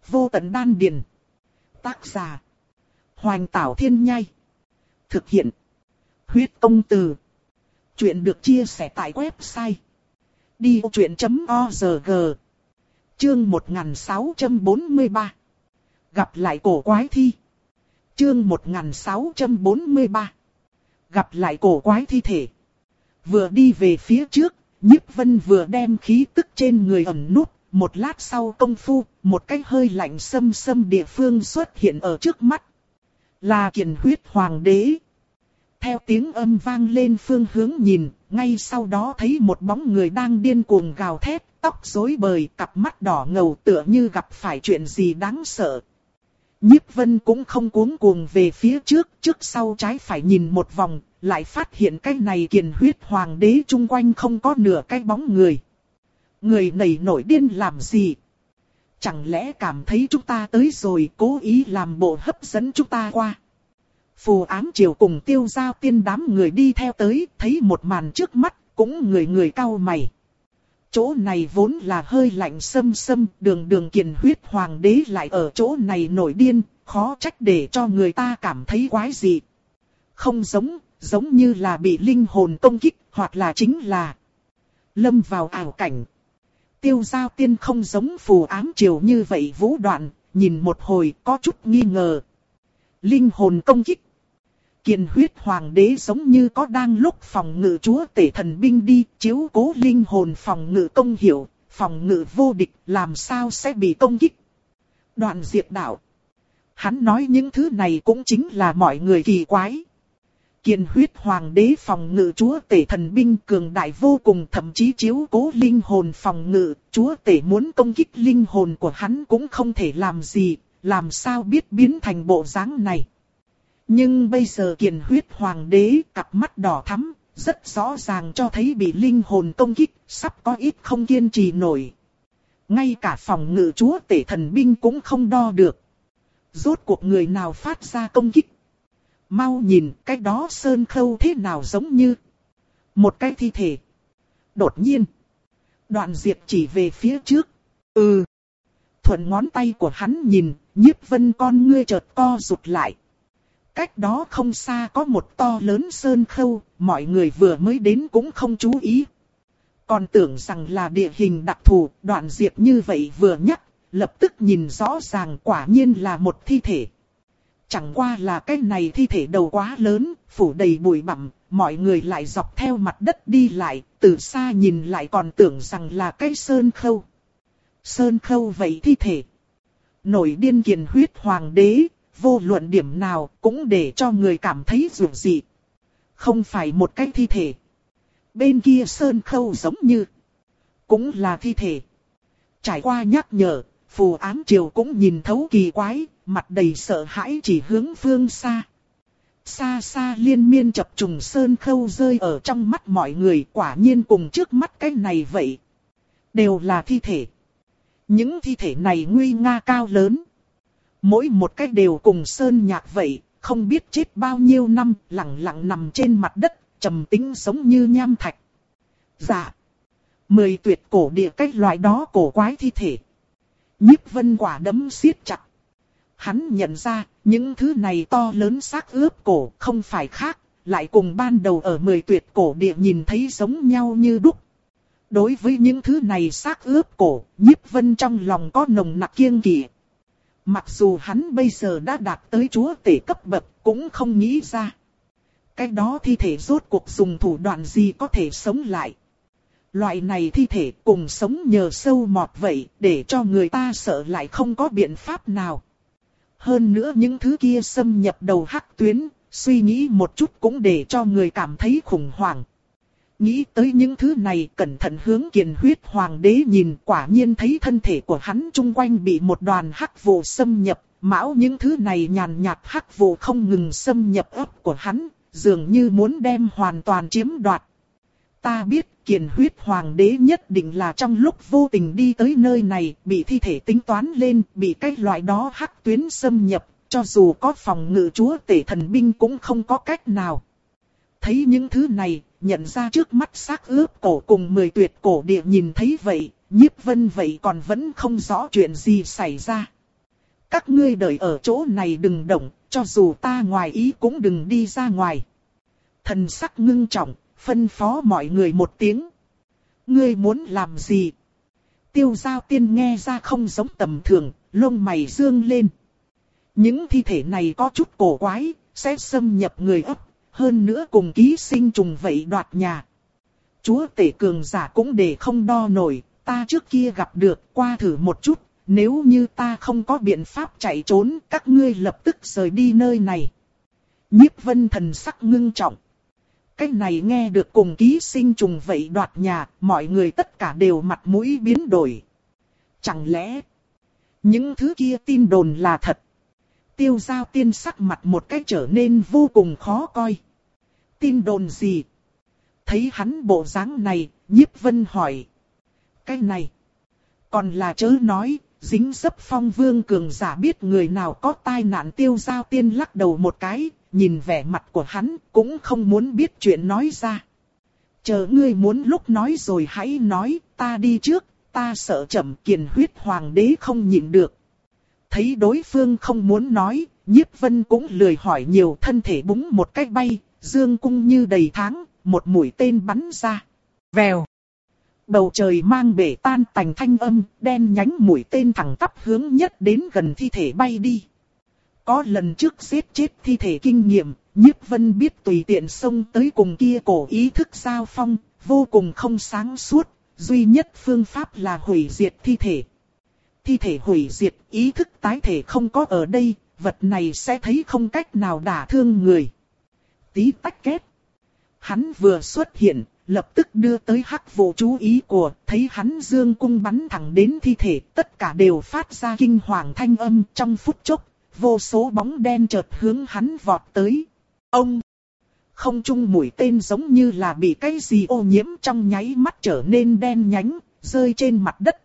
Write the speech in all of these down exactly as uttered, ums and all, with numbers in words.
Vô tận đan điền. Tác giả. Hoành Tảo Thiên Nhai. Thực hiện. Huyết Công Từ. Chuyện được chia sẻ tại website đi vô chuyện chấm org. Chương một nghìn sáu trăm bốn mươi ba. Gặp lại cổ quái thi. Chương một nghìn sáu trăm bốn mươi ba. Gặp lại cổ quái thi thể. Vừa đi về phía trước, Nhiếp Vân vừa đem khí tức trên người ẩn nút. Một lát sau công phu, một cái hơi lạnh xâm xâm địa phương xuất hiện ở trước mắt. Là Kiền Huyết Hoàng đế. Theo tiếng âm vang lên phương hướng nhìn, ngay sau đó thấy một bóng người đang điên cuồng gào thét, tóc rối bời, cặp mắt đỏ ngầu tựa như gặp phải chuyện gì đáng sợ. Nhiếp Vân cũng không cuống cuồng về phía trước, trước sau trái phải nhìn một vòng, lại phát hiện cái này Kiền Huyết Hoàng đế chung quanh không có nửa cái bóng người. Người này nổi điên làm gì? Chẳng lẽ cảm thấy chúng ta tới rồi cố ý làm bộ hấp dẫn chúng ta qua? Phù Ám Triều cùng Tiêu Giao Tiên đám người đi theo tới, thấy một màn trước mắt, cũng người người cau mày. Chỗ này vốn là hơi lạnh xâm xâm, đường đường Kiền Huyết Hoàng đế lại ở chỗ này nổi điên, khó trách để cho người ta cảm thấy quái dị. Không giống, giống như là bị linh hồn công kích, hoặc là chính là lâm vào ảo cảnh. Tiêu Giao Tiên không giống Phù Ám Triều như vậy vũ đoạn, nhìn một hồi có chút nghi ngờ. Linh hồn công kích. Kiền Huyết Hoàng đế giống như có đang lúc phòng ngự chúa tể thần binh đi, chiếu cố linh hồn phòng ngự công hiệu, phòng ngự vô địch, làm sao sẽ bị công kích. Đoạn Diệt đạo. Hắn nói những thứ này cũng chính là mọi người kỳ quái. Kiền Huyết Hoàng đế phòng ngự chúa tể thần binh cường đại vô cùng, thậm chí chiếu cố linh hồn phòng ngự, chúa tể muốn công kích linh hồn của hắn cũng không thể làm gì, làm sao biết biến thành bộ dáng này. Nhưng bây giờ Kiền Huyết Hoàng đế cặp mắt đỏ thắm, rất rõ ràng cho thấy bị linh hồn công kích, sắp có ít không kiên trì nổi. Ngay cả phòng ngự chúa tể thần binh cũng không đo được. Rốt cuộc người nào phát ra công kích? Mau nhìn cái đó sơn khâu thế nào giống như một cái thi thể. Đột nhiên, Đoạn Diệt chỉ về phía trước. Ừ. Thuận ngón tay của hắn nhìn, Nhiếp Vân con ngươi chợt co rụt lại. Cách đó không xa có một to lớn sơn khâu, mọi người vừa mới đến cũng không chú ý. Còn tưởng rằng là địa hình đặc thù, Đoạn Diệt như vậy vừa nhắc, lập tức nhìn rõ ràng quả nhiên là một thi thể. Chẳng qua là cái này thi thể đầu quá lớn, phủ đầy bụi bặm, mọi người lại dọc theo mặt đất đi lại, từ xa nhìn lại còn tưởng rằng là cái sơn khâu. Sơn khâu vậy thi thể. Nổi điên Kiền Huyết Hoàng đế, vô luận điểm nào cũng để cho người cảm thấy rùng dị. Không phải một cái thi thể. Bên kia sơn khâu giống như cũng là thi thể. Trải qua nhắc nhở, Phù Ám Triều cũng nhìn thấu kỳ quái, mặt đầy sợ hãi chỉ hướng phương xa. Xa xa liên miên chập trùng sơn khâu rơi ở trong mắt mọi người, quả nhiên cùng trước mắt cái này vậy. Đều là thi thể. Những thi thể này nguy nga cao lớn. Mỗi một cái đều cùng sơn nhạc vậy, không biết chết bao nhiêu năm, lặng lặng nằm trên mặt đất, trầm tĩnh giống như nham thạch. Dạ. Mười tuyệt cổ địa cách loại đó cổ quái thi thể. Nhiếp Vân quả đấm siết chặt. Hắn nhận ra, những thứ này to lớn xác ướp cổ không phải khác, lại cùng ban đầu ở mười tuyệt cổ địa nhìn thấy giống nhau như đúc. Đối với những thứ này xác ướp cổ, Nhiếp Vân trong lòng có nồng nặc kiêng kỵ. Mặc dù hắn bây giờ đã đạt tới chúa tể cấp bậc, cũng không nghĩ ra. Cái đó thi thể rốt cuộc dùng thủ đoạn gì có thể sống lại. Loại này thi thể cùng sống nhờ sâu mọt vậy, để cho người ta sợ lại không có biện pháp nào. Hơn nữa những thứ kia xâm nhập đầu hắc tuyến, suy nghĩ một chút cũng để cho người cảm thấy khủng hoảng. Nghĩ tới những thứ này, cẩn thận hướng Kiền Huyết Hoàng đế nhìn, quả nhiên thấy thân thể của hắn chung quanh bị một đoàn hắc vụ xâm nhập, mão những thứ này nhàn nhạt hắc vụ không ngừng xâm nhập ấp của hắn, dường như muốn đem hoàn toàn chiếm đoạt. Ta biết Kiền Huyết Hoàng đế nhất định là trong lúc vô tình đi tới nơi này, bị thi thể tính toán lên, bị cái loại đó hắc tuyến xâm nhập, cho dù có phòng ngự chúa tể thần binh cũng không có cách nào. Thấy những thứ này, nhận ra trước mắt xác ướp cổ cùng mười tuyệt cổ địa nhìn thấy vậy, Nhiếp Vân vậy còn vẫn không rõ chuyện gì xảy ra. Các ngươi đợi ở chỗ này đừng động, cho dù ta ngoài ý cũng đừng đi ra ngoài. Thần sắc ngưng trọng, phân phó mọi người một tiếng. Ngươi muốn làm gì? Tiêu Giao Tiên nghe ra không giống tầm thường, lông mày dương lên. Những thi thể này có chút cổ quái, sẽ xâm nhập người ấp, hơn nữa cùng ký sinh trùng vậy đoạt nhà. Chúa tể cường giả cũng để không đo nổi, ta trước kia gặp được, qua thử một chút, nếu như ta không có biện pháp chạy trốn, các ngươi lập tức rời đi nơi này. Nhiếp Vân thần sắc ngưng trọng. Cái này nghe được cùng ký sinh trùng vậy đoạt nhà, mọi người tất cả đều mặt mũi biến đổi. Chẳng lẽ những thứ kia tin đồn là thật? Tiêu Giao Tiên sắc mặt một cách trở nên vô cùng khó coi. Tin đồn gì? Thấy hắn bộ dáng này, Nhiếp Vân hỏi. Cái này, còn là chớ nói, dính dấp Phong Vương cường giả biết người nào có tai nạn. Tiêu Giao Tiên lắc đầu một cái, nhìn vẻ mặt của hắn, cũng không muốn biết chuyện nói ra. Chờ ngươi muốn lúc nói rồi hãy nói, ta đi trước, ta sợ chậm Kiền Huyết Hoàng đế không nhịn được. Thấy đối phương không muốn nói, Nhiếp Vân cũng lười hỏi nhiều, thân thể búng một cái bay, dương cung như đầy tháng, một mũi tên bắn ra. Vèo. Bầu trời mang bể tan tành thanh âm, đen nhánh mũi tên thẳng tắp hướng nhất đến gần thi thể bay đi. Có lần trước giết chết thi thể kinh nghiệm, Nhiếp Vân biết tùy tiện xông tới cùng kia cổ ý thức giao phong, vô cùng không sáng suốt, duy nhất phương pháp là hủy diệt thi thể. Thi thể hủy diệt, ý thức tái thể không có ở đây, vật này sẽ thấy không cách nào đả thương người. Tí tách két. Hắn vừa xuất hiện, lập tức đưa tới Hắc Vụ chú ý của, thấy hắn dương cung bắn thẳng đến thi thể, tất cả đều phát ra kinh hoàng thanh âm. Trong phút chốc, vô số bóng đen chợt hướng hắn vọt tới. Ông! Không trung mũi tên giống như là bị cái gì ô nhiễm, trong nháy mắt trở nên đen nhánh, rơi trên mặt đất.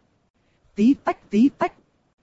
Tí tách tí tách.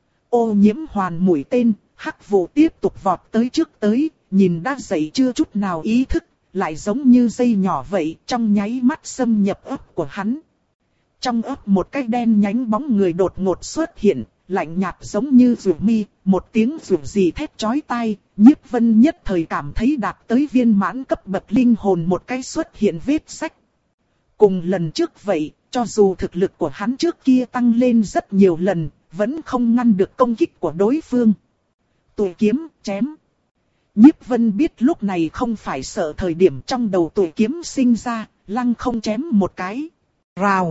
Ô nhiễm hoàn mũi tên, Hắc Vụ tiếp tục vọt tới trước tới, nhìn đã dậy chưa chút nào ý thức, lại giống như dây nhỏ vậy, trong nháy mắt xâm nhập ấp của hắn. Trong ấp một cái đen nhánh bóng người đột ngột xuất hiện, lạnh nhạt giống như rượu mi, một tiếng rượu gì thét chói tai. Nhiếp Vân nhất thời cảm thấy đạt tới viên mãn cấp bậc linh hồn một cái xuất hiện vết sách. Cùng lần trước vậy, cho dù thực lực của hắn trước kia tăng lên rất nhiều lần, vẫn không ngăn được công kích của đối phương. Tuổi kiếm, chém. Nhiếp Vân biết lúc này không phải sợ thời điểm, trong đầu tuổi kiếm sinh ra, lăng không chém một cái. Rào.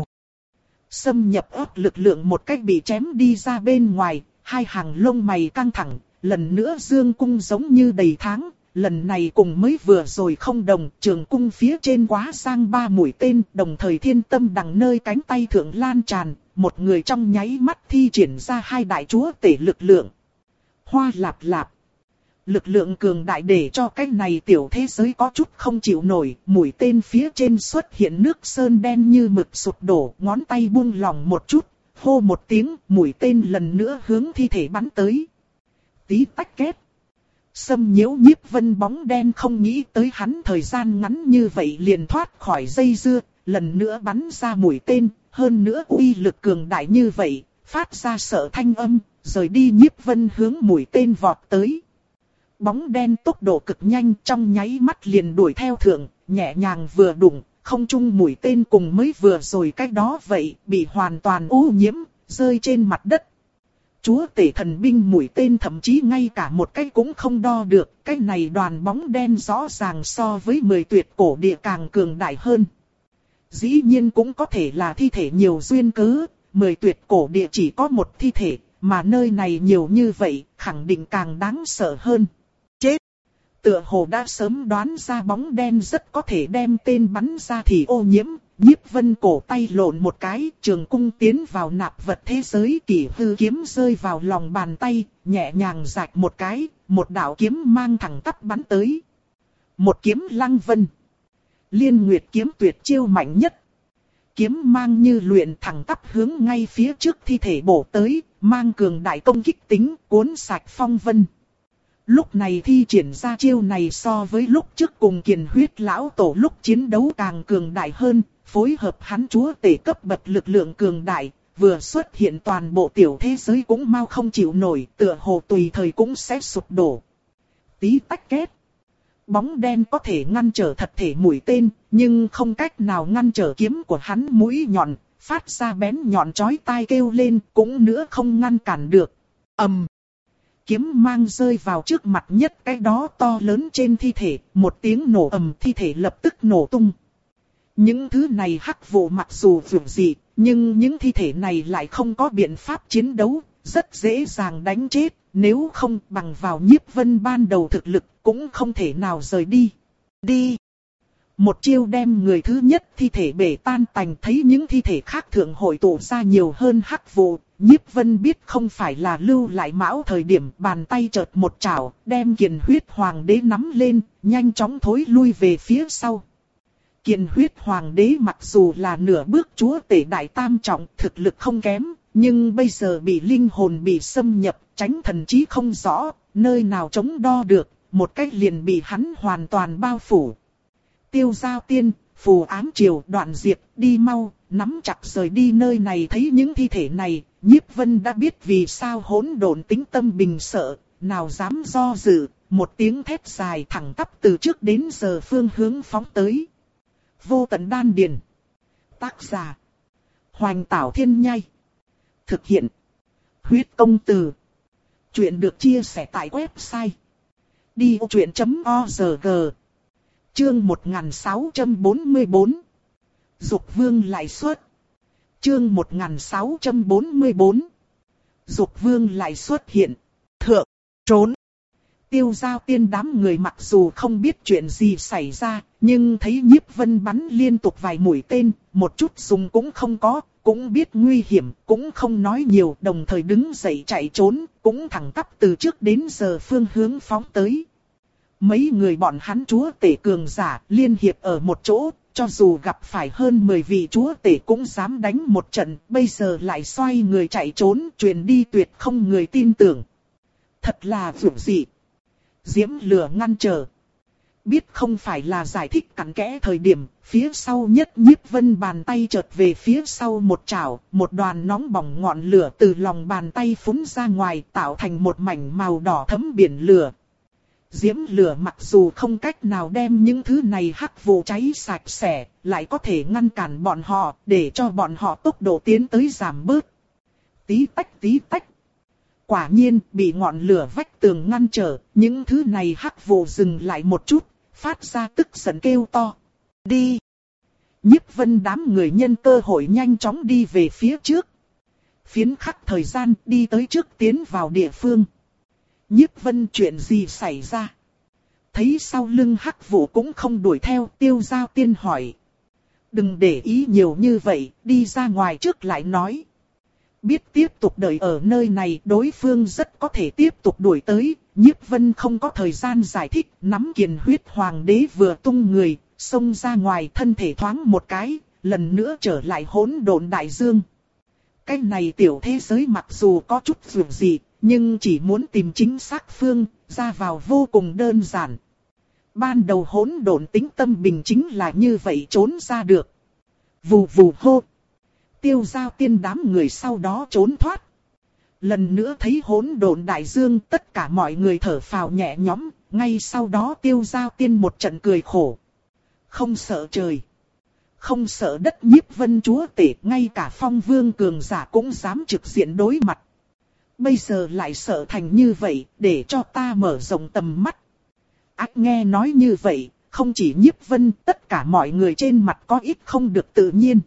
Xâm nhập ấp lực lượng một cách bị chém đi ra bên ngoài, hai hàng lông mày căng thẳng, lần nữa dương cung giống như đầy tháng, lần này cùng mới vừa rồi không đồng, trường cung phía trên quá sang ba mũi tên, đồng thời thiên tâm đằng nơi cánh tay thượng lan tràn, một người trong nháy mắt thi triển ra hai đại chúa tể lực lượng. Hoa lạp lạp. Lực lượng cường đại để cho cái này tiểu thế giới có chút không chịu nổi, mũi tên phía trên xuất hiện nước sơn đen như mực sụp đổ, ngón tay buông lỏng một chút, hô một tiếng, mũi tên lần nữa hướng thi thể bắn tới. Tí tách két. Xâm nhiễu Nhiếp Vân bóng đen không nghĩ tới hắn thời gian ngắn như vậy liền thoát khỏi dây dưa, lần nữa bắn ra mũi tên, hơn nữa uy lực cường đại như vậy, phát ra sợ thanh âm, rời đi Nhiếp Vân hướng mũi tên vọt tới. Bóng đen tốc độ cực nhanh, trong nháy mắt liền đuổi theo thượng, nhẹ nhàng vừa đụng, không trung mũi tên cùng mới vừa rồi cách đó vậy, bị hoàn toàn ô nhiễm, rơi trên mặt đất. Chúa tể thần binh mũi tên thậm chí ngay cả một cái cũng không đo được, cái này đoàn bóng đen rõ ràng so với mười tuyệt cổ địa càng cường đại hơn. Dĩ nhiên cũng có thể là thi thể nhiều duyên cớ, mười tuyệt cổ địa chỉ có một thi thể, mà nơi này nhiều như vậy, khẳng định càng đáng sợ hơn. Chết! Tựa hồ đã sớm đoán ra bóng đen rất có thể đem tên bắn ra thì ô nhiễm. Nhiếp Vân cổ tay lộn một cái, trường cung tiến vào nạp vật thế giới, kỷ hư kiếm rơi vào lòng bàn tay, nhẹ nhàng rạch một cái, một đạo kiếm mang thẳng tắp bắn tới. Một kiếm lăng vân. Liên Nguyệt kiếm tuyệt chiêu mạnh nhất. Kiếm mang như luyện thẳng tắp hướng ngay phía trước thi thể bổ tới, mang cường đại công kích tính, cuốn sạch phong vân. Lúc này thi triển ra chiêu này so với lúc trước cùng Kiền Huyết lão tổ lúc chiến đấu càng cường đại hơn, phối hợp hắn chúa tể cấp bậc lực lượng cường đại, vừa xuất hiện toàn bộ tiểu thế giới cũng mau không chịu nổi, tựa hồ tùy thời cũng sẽ sụp đổ. Tí tách két. Bóng đen có thể ngăn trở thật thể mũi tên, nhưng không cách nào ngăn trở kiếm của hắn mũi nhọn, phát ra bén nhọn chói tai kêu lên, cũng nữa không ngăn cản được. Ầm. Kiếm mang rơi vào trước mặt nhất cái đó to lớn trên thi thể, một tiếng nổ ầm, thi thể lập tức nổ tung. Những thứ này hắc vụ mặc dù vượt dị, nhưng những thi thể này lại không có biện pháp chiến đấu, rất dễ dàng đánh chết, nếu không bằng vào Nhiếp Vân ban đầu thực lực cũng không thể nào rời đi. Đi! Một chiêu đem người thứ nhất thi thể bể tan tành, thấy những thi thể khác thượng hội tụ ra nhiều hơn hắc vụ. Nhiếp Vân biết không phải là lưu lại mão thời điểm, bàn tay chợt một chảo, đem Kiền Huyết Hoàng đế nắm lên, nhanh chóng thối lui về phía sau. Kiền Huyết Hoàng đế mặc dù là nửa bước chúa tể đại tam trọng, thực lực không kém, nhưng bây giờ bị linh hồn bị xâm nhập, tránh thần trí không rõ, nơi nào chống đo được, một cách liền bị hắn hoàn toàn bao phủ. Tiêu Giao Tiên, Phù Ám Triều, Đoạn Diệp, đi mau, nắm chặt rời đi nơi này. Thấy những thi thể này, Nhiếp Vân đã biết vì sao hỗn độn tính tâm bình sợ, nào dám do dự, một tiếng thét dài thẳng tắp từ trước đến giờ phương hướng phóng tới. Vô Tận Đan Điền. Tác giả: Hoành Tảo Thiên Nhai. Thực hiện: Huyết Công Từ. Chuyện được chia sẻ tại website đi ô chuyện chấm org. Chương một nghìn sáu trăm bốn mươi bốn. Dục Vương lại xuất. Chương một nghìn sáu trăm bốn mươi bốn. Dục Vương lại xuất hiện. Thượng, trốn. Tiêu Giao Tiên đám người mặc dù không biết chuyện gì xảy ra, nhưng thấy Nhiếp Vân bắn liên tục vài mũi tên, một chút dùng cũng không có, cũng biết nguy hiểm, cũng không nói nhiều, đồng thời đứng dậy chạy trốn, cũng thẳng tắp từ trước đến giờ phương hướng phóng tới. Mấy người bọn hắn chúa tể cường giả liên hiệp ở một chỗ, cho dù gặp phải hơn mười vị chúa tể cũng dám đánh một trận, bây giờ lại xoay người chạy trốn, truyền đi tuyệt không người tin tưởng. Thật là vượt dị. Diễm Lửa ngăn trở. Biết không phải là giải thích cặn kẽ thời điểm, phía sau nhất Nhiếp Vân bàn tay chợt về phía sau một chảo, một đoàn nóng bỏng ngọn lửa từ lòng bàn tay phun ra ngoài, tạo thành một mảnh màu đỏ thẫm biển lửa. Diễm Lửa mặc dù không cách nào đem những thứ này hắc vụ cháy sạch sẽ, lại có thể ngăn cản bọn họ, để cho bọn họ tốc độ tiến tới giảm bớt. Tí tách tí tách. Quả nhiên, bị ngọn lửa vách tường ngăn trở, những thứ này hắc vụ dừng lại một chút, phát ra tức giận kêu to. Đi! Nhiếp Vân đám người nhân cơ hội nhanh chóng đi về phía trước. Phiến khắc thời gian đi tới trước tiến vào địa phương. Nhiếp Vân chuyện gì xảy ra? Thấy sau lưng hắc vụ cũng không đuổi theo, Tiêu Giao Tiên hỏi. Đừng để ý nhiều như vậy, đi ra ngoài trước lại nói. Biết tiếp tục đợi ở nơi này đối phương rất có thể tiếp tục đuổi tới, Nhiếp Vân không có thời gian giải thích, nắm Kiền Huyết Hoàng đế vừa tung người, xông ra ngoài thân thể thoáng một cái, lần nữa trở lại hỗn độn đại dương. Cái này tiểu thế giới mặc dù có chút vượt dị, nhưng chỉ muốn tìm chính xác phương, ra vào vô cùng đơn giản. Ban đầu hỗn độn tính tâm bình chính là như vậy trốn ra được. Vù vù hô. Tiêu Giao Tiên đám người sau đó trốn thoát. Lần nữa thấy hỗn độn đại dương, tất cả mọi người thở phào nhẹ nhõm, ngay sau đó Tiêu Giao Tiên một trận cười khổ. Không sợ trời, không sợ đất, Nhiếp Vân chúa tể, ngay cả Phong Vương cường giả cũng dám trực diện đối mặt. Bây giờ lại sợ thành như vậy, để cho ta mở rộng tầm mắt. Ác nghe nói như vậy, không chỉ Nhiếp Vân, tất cả mọi người trên mặt có ít không được tự nhiên.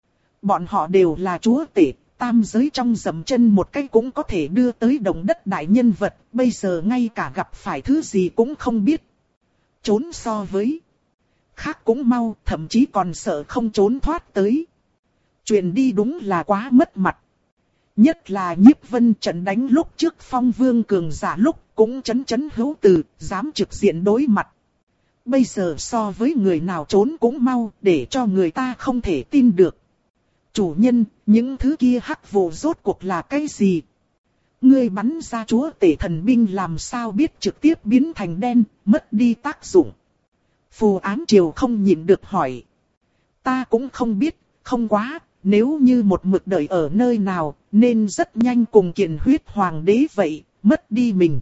Bọn họ đều là chúa tể, tam giới trong dầm chân một cái cũng có thể đưa tới động đất đại nhân vật, bây giờ ngay cả gặp phải thứ gì cũng không biết. Trốn so với khác cũng mau, thậm chí còn sợ không trốn thoát tới. Chuyện đi đúng là quá mất mặt. Nhất là Nhiếp Vân trận đánh lúc trước Phong Vương cường giả lúc cũng chấn chấn hữu từ, dám trực diện đối mặt. Bây giờ so với người nào trốn cũng mau, để cho người ta không thể tin được. Chủ nhân, những thứ kia hắc vụ rốt cuộc là cái gì? Ngươi bắn ra chúa tể thần binh làm sao biết trực tiếp biến thành đen, mất đi tác dụng. Phù Ám Triều không nhịn được hỏi. Ta cũng không biết, không quá, nếu như một mực đợi ở nơi nào, nên rất nhanh cùng Kiền Huyết Hoàng đế vậy, mất đi mình.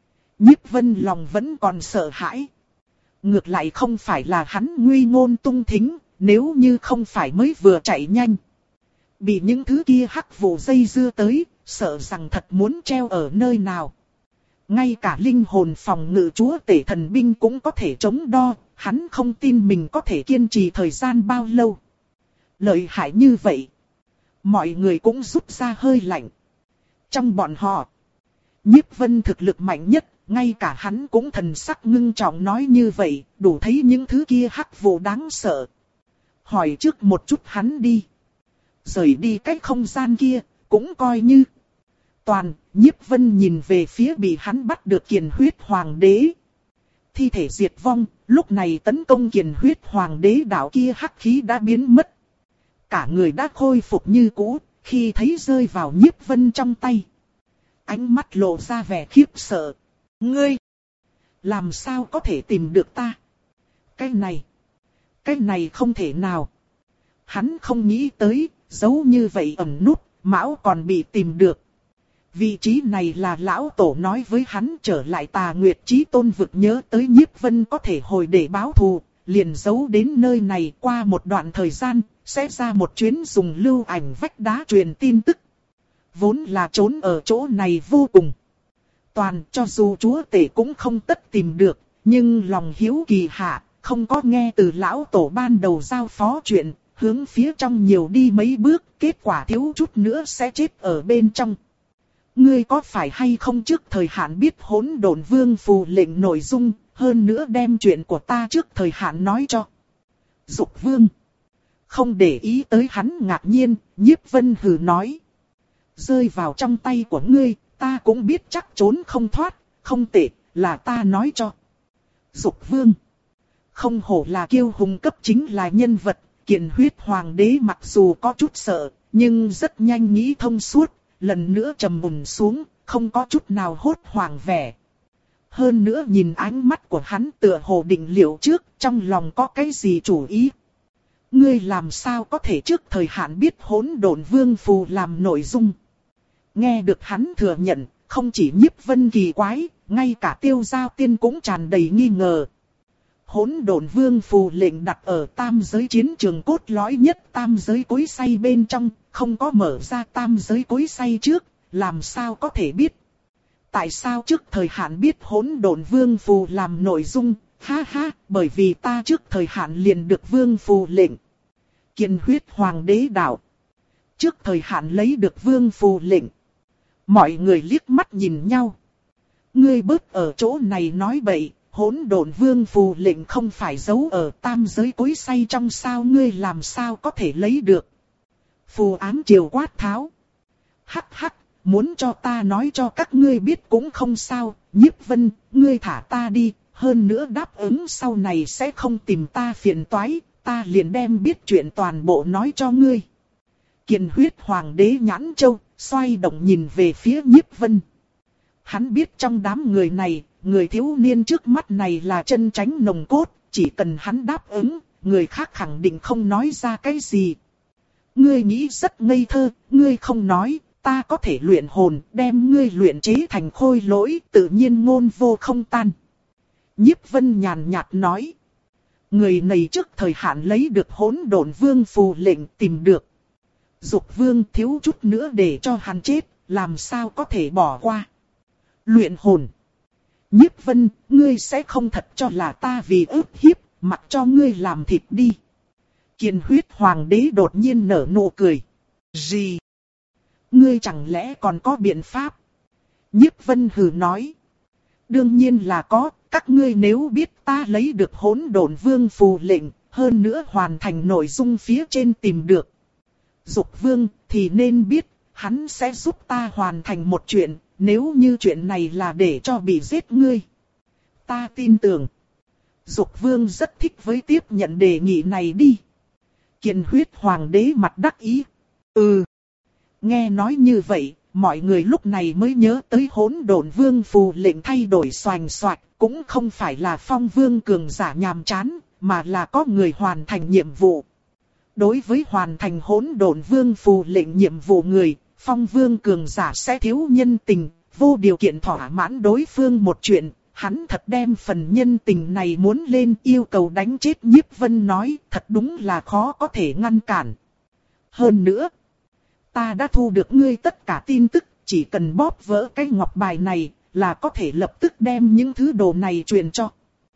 Nhiếp Vân lòng vẫn còn sợ hãi. Ngược lại không phải là hắn nguy ngôn tung thính, nếu như không phải mới vừa chạy nhanh. Bị những thứ kia hắc vụ dây dưa tới, sợ rằng thật muốn treo ở nơi nào. Ngay cả linh hồn phòng ngự chúa tể thần binh cũng có thể chống đo, hắn không tin mình có thể kiên trì thời gian bao lâu. Lợi hại như vậy. Mọi người cũng rút ra hơi lạnh. Trong bọn họ, Nhiếp Vân thực lực mạnh nhất, ngay cả hắn cũng thần sắc ngưng trọng nói như vậy, đủ thấy những thứ kia hắc vụ đáng sợ. Hỏi trước một chút hắn đi. Rời đi cái không gian kia, cũng coi như. Toàn, Nhiếp Vân nhìn về phía bị hắn bắt được Kiền Huyết Hoàng đế. Thi thể diệt vong, lúc này tấn công Kiền Huyết Hoàng đế đạo kia hắc khí đã biến mất. Cả người đã khôi phục như cũ, khi thấy rơi vào Nhiếp Vân trong tay. Ánh mắt lộ ra vẻ khiếp sợ. Ngươi, làm sao có thể tìm được ta? Cái này, cái này không thể nào. Hắn không nghĩ tới, giấu như vậy ẩn nút, Mão còn bị tìm được. Vị trí này là lão tổ nói với hắn trở lại Tà Nguyệt Chí Tôn vực, nhớ tới Nhiếp Vân có thể hồi để báo thù, liền giấu đến nơi này. Qua một đoạn thời gian, sẽ ra một chuyến dùng lưu ảnh vách đá truyền tin tức. Vốn là trốn ở chỗ này vô cùng. Toàn cho dù chúa tể cũng không tất tìm được, nhưng lòng hiếu kỳ hạ, không có nghe từ lão tổ ban đầu giao phó chuyện, hướng phía trong nhiều đi mấy bước, kết quả thiếu chút nữa sẽ chết ở bên trong. Ngươi có phải hay không trước thời hạn biết Hỗn Độn Vương phù lệnh nội dung, hơn nữa đem chuyện của ta trước thời hạn nói cho Dục Vương. Không để ý tới hắn ngạc nhiên, Nhiếp Vân hừ nói. Rơi vào trong tay của ngươi, ta cũng biết chắc trốn không thoát, không tệ, là ta nói cho Dục Vương. Không hổ là kiêu hùng cấp chính là nhân vật, Kiền Huyết Hoàng đế mặc dù có chút sợ, nhưng rất nhanh nghĩ thông suốt, lần nữa trầm mùn xuống, không có chút nào hốt hoảng vẻ. Hơn nữa nhìn ánh mắt của hắn tựa hồ định liệu trước, trong lòng có cái gì chủ ý. Ngươi làm sao có thể trước thời hạn biết Hỗn Độn Vương phù làm nội dung. Nghe được hắn thừa nhận, không chỉ Nhiếp Vân kỳ quái, ngay cả Tiêu Giao Tiên cũng tràn đầy nghi ngờ. Hỗn Độn Vương phù lệnh đặt ở tam giới chiến trường cốt lõi nhất tam giới cối xay bên trong, không có mở ra tam giới cối xay trước, làm sao có thể biết. Tại sao trước thời hạn biết Hỗn Độn Vương phù làm nội dung, ha ha, bởi vì ta trước thời hạn liền được Vương phù lệnh. Kiền Huyết Hoàng đế đạo. Trước thời hạn lấy được Vương phù lệnh. Mọi người liếc mắt nhìn nhau. Ngươi bớt ở chỗ này nói bậy. Hỗn Độn Vương phù lệnh không phải giấu ở tam giới cối xay trong sao, ngươi làm sao có thể lấy được. Phù ám triều quát tháo. Hắc hắc, muốn cho ta nói cho các ngươi biết cũng không sao, Nhiếp Vân, ngươi thả ta đi, hơn nữa đáp ứng sau này sẽ không tìm ta phiền toái, ta liền đem biết chuyện toàn bộ nói cho ngươi. Kiền Huyết Hoàng đế nhãn châu, xoay động nhìn về phía Nhiếp Vân. Hắn biết trong đám người này, người thiếu niên trước mắt này là chân chánh nồng cốt, chỉ cần hắn đáp ứng, người khác khẳng định không nói ra cái gì. Ngươi nghĩ rất ngây thơ, ngươi không nói, ta có thể luyện hồn, đem ngươi luyện chế thành khôi lỗi, tự nhiên ngôn vô không tan. Nhiếp Vân nhàn nhạt nói. Người này trước thời hạn lấy được Hỗn Độn Vương phù lệnh tìm được. Dục Vương thiếu chút nữa để cho hắn chết, làm sao có thể bỏ qua. Luyện hồn. Nhiếp Vân, ngươi sẽ không thật cho là ta vì ức hiếp, mặc cho ngươi làm thịt đi. Kiền Huyết Hoàng đế đột nhiên nở nụ cười. Gì? Ngươi chẳng lẽ còn có biện pháp? Nhiếp Vân hừ nói. Đương nhiên là có, các ngươi nếu biết ta lấy được Hỗn Độn Vương phù lệnh, hơn nữa hoàn thành nội dung phía trên tìm được Dục Vương, thì nên biết, hắn sẽ giúp ta hoàn thành một chuyện, nếu như chuyện này là để cho bị giết ngươi. Ta tin tưởng, Dục Vương rất thích với tiếp nhận đề nghị này đi. Kiền Huyết Hoàng đế mặt đắc ý. Ừ. Nghe nói như vậy, mọi người lúc này mới nhớ tới Hỗn Độn Vương phù lệnh thay đổi xoành xoạch, cũng không phải là Phong Vương cường giả nhàm chán, mà là có người hoàn thành nhiệm vụ. đối với hoàn thành hỗn độn vương phù lệnh nhiệm vụ người, phong vương cường giả sẽ thiếu nhân tình, vô điều kiện thỏa mãn đối phương một chuyện. Hắn thật đem phần nhân tình này muốn lên yêu cầu đánh chết Nhiếp Vân nói, thật đúng là khó có thể ngăn cản. Hơn nữa, ta đã thu được ngươi tất cả tin tức, chỉ cần bóp vỡ cái ngọc bài này là có thể lập tức đem những thứ đồ này truyền cho.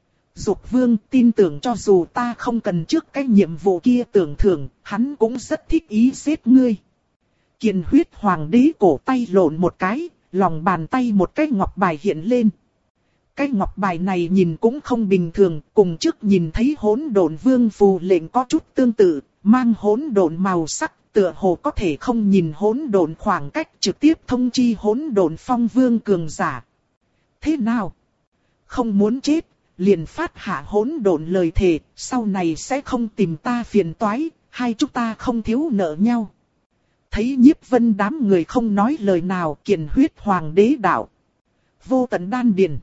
Dục Vương tin tưởng cho dù ta không cần trước cái nhiệm vụ kia tưởng thưởng, hắn cũng rất thích ý giết ngươi. Kiền huyết hoàng đế cổ tay lộn một cái, lòng bàn tay một cái ngọc bài hiện lên. Cái ngọc bài này nhìn cũng không bình thường, cùng trước nhìn thấy hỗn độn vương phù lệnh có chút tương tự, mang hỗn độn màu sắc, tựa hồ có thể không nhìn hỗn độn khoảng cách trực tiếp thông chi hỗn độn phong vương cường giả. Thế nào? Không muốn chết, liền phát hạ hỗn độn lời thề, sau này sẽ không tìm ta phiền toái, hai chúng ta không thiếu nợ nhau. Thấy Nhiếp Vân đám người không nói lời nào, Kiền huyết hoàng đế đạo. Vô tận đan điền.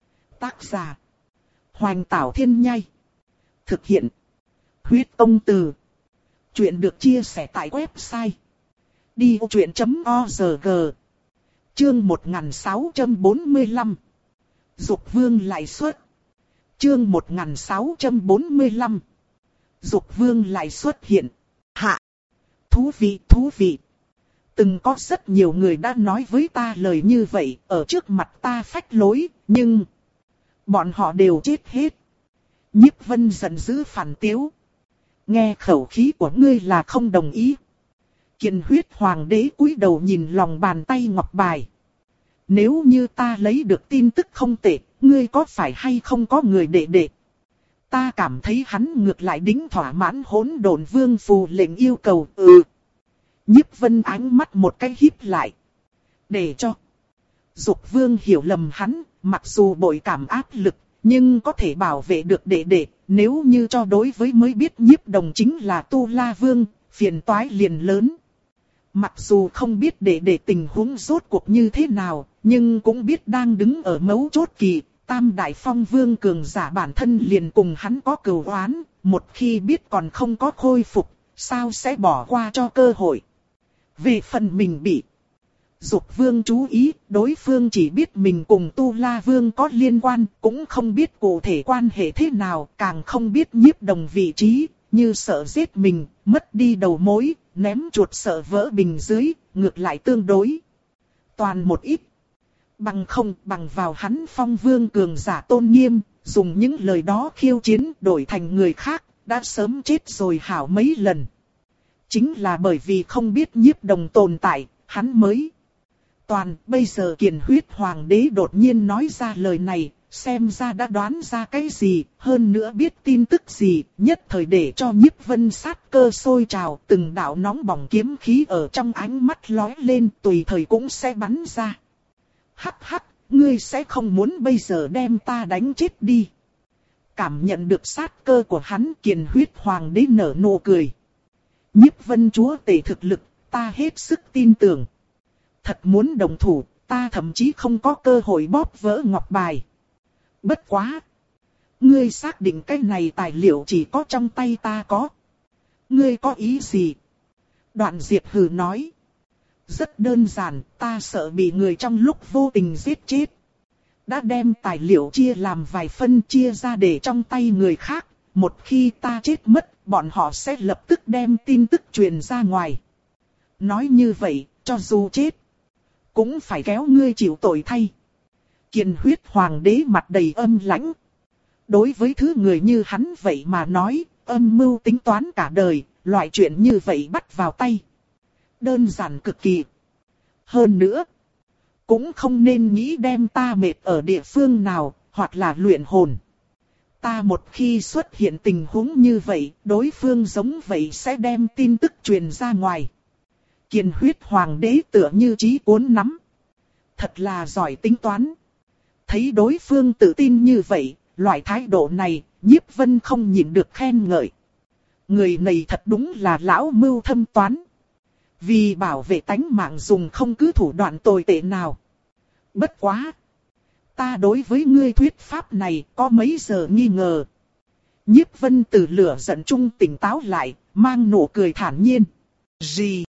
Tác giả. Hoành Tảo Thiên Nhai. Thực hiện. Huyết Tông Từ. Chuyện được chia sẻ tại website. đi ô chuyện chấm o rờ giê. Chương một nghìn sáu trăm bốn mươi lăm. Dục Vương lại xuất. Chương một nghìn sáu trăm bốn mươi lăm. Dục Vương lại xuất hiện. Hạ. Thú vị, thú vị. Từng có rất nhiều người đã nói với ta lời như vậy, ở trước mặt ta phách lối, nhưng bọn họ đều chết hết. Nhiếp Vân giận dữ phản tiếu. Nghe khẩu khí của ngươi là không đồng ý. Kiền huyết hoàng đế cúi đầu nhìn lòng bàn tay ngọc bài. Nếu như ta lấy được tin tức không tệ, ngươi có phải hay không có người đệ đệ? Ta cảm thấy hắn ngược lại đính thỏa mãn hỗn độn vương phù lệnh yêu cầu. Ừ. Nhiếp Vân ánh mắt một cái híp lại. Để cho Dục Vương hiểu lầm hắn, mặc dù bội cảm áp lực, nhưng có thể bảo vệ được đệ đệ. Nếu như cho đối với mới biết Nhiếp Đồng chính là Tu La Vương, phiền toái liền lớn. Mặc dù không biết đệ đệ tình huống rốt cuộc như thế nào, nhưng cũng biết đang đứng ở mấu chốt kỳ. Tam Đại Phong Vương cường giả bản thân liền cùng hắn có cừu oán, một khi biết còn không có khôi phục, sao sẽ bỏ qua cho cơ hội. Về phần mình bị Dục Vương chú ý, đối phương chỉ biết mình cùng Tu La Vương có liên quan, cũng không biết cụ thể quan hệ thế nào, càng không biết Nhiếp Đồng vị trí, như sợ giết mình, mất đi đầu mối, ném chuột sợ vỡ bình dưới, ngược lại tương đối toàn một ít. Bằng không, bằng vào hắn Phong Vương cường giả tôn nghiêm, dùng những lời đó khiêu chiến đổi thành người khác, đã sớm chết rồi hảo mấy lần. Chính là bởi vì không biết Nhiếp Đồng tồn tại, hắn mới toàn. Bây giờ Kiền huyết hoàng đế đột nhiên nói ra lời này, xem ra đã đoán ra cái gì, hơn nữa biết tin tức gì, nhất thời để cho Nhiếp Vân sát cơ sôi trào, từng đạo nóng bỏng kiếm khí ở trong ánh mắt lóe lên, tùy thời cũng sẽ bắn ra. Hắc hắc, ngươi sẽ không muốn bây giờ đem ta đánh chết đi. Cảm nhận được sát cơ của hắn, Kiền huyết hoàng đế nở nụ cười. Nhiếp Vân chúa tể thực lực, ta hết sức tin tưởng. Thật muốn đồng thủ, ta thậm chí không có cơ hội bóp vỡ ngọc bài. Bất quá. Ngươi xác định cái này tài liệu chỉ có trong tay ta có. Ngươi có ý gì? Đoạn Diệp hừ nói. Rất đơn giản, ta sợ bị người trong lúc vô tình giết chết. Đã đem tài liệu chia làm vài phân chia ra để trong tay người khác. Một khi ta chết mất, bọn họ sẽ lập tức đem tin tức truyền ra ngoài. Nói như vậy, cho dù chết, cũng phải kéo ngươi chịu tội thay. Kiền huyết hoàng đế mặt đầy âm lãnh. Đối với thứ người như hắn vậy mà nói, âm mưu tính toán cả đời, loại chuyện như vậy bắt vào tay. Đơn giản cực kỳ. Hơn nữa, cũng không nên nghĩ đem ta mệt ở địa phương nào, hoặc là luyện hồn. Ta một khi xuất hiện tình huống như vậy, đối phương giống vậy sẽ đem tin tức truyền ra ngoài. Kiền huyết hoàng đế tựa như trí cuốn nắm. Thật là giỏi tính toán. Thấy đối phương tự tin như vậy, loại thái độ này, Nhiếp Vân không nhịn được khen ngợi. Người này thật đúng là lão mưu thâm toán. Vì bảo vệ tánh mạng dùng không cứ thủ đoạn tồi tệ nào. Bất quá. Ta đối với ngươi thuyết pháp này có mấy giờ nghi ngờ. Nhiếp Vân từ lửa giận trung tỉnh táo lại, mang nụ cười thản nhiên. Gì?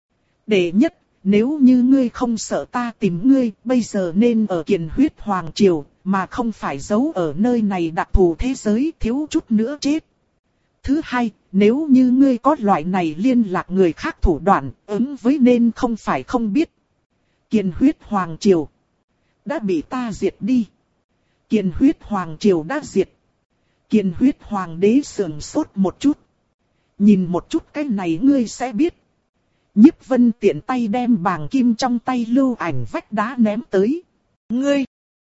Đệ nhất, nếu như ngươi không sợ ta tìm ngươi, bây giờ nên ở Kiền Huyết Hoàng Triều, mà không phải giấu ở nơi này đặc thù thế giới thiếu chút nữa chết. Thứ hai, nếu như ngươi có loại này liên lạc người khác thủ đoạn, ứng với nên không phải không biết. Kiền Huyết Hoàng Triều đã bị ta diệt đi. Kiền Huyết Hoàng Triều đã diệt. Kiền Huyết Hoàng đế sườn sốt một chút. Nhìn một chút cái này ngươi sẽ biết. Nhiếp Vân tiện tay đem bàng kim trong tay lưu ảnh vách đá ném tới. Ngươi!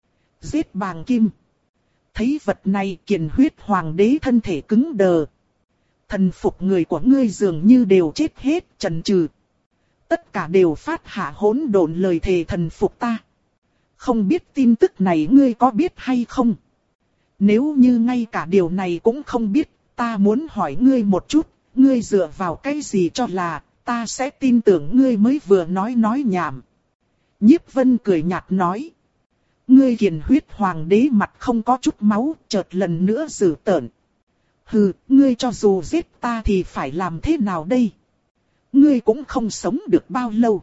Giết bàng kim. Thấy vật này Kiền Huyết Hoàng đế thân thể cứng đờ. Thần phục người của ngươi dường như đều chết hết trần trừ. Tất cả đều phát hạ hỗn độn lời thề thần phục ta. Không biết tin tức này ngươi có biết hay không? Nếu như ngay cả điều này cũng không biết, ta muốn hỏi ngươi một chút, ngươi dựa vào cái gì cho là, ta sẽ tin tưởng ngươi mới vừa nói nói nhảm. Nhiếp Vân cười nhạt nói. Ngươi Kiền Huyết Hoàng đế mặt không có chút máu, chợt lần nữa dữ tợn. Hừ, ngươi cho dù giết ta thì phải làm thế nào đây? Ngươi cũng không sống được bao lâu.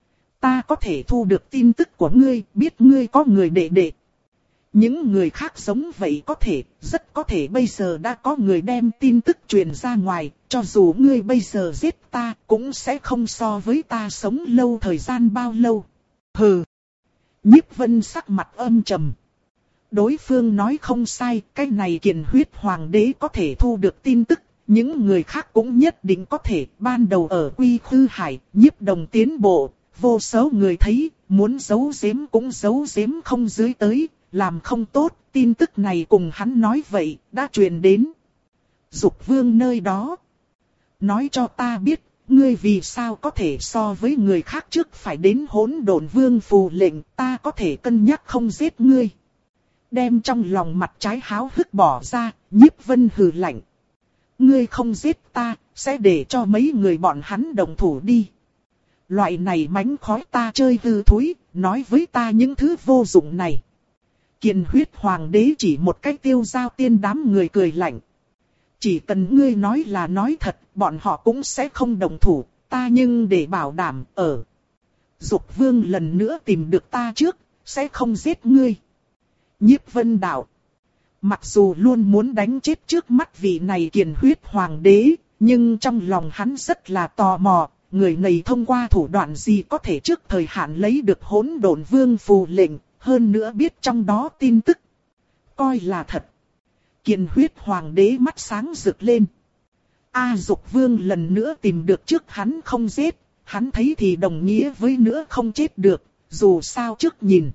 Ta có thể thu được tin tức của ngươi, biết ngươi có người đệ đệ. Những người khác giống vậy có thể, rất có thể bây giờ đã có người đem tin tức truyền ra ngoài, cho dù ngươi bây giờ giết ta, cũng sẽ không so với ta sống lâu thời gian bao lâu. Hừ. Nhiếp Vân sắc mặt âm trầm. Đối phương nói không sai, cái này Kiền Huyết Hoàng đế có thể thu được tin tức, những người khác cũng nhất định có thể. Ban đầu ở Quy Khư Hải, Nhiếp Đồng tiến bộ, vô số người thấy, muốn giấu giếm cũng giấu giếm không dưới tới, làm không tốt, tin tức này cùng hắn nói vậy, đã truyền đến Dục Vương nơi đó. Nói cho ta biết, ngươi vì sao có thể so với người khác trước phải đến Hỗn Độn Vương phù lệnh, ta có thể cân nhắc không giết ngươi. Đem trong lòng mặt trái háo hức bỏ ra, Nhiếp Vân hừ lạnh. Ngươi không giết ta, sẽ để cho mấy người bọn hắn đồng thủ đi. Loại này mánh khói ta chơi hư thúi, nói với ta những thứ vô dụng này. Kiền Huyết Hoàng đế chỉ một cách tiêu giao tiên đám người cười lạnh. Chỉ cần ngươi nói là nói thật, bọn họ cũng sẽ không đồng thủ, ta nhưng để bảo đảm ở. Dục Vương lần nữa tìm được ta trước, sẽ không giết ngươi. Nhiếp Vân đạo. Mặc dù luôn muốn đánh chết trước mắt vị này Kiền Huyết Hoàng đế, nhưng trong lòng hắn rất là tò mò, người này thông qua thủ đoạn gì có thể trước thời hạn lấy được Hỗn Độn Vương phù lệnh, hơn nữa biết trong đó tin tức. Coi là thật. Kiền Huyết Hoàng đế mắt sáng rực lên. A Dục Vương lần nữa tìm được trước hắn không giết, hắn thấy thì đồng nghĩa với nữa không chết được, dù sao trước nhìn.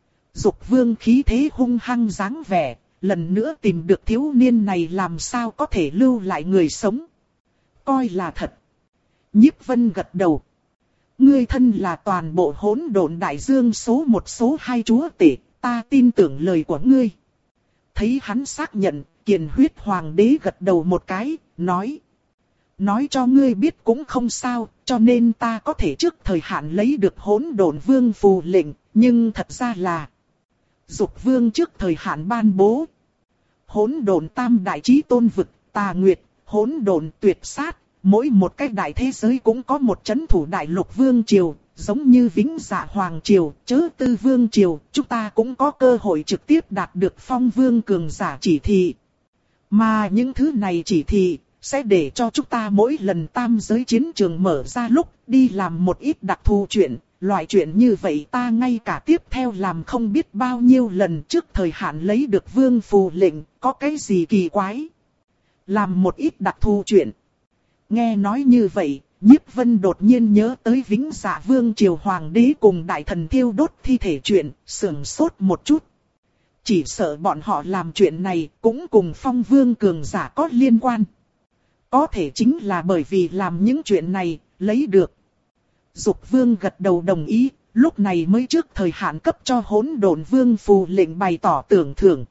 Dục Vương khí thế hung hăng dáng vẻ, lần nữa tìm được thiếu niên này làm sao có thể lưu lại người sống. Coi là thật. Nhiếp Vân gật đầu. Ngươi thân là toàn bộ Hỗn Độn Đại Dương số một số hai chúa tể, ta tin tưởng lời của ngươi. Thấy hắn xác nhận, Kiền Huyết Hoàng đế gật đầu một cái, nói. Nói cho ngươi biết cũng không sao, cho nên ta có thể trước thời hạn lấy được Hỗn Độn Vương phù lệnh, nhưng thật ra là Dục Vương trước thời hạn ban bố. Hỗn Độn Tam Đại Chí Tôn Vực, Tà Nguyệt, Hỗn Độn Tuyệt Sát, mỗi một cái đại thế giới cũng có một chấn thủ đại lục vương triều, giống như Vĩnh Dạ Hoàng Triều, Chớ Tư Vương Triều, chúng ta cũng có cơ hội trực tiếp đạt được Phong Vương cường giả chỉ thị. Mà những thứ này chỉ thị, sẽ để cho chúng ta mỗi lần tam giới chiến trường mở ra lúc đi làm một ít đặc thù chuyện. Loại chuyện như vậy ta ngay cả tiếp theo làm không biết bao nhiêu lần trước thời hạn lấy được vương phù lệnh, có cái gì kỳ quái. Làm một ít đặc thù chuyện. Nghe nói như vậy, Nhiếp Vân đột nhiên nhớ tới Vĩnh Dạ Vương Triều Hoàng đế cùng đại thần thiêu đốt thi thể chuyện, sưởng sốt một chút. Chỉ sợ bọn họ làm chuyện này cũng cùng Phong Vương cường giả có liên quan. Có thể chính là bởi vì làm những chuyện này, lấy được. Dục Vương gật đầu đồng ý, lúc này mới trước thời hạn cấp cho Hỗn Độn Vương phù lệnh bày tỏ tưởng thưởng.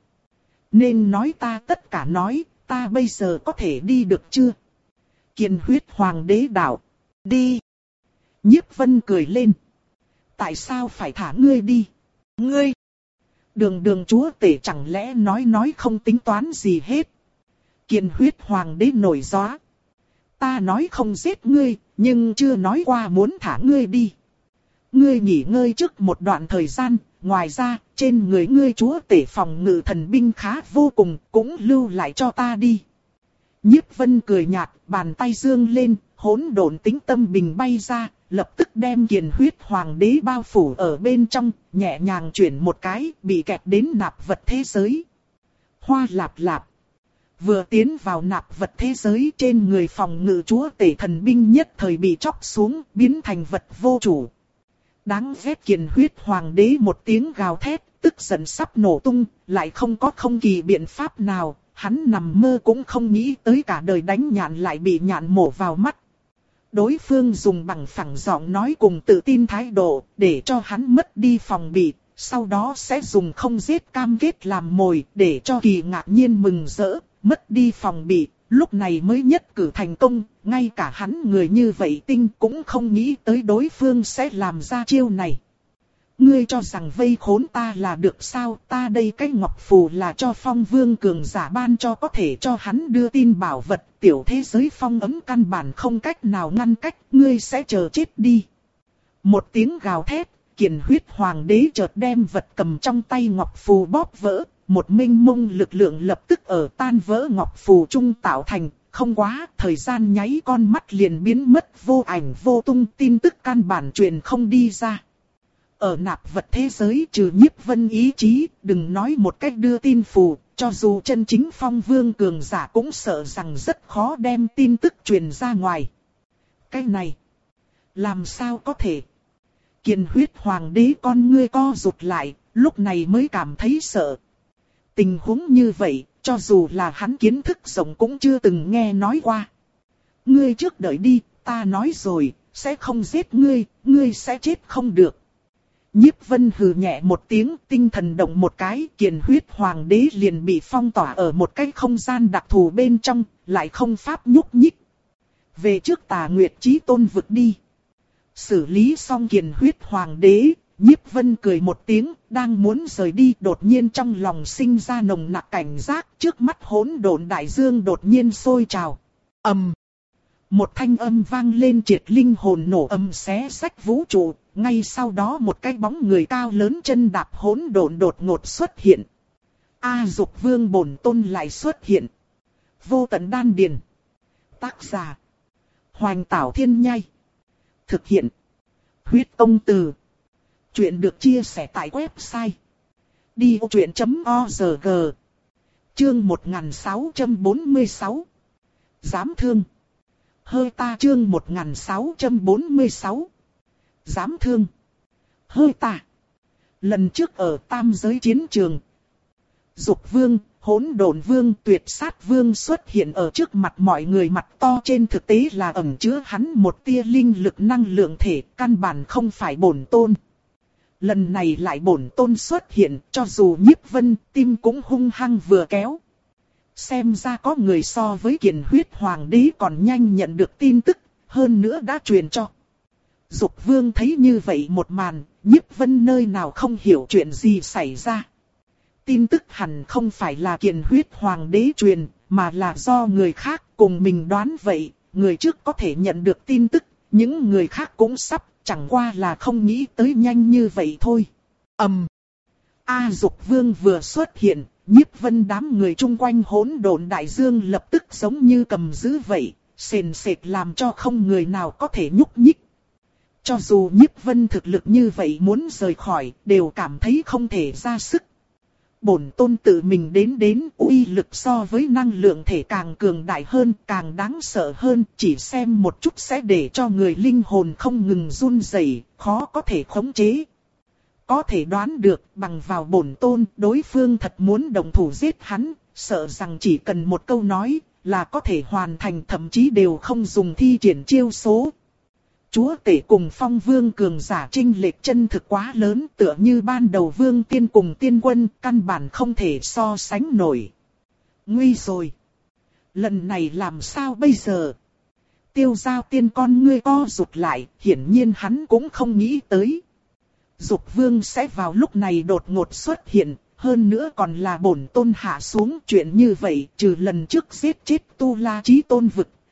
Nên nói ta tất cả nói, ta bây giờ có thể đi được chưa? Kiền Huyết Hoàng đế đạo. Đi. Nhiếp Vân cười lên. Tại sao phải thả ngươi đi? Ngươi. Đường đường chúa tể chẳng lẽ nói nói không tính toán gì hết. Kiền Huyết Hoàng đế nổi gió. ta nói không giết ngươi, nhưng chưa nói qua muốn thả ngươi đi. Ngươi nghỉ ngơi trước một đoạn thời gian, ngoài ra, trên người ngươi chúa tể phòng ngự thần binh khá vô cùng, cũng lưu lại cho ta đi. Nhiếp Vân cười nhạt, bàn tay dương lên, hỗn độn tính tâm bình bay ra, lập tức đem Kiền Huyết Hoàng đế bao phủ ở bên trong, nhẹ nhàng chuyển một cái, bị kẹt đến nạp vật thế giới. Hoa lạp lạp. Vừa tiến vào nạp vật thế giới, trên người phòng ngự chúa tể thần binh nhất thời bị chóc xuống, biến thành vật vô chủ. Đáng ghét. Kiền Huyết Hoàng đế một tiếng gào thét, tức giận sắp nổ tung, lại không có không kỳ biện pháp nào, hắn nằm mơ cũng không nghĩ tới cả đời đánh nhạn lại bị nhạn mổ vào mắt. Đối phương dùng bằng phẳng giọng nói cùng tự tin thái độ, để cho hắn mất đi phòng bị, sau đó sẽ dùng không giết cam kết làm mồi, để cho Kỳ ngạc nhiên mừng rỡ, mất đi phòng bị, lúc này mới nhất cử thành công, ngay cả hắn người như vậy tinh cũng không nghĩ tới đối phương sẽ làm ra chiêu này. Ngươi cho rằng vây khốn ta là được sao, ta đây cái ngọc phù là cho Phong Vương cường giả ban cho, có thể cho hắn đưa tin bảo vật, tiểu thế giới phong ấm căn bản không cách nào ngăn cách, ngươi sẽ chờ chết đi. Một tiếng gào thét, Kiền Huyết Hoàng đế chợt đem vật cầm trong tay ngọc phù bóp vỡ, một mênh mông lực lượng lập tức ở tan vỡ ngọc phù trung tạo thành, không quá, thời gian nháy con mắt liền biến mất vô ảnh vô tung, tin tức căn bản truyền không đi ra. Ở nạp vật thế giới trừ Nhiếp Vân ý chí, đừng nói một cách đưa tin phù, cho dù chân chính Phong Vương cường giả cũng sợ rằng rất khó đem tin tức truyền ra ngoài. Cái này, làm sao có thể? Kiền Huyết Hoàng đế con ngươi co rụt lại, lúc này mới cảm thấy sợ. Tình huống như vậy, cho dù là hắn kiến thức rộng cũng chưa từng nghe nói qua. Ngươi trước đợi đi, ta nói rồi, sẽ không giết ngươi, ngươi sẽ chết không được. Nhiếp Vân hừ nhẹ một tiếng, tinh thần động một cái, Kiền Huyết Hoàng đế liền bị phong tỏa ở một cái không gian đặc thù bên trong, lại không pháp nhúc nhích. Về trước Tà Nguyệt Chí Tôn vực đi. Xử lý xong Kiền Huyết Hoàng đế, Nhiếp Vân cười một tiếng, đang muốn rời đi, đột nhiên trong lòng sinh ra nồng nặc cảnh giác, trước mắt hỗn độn đại dương đột nhiên sôi trào. Ầm. Một thanh âm vang lên triệt linh hồn nổ âm xé rách vũ trụ, ngay sau đó một cái bóng người cao lớn chân đạp hỗn độn đột ngột xuất hiện. A Dục Vương bổn tôn lại xuất hiện. Vô tận đan điền. Tác giả: Hoành Tảo Thiên Nhai. Thực hiện: Huyết Tông Từ. Chuyện được chia sẻ tại website đi vô chuyện chấm org. Chương một nghìn sáu trăm bốn mươi sáu. Dám thương. Hơi ta chương một nghìn sáu trăm bốn mươi sáu. Dám thương. Hơi ta. Lần trước ở Tam Giới chiến trường, Dục Vương, Hỗn Độn Vương, Tuyệt Sát Vương xuất hiện ở trước mặt mọi người, mặt to trên thực tế là ẩn chứa hắn một tia linh lực năng lượng thể, căn bản không phải bổn tôn. Lần này lại bổn tôn xuất hiện, cho dù Nhiếp Vân tim cũng hung hăng vừa kéo. Xem ra có người so với Kiền Huyết Hoàng đế còn nhanh nhận được tin tức, hơn nữa đã truyền cho. Dục Vương thấy như vậy một màn, Nhiếp Vân nơi nào không hiểu chuyện gì xảy ra. Tin tức hẳn không phải là Kiền Huyết Hoàng đế truyền, mà là do người khác cùng mình đoán vậy. Người trước có thể nhận được tin tức, những người khác cũng sắp, chẳng qua là không nghĩ tới nhanh như vậy thôi. Ầm. Um. A Dục Vương vừa xuất hiện, Nhiếp Vân đám người chung quanh hỗn độn đại dương lập tức giống như cầm giữ vậy, sền sệt làm cho không người nào có thể nhúc nhích. Cho dù Nhiếp Vân thực lực như vậy muốn rời khỏi, đều cảm thấy không thể ra sức. Bổn tôn tự mình đến đến, uy lực so với năng lượng thể càng cường đại hơn, càng đáng sợ hơn, chỉ xem một chút sẽ để cho người linh hồn không ngừng run rẩy, khó có thể khống chế. Có thể đoán được, bằng vào bổn tôn, đối phương thật muốn động thủ giết hắn, sợ rằng chỉ cần một câu nói, là có thể hoàn thành, thậm chí đều không dùng thi triển chiêu số. Chúa tể cùng Phong Vương cường giả chênh lệch chân thực quá lớn, tựa như ban đầu Vương Tiên cùng Tiên Quân, căn bản không thể so sánh nổi. Nguy rồi! Lần này làm sao bây giờ? Tiêu Giao Tiên con ngươi co rụt lại, hiển nhiên hắn cũng không nghĩ tới. Dục Vương sẽ vào lúc này đột ngột xuất hiện, hơn nữa còn là bổn tôn hạ xuống. Chuyện như vậy, trừ lần trước giết chết Tu La Chí Tôn vực,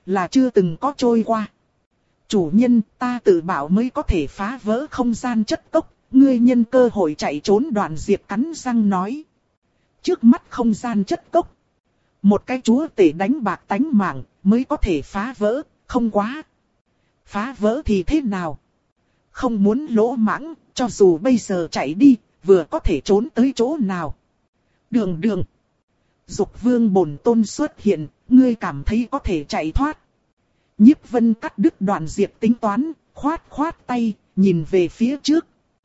là chưa từng có trôi qua. Chủ nhân, ta tự bảo mới có thể phá vỡ không gian chất cốc, ngươi nhân cơ hội chạy trốn. Đoạn Diệp cắn răng nói. Trước mắt không gian chất cốc, một cái chúa tể đánh bạc tánh mạng mới có thể phá vỡ, không quá. Phá vỡ thì thế nào? Không muốn lỗ mãng, cho dù bây giờ chạy đi, vừa có thể trốn tới chỗ nào. Đường đường. Dục vương bổn tôn xuất hiện, ngươi cảm thấy có thể chạy thoát. Nhiếp Vân cắt đứt Đoạn Diệp tính toán, khoát khoát tay, nhìn về phía trước.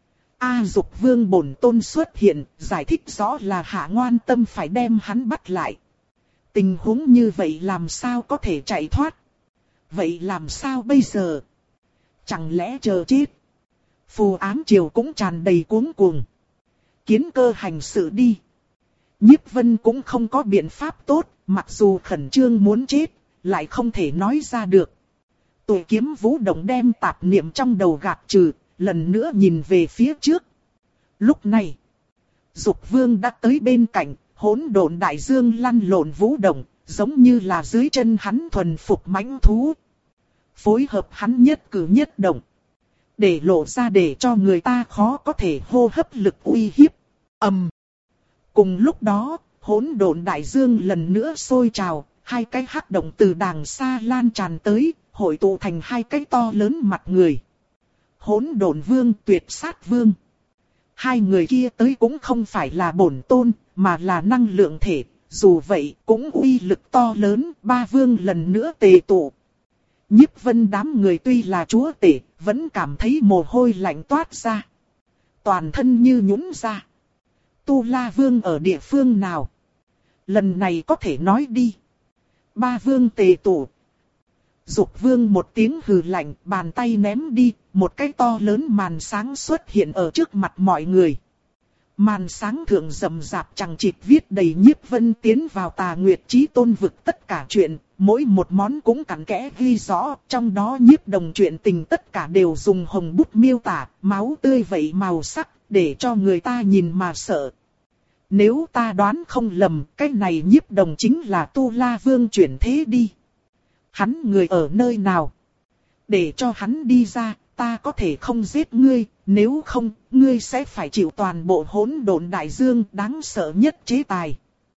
A Dục vương bổn tôn xuất hiện, giải thích rõ là Hạ Ngoan Tâm phải đem hắn bắt lại. Tình huống như vậy làm sao có thể chạy thoát? Vậy làm sao bây giờ? Chẳng lẽ chờ chết? Phù ám triều cũng tràn đầy cuống cuồng. Kiến cơ hành sự đi. Nhiếp Vân cũng không có biện pháp tốt, mặc dù khẩn trương muốn chết, lại không thể nói ra được. Tụ kiếm vũ động đem tạp niệm trong đầu gạt trừ, lần nữa nhìn về phía trước. Lúc này, Dục vương đã tới bên cạnh, hỗn độn đại dương lăn lộn vũ động, giống như là dưới chân hắn thuần phục mãnh thú. Phối hợp hắn nhất cử nhất động, để lộ ra để cho người ta khó có thể hô hấp lực uy hiếp. Ầm. Cùng lúc đó, hỗn độn đại dương lần nữa sôi trào, hai cái hắc động từ đàng xa lan tràn tới, hội tụ thành hai cái to lớn mặt người. Hỗn độn vương, tuyệt sát vương. Hai người kia tới cũng không phải là bổn tôn, mà là năng lượng thể, dù vậy cũng uy lực to lớn, ba vương lần nữa tề tụ. Nhiếp Vân đám người tuy là chúa tể, vẫn cảm thấy mồ hôi lạnh toát ra. Toàn thân như nhũn ra. Tu La Vương ở địa phương nào? Lần này có thể nói đi. Ba vương tề tụ. Dục vương một tiếng hừ lạnh, bàn tay ném đi, một cái to lớn màn sáng xuất hiện ở trước mặt mọi người. Màn sáng thượng rậm rạp chằng chịt viết đầy Nhiếp Vân tiến vào Tà Nguyệt Chí Tôn vực tất cả chuyện, mỗi một món cũng cặn kẽ ghi rõ, trong đó Nhiếp Đồng chuyện tình tất cả đều dùng hồng bút miêu tả, máu tươi vậy màu sắc, để cho người ta nhìn mà sợ. Nếu ta đoán không lầm, cái này Nhiếp Đồng chính là Tu La Vương chuyển thế đi. Hắn người ở nơi nào? Để cho hắn đi ra, ta có thể không giết ngươi, nếu không, ngươi sẽ phải chịu toàn bộ hỗn độn đại dương đáng sợ nhất chế tài.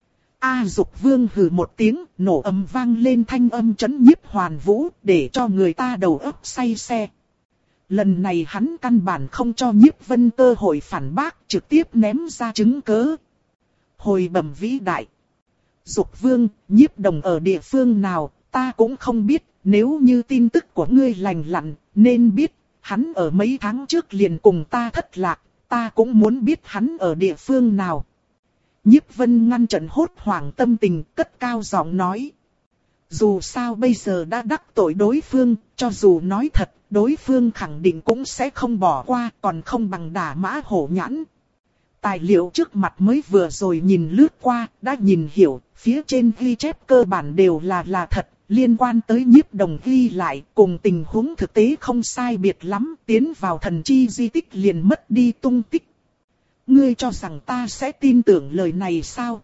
A Dục Vương hừ một tiếng, nổ ầm vang lên thanh âm chấn nhiếp hoàn vũ, để cho người ta đầu óc say xe. Lần này hắn căn bản không cho Nhiếp Vân cơ hội phản bác, trực tiếp ném ra chứng cớ. Hồi bẩm vĩ đại. Dục Vương, Nhiếp Đồng ở địa phương nào, ta cũng không biết, nếu như tin tức của ngươi lành lặn, nên biết, hắn ở mấy tháng trước liền cùng ta thất lạc, ta cũng muốn biết hắn ở địa phương nào. Nhiếp Vân ngăn trận hốt hoảng tâm tình, cất cao giọng nói. Dù sao bây giờ đã đắc tội đối phương, cho dù nói thật, đối phương khẳng định cũng sẽ không bỏ qua, còn không bằng đả mã hổ nhãn. Tài liệu trước mặt mới vừa rồi nhìn lướt qua, đã nhìn hiểu, phía trên ghi chép cơ bản đều là là thật, liên quan tới Nhiếp Đồng ghi lại, cùng tình huống thực tế không sai biệt lắm, tiến vào thần chi di tích liền mất đi tung tích. Ngươi cho rằng ta sẽ tin tưởng lời này sao?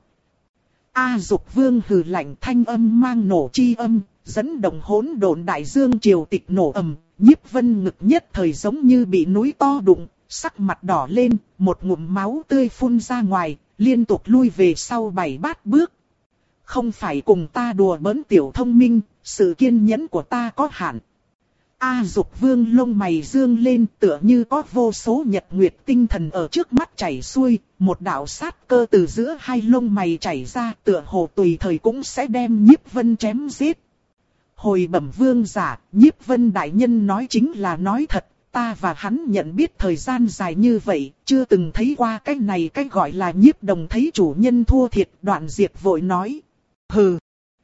A Dục Vương hừ lạnh thanh âm mang nổ chi âm, dẫn động hỗn độn đại dương triều tịch nổ ầm, Nhiếp Vân ngực nhất thời giống như bị núi to đụng, sắc mặt đỏ lên, một ngụm máu tươi phun ra ngoài, liên tục lui về sau bảy bát bước. Không phải cùng ta đùa bỡn tiểu thông minh, sự kiên nhẫn của ta có hạn. A Dục Vương lông mày dương lên, tựa như có vô số nhật nguyệt tinh thần ở trước mắt chảy xuôi, một đạo sát cơ từ giữa hai lông mày chảy ra, tựa hồ tùy thời cũng sẽ đem Nhiếp Vân chém giết. Hồi bẩm vương giả, Nhiếp Vân đại nhân nói chính là nói thật, ta và hắn nhận biết thời gian dài như vậy, chưa từng thấy qua cái này cái gọi là Nhiếp Đồng thấy chủ nhân thua thiệt. Đoạn Diệp vội nói. Hừ.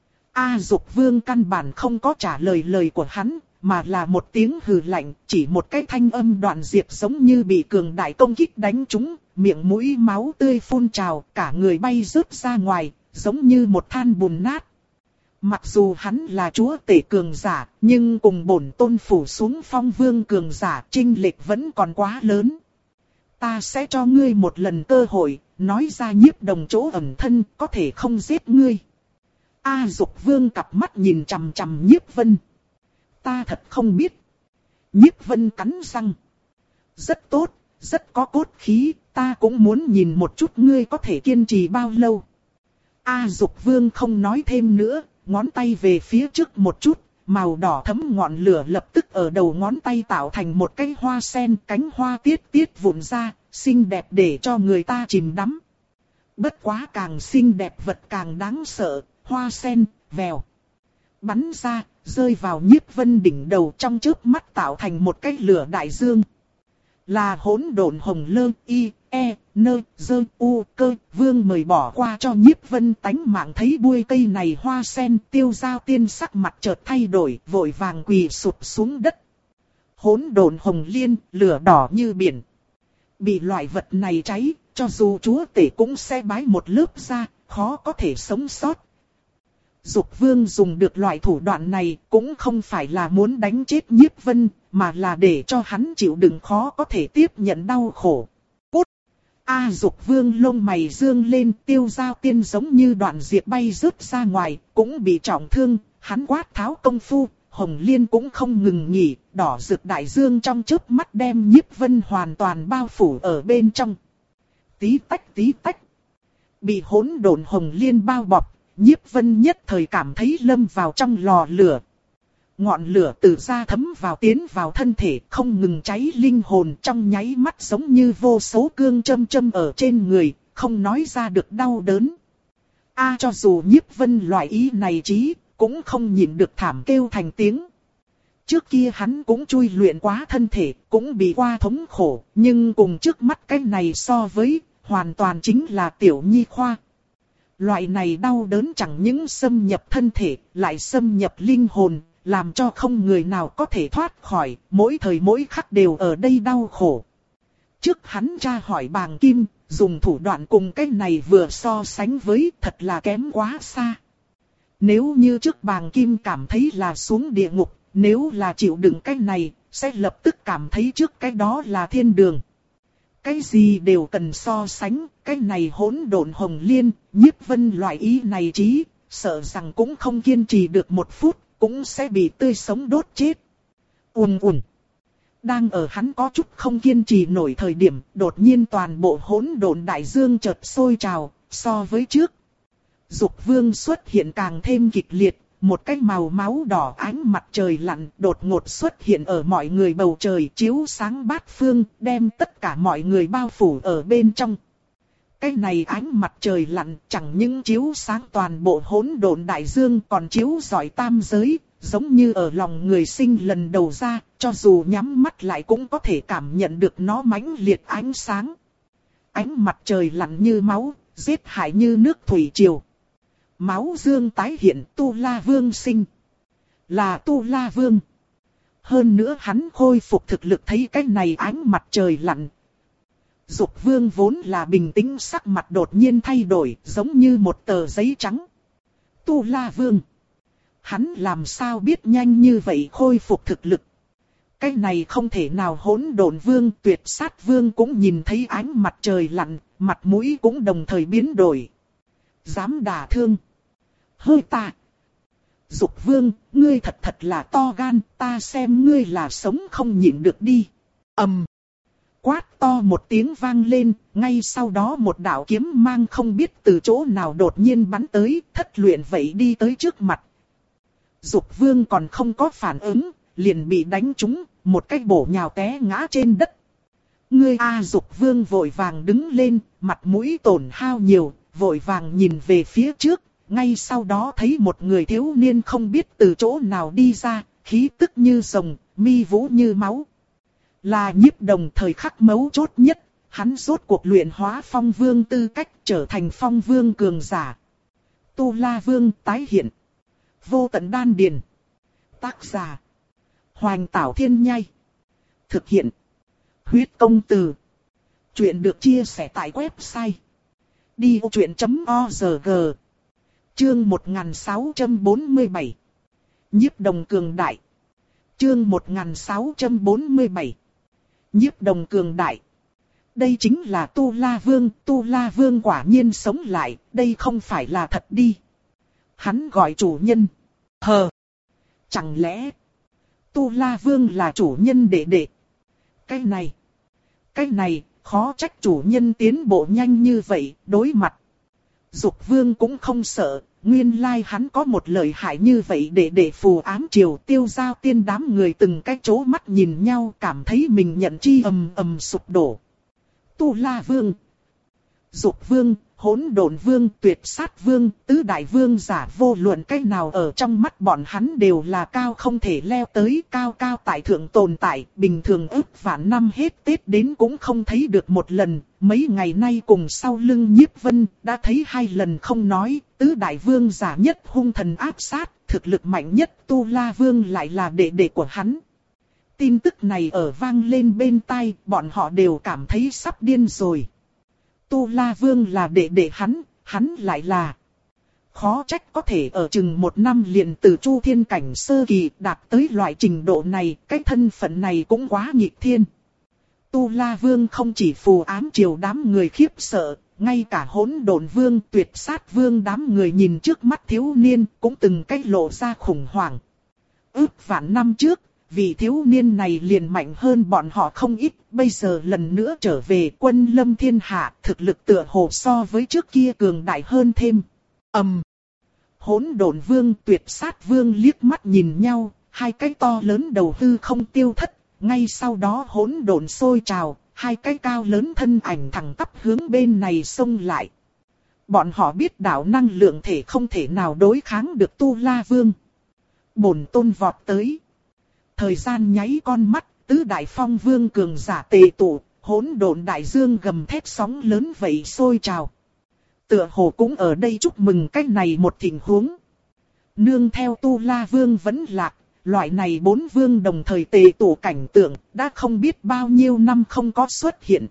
A Dục Vương căn bản không có trả lời lời của hắn, mà là một tiếng hừ lạnh, chỉ một cái thanh âm. Đoạn Diệp giống như bị cường đại công kích đánh trúng, miệng mũi máu tươi phun trào, cả người bay rớt ra ngoài, giống như một than bùn nát. Mặc dù hắn là chúa tể cường giả, nhưng cùng bổn tôn phủ xuống phong vương cường giả chênh lệch vẫn còn quá lớn. Ta sẽ cho ngươi một lần cơ hội, nói ra Nhiếp Đồng chỗ ẩn thân, có thể không giết ngươi. A Dục Vương cặp mắt nhìn chằm chằm Nhiếp Vân. Ta thật không biết. Nhiếp Vân cắn răng. Rất tốt, rất có cốt khí, ta cũng muốn nhìn một chút ngươi có thể kiên trì bao lâu. A Dục Vương không nói thêm nữa, ngón tay về phía trước một chút, màu đỏ thấm ngọn lửa lập tức ở đầu ngón tay tạo thành một cái hoa sen, cánh hoa tiết tiết vụn ra, xinh đẹp để cho người ta chìm đắm. Bất quá càng xinh đẹp vật càng đáng sợ, hoa sen, vèo. Bắn ra, rơi vào Nhiếp Vân đỉnh đầu trong chớp mắt tạo thành một cái lửa đại dương. Là hỗn độn hồng lơ, y, e, nơ, dơ, u, cơ, vương mời bỏ qua cho Nhiếp Vân tánh mạng thấy bụi cây này hoa sen. Tiêu Giao Tiên sắc mặt chợt thay đổi, vội vàng quỳ sụp xuống đất. Hỗn độn hồng liên, lửa đỏ như biển. Bị loại vật này cháy, cho dù chúa tể cũng sẽ bái một lớp ra, khó có thể sống sót. Dục Vương dùng được loại thủ đoạn này cũng không phải là muốn đánh chết Nhiếp Vân, mà là để cho hắn chịu đựng khó có thể tiếp nhận đau khổ. Cút! A Dục Vương lông mày dương lên, Tiêu Giao Tiên giống như đoạn diệp bay rớt ra ngoài, cũng bị trọng thương, hắn quát tháo công phu, hồng liên cũng không ngừng nghỉ, đỏ rực đại dương trong chớp mắt đem Nhiếp Vân hoàn toàn bao phủ ở bên trong. Tí tách tí tách. Bị hỗn độn hồng liên bao bọc, Nhiếp Vân nhất thời cảm thấy lâm vào trong lò lửa. Ngọn lửa từ da thấm vào tiến vào thân thể, không ngừng cháy linh hồn, trong nháy mắt giống như vô số cương châm châm ở trên người, không nói ra được đau đớn. A cho dù Nhiếp Vân loại ý này trí, cũng không nhịn được thảm kêu thành tiếng. Trước kia hắn cũng chui luyện quá thân thể, cũng bị qua thống khổ, nhưng cùng trước mắt cái này so với, hoàn toàn chính là tiểu nhi khoa. Loại này đau đớn chẳng những xâm nhập thân thể, lại xâm nhập linh hồn, làm cho không người nào có thể thoát khỏi, mỗi thời mỗi khắc đều ở đây đau khổ. Trước hắn tra hỏi Bàng Kim, dùng thủ đoạn cùng cái này vừa so sánh với, thật là kém quá xa. Nếu như trước Bàng Kim cảm thấy là xuống địa ngục, nếu là chịu đựng cái này, sẽ lập tức cảm thấy trước cái đó là thiên đường. Cái gì đều cần so sánh, cái này hỗn độn hồng liên, Nhiếp Vân loại ý này trí, sợ rằng cũng không kiên trì được một phút, cũng sẽ bị tươi sống đốt chết. Ùn ùn. Đang ở hắn có chút không kiên trì nổi thời điểm, đột nhiên toàn bộ hỗn độn đại dương chợt sôi trào, so với trước. Dục Vương xuất hiện càng thêm kịch liệt, một cái màu máu đỏ ánh mặt trời lặn đột ngột xuất hiện ở mọi người bầu trời chiếu sáng bát phương, đem tất cả mọi người bao phủ ở bên trong. Cái này ánh mặt trời lặn chẳng những chiếu sáng toàn bộ hỗn độn đại dương còn chiếu rọi tam giới, giống như ở lòng người sinh lần đầu ra, cho dù nhắm mắt lại cũng có thể cảm nhận được nó mãnh liệt ánh sáng. Ánh mặt trời lặn như máu, giết hại như nước thủy triều. Máu dương tái hiện, Tu La Vương sinh. Là Tu La Vương. Hơn nữa hắn khôi phục thực lực thấy cái này ánh mặt trời lặn. Dục Vương vốn là bình tĩnh sắc mặt đột nhiên thay đổi, giống như một tờ giấy trắng. Tu La Vương. Hắn làm sao biết nhanh như vậy khôi phục thực lực. Cái này không thể nào. Hỗn độn Vương, Tuyệt Sát Vương cũng nhìn thấy ánh mặt trời lặn, mặt mũi cũng đồng thời biến đổi. Dám đả thương. Hơi ta. Dục Vương, ngươi thật thật là to gan, ta xem ngươi là sống không nhịn được đi. Ầm. Um. Quát to một tiếng vang lên, ngay sau đó một đạo kiếm mang không biết từ chỗ nào đột nhiên bắn tới, thất luyện vậy đi tới trước mặt. Dục Vương còn không có phản ứng, liền bị đánh trúng, một cái bổ nhào té ngã trên đất. Ngươi A Dục Vương vội vàng đứng lên, mặt mũi tổn hao nhiều, vội vàng nhìn về phía trước, ngay sau đó thấy một người thiếu niên không biết từ chỗ nào đi ra, khí tức như rồng, mi vũ như máu. Là Nhiếp Đồng. Thời khắc mấu chốt nhất, hắn rốt cuộc luyện hóa Phong Vương tư cách trở thành Phong Vương cường giả. Tu La Vương tái hiện. Vô tận đan điền. Tác giả. Hoành Tảo Thiên Nhai. Thực hiện. Huyết Công Từ. Chuyện được chia sẻ tại website đi ô chuyện chấm org. Chương một nghìn sáu trăm bốn mươi bảy. Nhiếp Đồng cường đại. Chương một nghìn sáu trăm bốn mươi bảy. Nhiếp Đồng cường đại. Đây chính là Tu La Vương, Tu La Vương quả nhiên sống lại, đây không phải là thật đi. hắn gọi chủ nhân. Hờ! Chẳng lẽ Tu La Vương là chủ nhân đệ đệ? Cái này, cái này, khó trách chủ nhân tiến bộ nhanh như vậy, đối mặt. Dục Vương cũng không sợ, nguyên lai hắn có một lời hại như vậy để để phù ám triều Tiêu Giao Tiên đám người từng cái chố mắt nhìn nhau cảm thấy mình nhận chi ầm ầm sụp đổ. Tu La Vương, Dục Vương, Hỗn Độn Vương, Tuyệt Sát Vương, Tứ Đại Vương giả vô luận cách nào ở trong mắt bọn hắn đều là cao không thể leo tới, cao cao tại thượng tồn tại, bình thường ức vạn năm hết Tết đến cũng không thấy được một lần, mấy ngày nay cùng sau lưng Nhiếp Vân đã thấy hai lần không nói, Tứ Đại Vương giả nhất hung thần áp sát, thực lực mạnh nhất Tu La Vương lại là đệ đệ của hắn. Tin tức này ở vang lên bên tai, bọn họ đều cảm thấy sắp điên rồi. Tu La Vương là đệ đệ hắn, hắn lại là. Khó trách có thể ở chừng một năm liền từ Chu Thiên cảnh sơ kỳ đạt tới loại trình độ này, cái thân phận này cũng quá nghịch thiên. Tu La Vương không chỉ phù ám triều đám người khiếp sợ, ngay cả Hỗn Độn Vương, Tuyệt Sát Vương đám người nhìn trước mắt thiếu niên cũng từng cách lộ ra khủng hoảng. Ước vạn năm trước, vì thiếu niên này liền mạnh hơn bọn họ không ít, bây giờ lần nữa trở về quân lâm thiên hạ, thực lực tựa hồ so với trước kia cường đại hơn thêm. ầm, um, Hỗn Độn Vương, Tuyệt Sát Vương liếc mắt nhìn nhau, hai cái to lớn đầu hư không tiêu thất, ngay sau đó hỗn độn sôi trào, hai cái cao lớn thân ảnh thẳng tắp hướng bên này xông lại. Bọn họ biết đạo năng lượng thể không thể nào đối kháng được Tu La Vương. Bổn tôn vọt tới. Thời gian nháy con mắt, tứ đại phong vương cường giả tề tụ, hỗn độn đại dương gầm thét sóng lớn vậy sôi trào. Tựa hồ cũng ở đây chúc mừng cái này một tình huống. Nương theo Tu La Vương vẫn lạc, loại này bốn vương đồng thời tề tụ cảnh tượng, đã không biết bao nhiêu năm không có xuất hiện.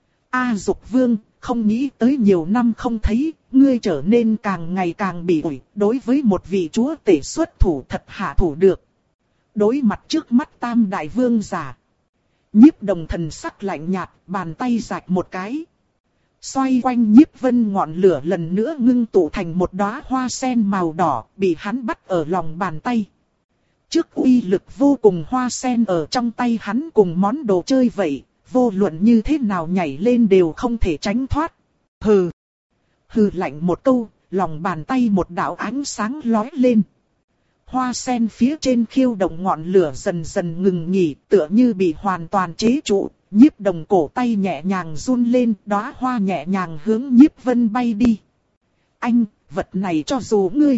A Dục Vương, không nghĩ tới nhiều năm không thấy, ngươi trở nên càng ngày càng bị ủi, đối với một vị chúa tể xuất thủ thật hạ thủ được. Đối mặt trước mắt tam đại vương giả. Nhiếp Đồng thần sắc lạnh nhạt, bàn tay rạch một cái. Xoay quanh Nhiếp Vân ngọn lửa lần nữa ngưng tụ thành một đóa hoa sen màu đỏ, bị hắn bắt ở lòng bàn tay. Trước uy lực vô cùng hoa sen ở trong tay hắn cùng món đồ chơi vậy, vô luận như thế nào nhảy lên đều không thể tránh thoát. Hừ. Hừ lạnh một câu, lòng bàn tay một đạo ánh sáng lóe lên. Hoa sen phía trên khiêu động ngọn lửa dần dần ngừng nghỉ, tựa như bị hoàn toàn chế trụ. Nhiếp Đồng cổ tay nhẹ nhàng run lên, đóa hoa nhẹ nhàng hướng Nhiếp Vân bay đi. Anh, vật này cho dù ngươi.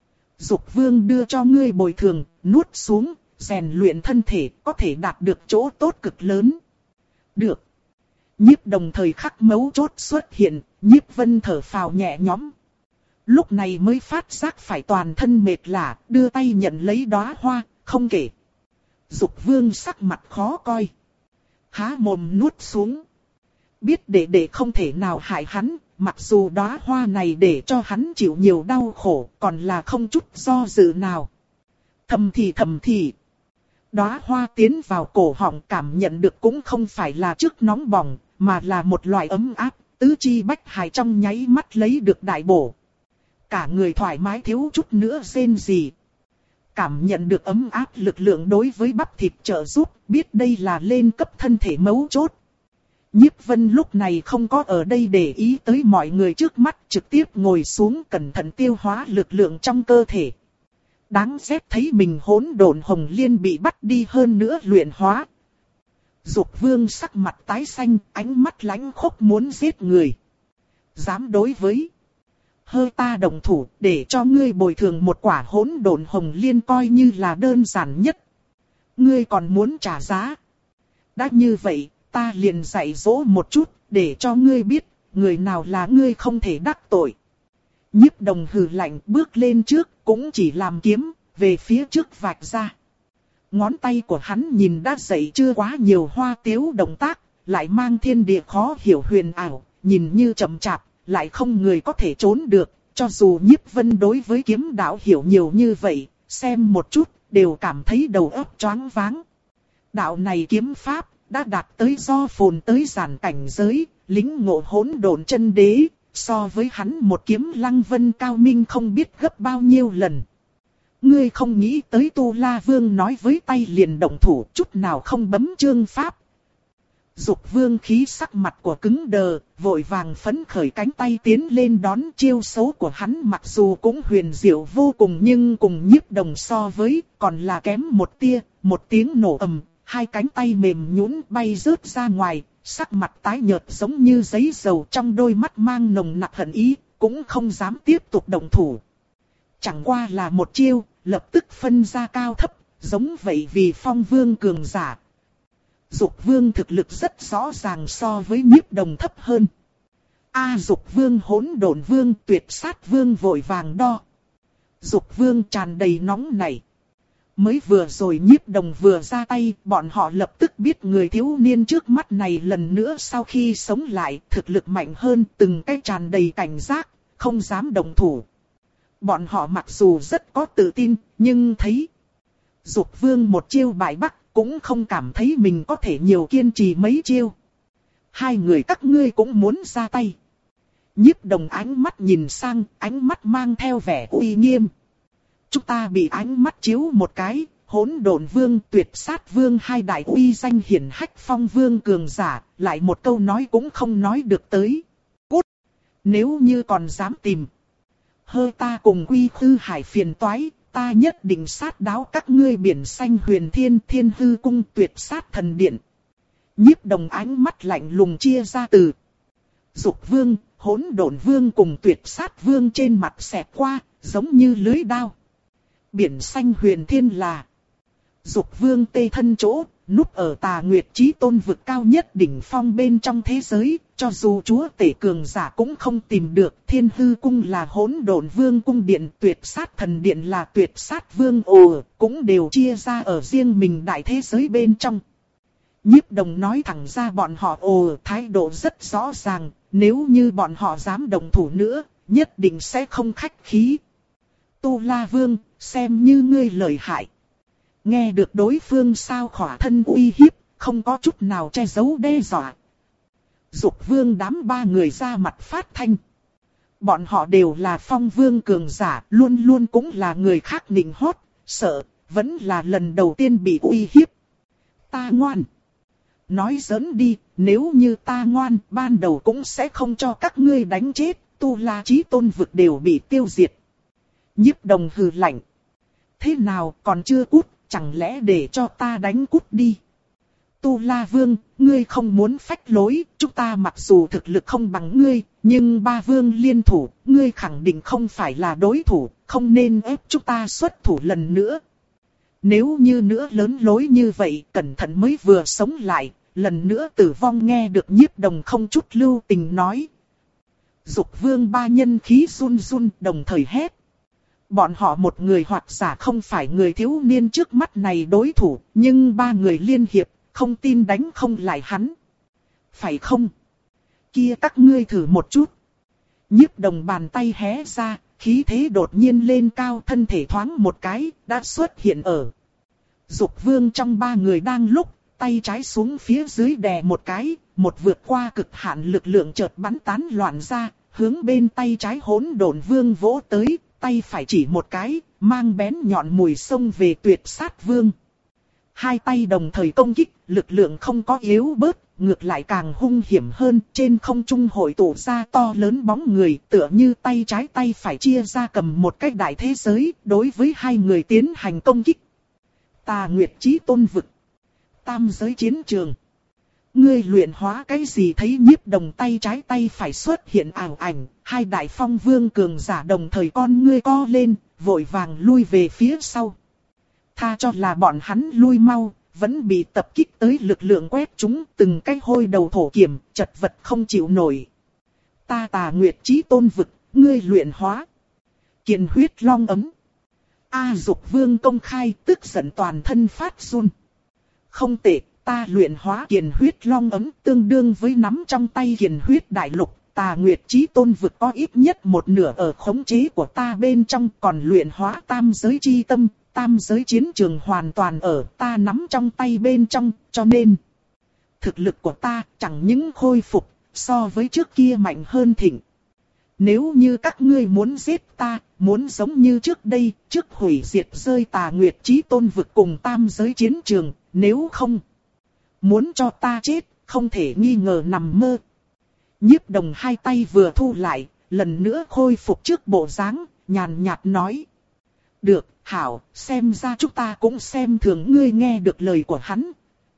Dục Vương đưa cho ngươi bồi thường, nuốt xuống, rèn luyện thân thể, có thể đạt được chỗ tốt cực lớn. Được. Nhiếp Đồng thời khắc mấu chốt xuất hiện, Nhiếp Vân thở phào nhẹ nhõm. Lúc này mới phát giác phải toàn thân mệt lả, đưa tay nhận lấy đóa hoa, không kể. Dục Vương sắc mặt khó coi. Há mồm nuốt xuống. Biết đệ đệ không thể nào hại hắn, mặc dù đóa hoa này để cho hắn chịu nhiều đau khổ, còn là không chút do dự nào. Thầm thì thầm thì. Đóa hoa tiến vào cổ họng cảm nhận được cũng không phải là trước nóng bỏng, mà là một loại ấm áp, tứ chi bách hài trong nháy mắt lấy được đại bổ. Cả người thoải mái thiếu chút nữa rên rỉ. Cảm nhận được ấm áp lực lượng đối với bắp thịt trợ giúp, biết đây là lên cấp thân thể mấu chốt. Nhiếp Vân lúc này không có ở đây để ý tới mọi người trước mắt, trực tiếp ngồi xuống cẩn thận tiêu hóa lực lượng trong cơ thể. Đáng ghét thấy mình hỗn độn hồng liên bị bắt đi hơn nữa luyện hóa. Dục Vương sắc mặt tái xanh, ánh mắt lãnh khốc muốn giết người. Dám đối với hơi ta đồng thủ để cho ngươi bồi thường một quả hỗn độn hồng liên coi như là đơn giản nhất. Ngươi còn muốn trả giá. Đã như vậy, ta liền dạy dỗ một chút để cho ngươi biết, người nào là ngươi không thể đắc tội. Nhiếp Đồng hừ lạnh bước lên trước, cũng chỉ làm kiếm, về phía trước vạch ra. Ngón tay của hắn nhìn đã dậy chưa quá nhiều hoa tiếu động tác, lại mang thiên địa khó hiểu huyền ảo, nhìn như chậm chạp, lại không người có thể trốn được. Cho dù Nhiếp Vân đối với kiếm đạo hiểu nhiều như vậy, xem một chút, đều cảm thấy đầu óc choáng váng. Đạo này kiếm pháp, đã đạt tới do phồn tới giản cảnh giới, lính ngộ hỗn độn chân đế, so với hắn một kiếm Lăng Vân cao minh không biết gấp bao nhiêu lần. Ngươi không nghĩ tới Tu La Vương nói với tay liền động thủ, chút nào không bấm chương pháp. Dục Vương khí sắc mặt của cứng đờ, vội vàng phấn khởi cánh tay tiến lên đón. Chiêu số của hắn mặc dù cũng huyền diệu vô cùng nhưng cùng Nhiếp Đồng so với còn là kém một tia. Một tiếng nổ ầm, hai cánh tay mềm nhũn bay rớt ra ngoài, sắc mặt tái nhợt giống như giấy dầu, trong đôi mắt mang nồng nặc hận ý, cũng không dám tiếp tục động thủ. Chẳng qua là một chiêu, lập tức phân ra cao thấp, giống vậy vì Phong Vương cường giả. Dục Vương thực lực rất rõ ràng so với Nhiếp Đồng thấp hơn. A Dục Vương, Hỗn Độn Vương, Tuyệt Sát Vương vội vàng đo. Dục Vương tràn đầy nóng nảy. Mới vừa rồi Nhiếp Đồng vừa ra tay, bọn họ lập tức biết người thiếu niên trước mắt này lần nữa sau khi sống lại, thực lực mạnh hơn, từng cái tràn đầy cảnh giác, không dám động thủ. Bọn họ mặc dù rất có tự tin, nhưng thấy Dục Vương một chiêu bại bắc, cũng không cảm thấy mình có thể nhiều kiên trì mấy chiêu. Hai người các ngươi cũng muốn ra tay. Nhiếp Đồng ánh mắt nhìn sang, ánh mắt mang theo vẻ uy nghiêm. Chúng ta bị ánh mắt chiếu một cái, Hỗn Độn Vương, Tuyệt Sát Vương hai đại uy danh hiển hách Phong Vương cường giả, lại một câu nói cũng không nói được tới. Cút! Nếu như còn dám tìm hơi ta cùng Quy Khư Hải phiền toái, ta nhất định sát đáo các ngươi Biển Xanh Huyền Thiên, Thiên Hư Cung, Tuyệt Sát Thần Điện. Nhiếp Đồng ánh mắt lạnh lùng chia ra từ Dục Vương, Hỗn Độn Vương cùng Tuyệt Sát Vương trên mặt xẹt qua, giống như lưới đao. Biển Xanh Huyền Thiên là Dục Vương tê thân chỗ, núp ở Tà Nguyệt Chí Tôn vực cao nhất đỉnh phong bên trong thế giới, cho dù chúa tể cường giả cũng không tìm được. Thiên Hư Cung là Hỗn Độn Vương cung điện, Tuyệt Sát Thần Điện là Tuyệt Sát Vương ồ, cũng đều chia ra ở riêng mình đại thế giới bên trong. Nhiếp Đồng nói thẳng ra bọn họ ồ, thái độ rất rõ ràng, nếu như bọn họ dám động thủ nữa, nhất định sẽ không khách khí. Tu La Vương, xem như ngươi lợi hại. Nghe được đối phương sao khỏa thân uy hiếp, không có chút nào che giấu đe dọa. Dục Vương đám ba người ra mặt phát thanh. Bọn họ đều là Phong Vương cường giả, luôn luôn cũng là người khác nịnh hót, sợ, vẫn là lần đầu tiên bị uy hiếp. Ta ngoan. Nói giỡn đi, nếu như ta ngoan, ban đầu cũng sẽ không cho các ngươi đánh chết, Tu La Chí Tôn vực đều bị tiêu diệt. Nhiếp Đồng hừ lạnh. Thế nào còn chưa cút, chẳng lẽ để cho ta đánh cút đi? Tu La Vương, ngươi không muốn phách lối, chúng ta mặc dù thực lực không bằng ngươi, nhưng ba vương liên thủ, ngươi khẳng định không phải là đối thủ, không nên ép chúng ta xuất thủ lần nữa. Nếu như nữa lớn lối như vậy, cẩn thận mới vừa sống lại, lần nữa tử vong. Nghe được Nhiếp Đồng không chút lưu tình nói. Dục Vương ba nhân khí run run đồng thời hét. Bọn họ một người hoặc giả không phải người thiếu niên trước mắt này đối thủ, nhưng ba người liên hiệp, không tin đánh không lại hắn. Phải không? Kia các ngươi thử một chút. Nhiếp Đồng bàn tay hé ra, khí thế đột nhiên lên cao, thân thể thoáng một cái, đã xuất hiện ở Dục Vương trong ba người đang lúc, tay trái xuống phía dưới đè một cái, một vượt qua cực hạn lực lượng chợt bắn tán loạn ra, hướng bên tay trái Hỗn Độn Vương vỗ tới, tay phải chỉ một cái, mang bén nhọn mùi xông về Tuyệt Sát Vương. Hai tay đồng thời công kích, lực lượng không có yếu bớt, ngược lại càng hung hiểm hơn, trên không trung hội tụ ra to lớn bóng người, tựa như tay trái tay phải chia ra cầm một cái đại thế giới, đối với hai người tiến hành công kích. Tà Nguyệt Chí Tôn vực, tam giới chiến trường. Ngươi luyện hóa cái gì? Thấy Nhiếp Đồng tay trái tay phải xuất hiện ảo ảnh, hai đại Phong Vương cường giả đồng thời con ngươi co lên, vội vàng lui về phía sau. Tha cho là bọn hắn lui mau, vẫn bị tập kích tới lực lượng quét chúng, từng cái hôi đầu thổ kiểm, chật vật không chịu nổi. Ta Tà Nguyệt Chí Tôn vực, ngươi luyện hóa Kiền Huyết Long ấm. A Dục Vương công khai, tức giận toàn thân phát run. Không tệ, ta luyện hóa Kiền Huyết Long ấm tương đương với nắm trong tay Kiền Huyết Đại Lục. Tà Nguyệt Chí Tôn vực có ít nhất một nửa ở khống chế của ta bên trong, còn luyện hóa tam giới chi tâm, tam giới chiến trường hoàn toàn ở ta nắm trong tay bên trong, cho nên thực lực của ta chẳng những khôi phục, so với trước kia mạnh hơn thịnh. Nếu như các ngươi muốn giết ta, muốn giống như trước đây, trước hủy diệt rơi Tà Nguyệt Chí Tôn vực cùng tam giới chiến trường, nếu không, muốn cho ta chết, không thể nghi ngờ nằm mơ. Nhiếp Đồng hai tay vừa thu lại, lần nữa khôi phục trước bộ dáng, nhàn nhạt nói. Được, hảo, xem ra chúng ta cũng xem thường ngươi nghe được lời của hắn.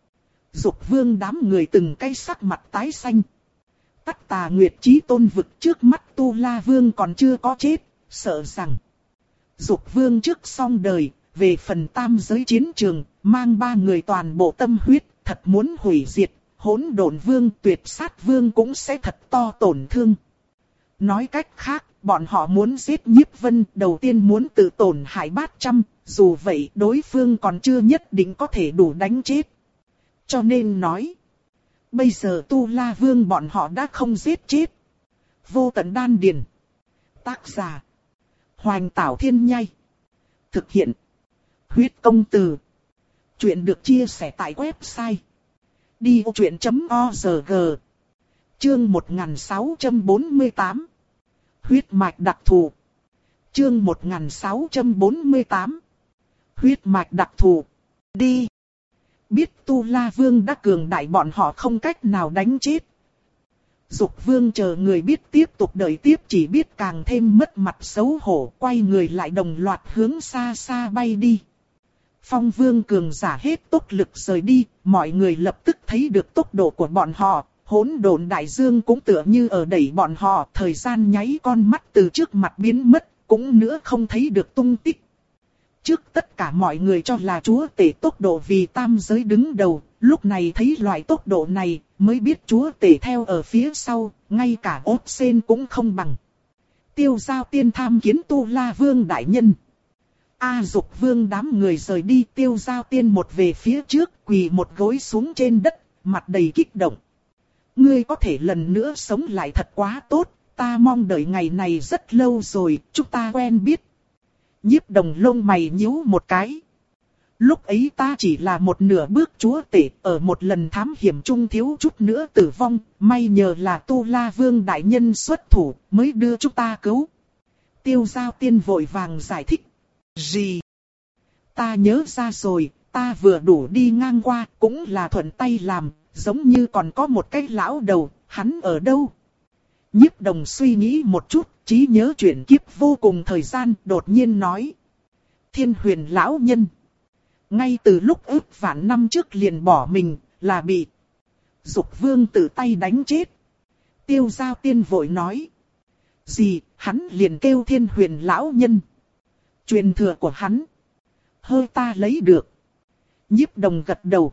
Dục Vương đám người từng cái sắc mặt tái xanh. Tắc Tà Nguyệt Chí Tôn vực trước mắt Tu La Vương còn chưa có chết, sợ rằng Dục Vương trước xong đời, về phần tam giới chiến trường, mang ba người toàn bộ tâm huyết, thật muốn hủy diệt, Hỗn Độn Vương, Tuyệt Sát Vương cũng sẽ thật to tổn thương. Nói cách khác, bọn họ muốn giết Nhiếp Vân, đầu tiên muốn tự tổn hại bát trăm, dù vậy đối phương còn chưa nhất định có thể đủ đánh chết. Cho nên nói, bây giờ Tu La Vương bọn họ đã không giết chết. Vô Tận Đan Điền. Tác giả: Hoành Tảo Thiên Nhai. Thực hiện: Huyết Công Từ. Chuyện được chia sẻ tại website đi ô chuyện chấm org. Chương một nghìn sáu trăm bốn mươi tám. Huyết mạch đặc thù. Chương một nghìn sáu trăm bốn mươi tám. Huyết mạch đặc thù. Đi. Biết Tu La Vương đã cường đại bọn họ không cách nào đánh chết. Dục Vương chờ người biết tiếp tục đợi tiếp chỉ biết càng thêm mất mặt xấu hổ, quay người lại đồng loạt hướng xa xa bay đi. Phong Vương cường giả hết tốc lực rời đi, mọi người lập tức thấy được tốc độ của bọn họ. Hỗn Độn Đại Dương cũng tựa như ở đẩy bọn họ, thời gian nháy con mắt từ trước mặt biến mất, cũng nữa không thấy được tung tích. Trước tất cả mọi người cho là chúa tể tốc độ vì tam giới đứng đầu, lúc này thấy loại tốc độ này, mới biết chúa tể theo ở phía sau, ngay cả ốt sen cũng không bằng. Tiêu Giao Tiên tham kiến Tu La Vương đại nhân. A Dục Vương đám người rời đi, Tiêu Giao Tiên một về phía trước, quỳ một gối xuống trên đất, mặt đầy kích động. Ngươi có thể lần nữa sống lại thật quá tốt, ta mong đợi ngày này rất lâu rồi, chúng ta quen biết. Nhiếp Đồng lông mày nhíu một cái. Lúc ấy ta chỉ là một nửa bước chúa tể, ở một lần thám hiểm chung thiếu chút nữa tử vong, may nhờ là Tu La Vương đại nhân xuất thủ, mới đưa chúng ta cứu. Tiêu Giao Tiên vội vàng giải thích. Gì? Ta nhớ ra rồi, ta vừa đủ đi ngang qua, cũng là thuận tay làm, giống như còn có một cái lão đầu, hắn ở đâu? Nhiếp Đồng suy nghĩ một chút, trí nhớ chuyển kiếp vô cùng thời gian, đột nhiên nói. Thiên Huyền lão nhân. Ngay từ lúc ước vạn năm trước liền bỏ mình, là bị Dục Vương tự tay đánh chết. Tiêu Giao Tiên vội nói. Gì, hắn liền kêu Thiên Huyền lão nhân. Truyền thừa của hắn, hơi ta lấy được. Nhiếp Đồng gật đầu.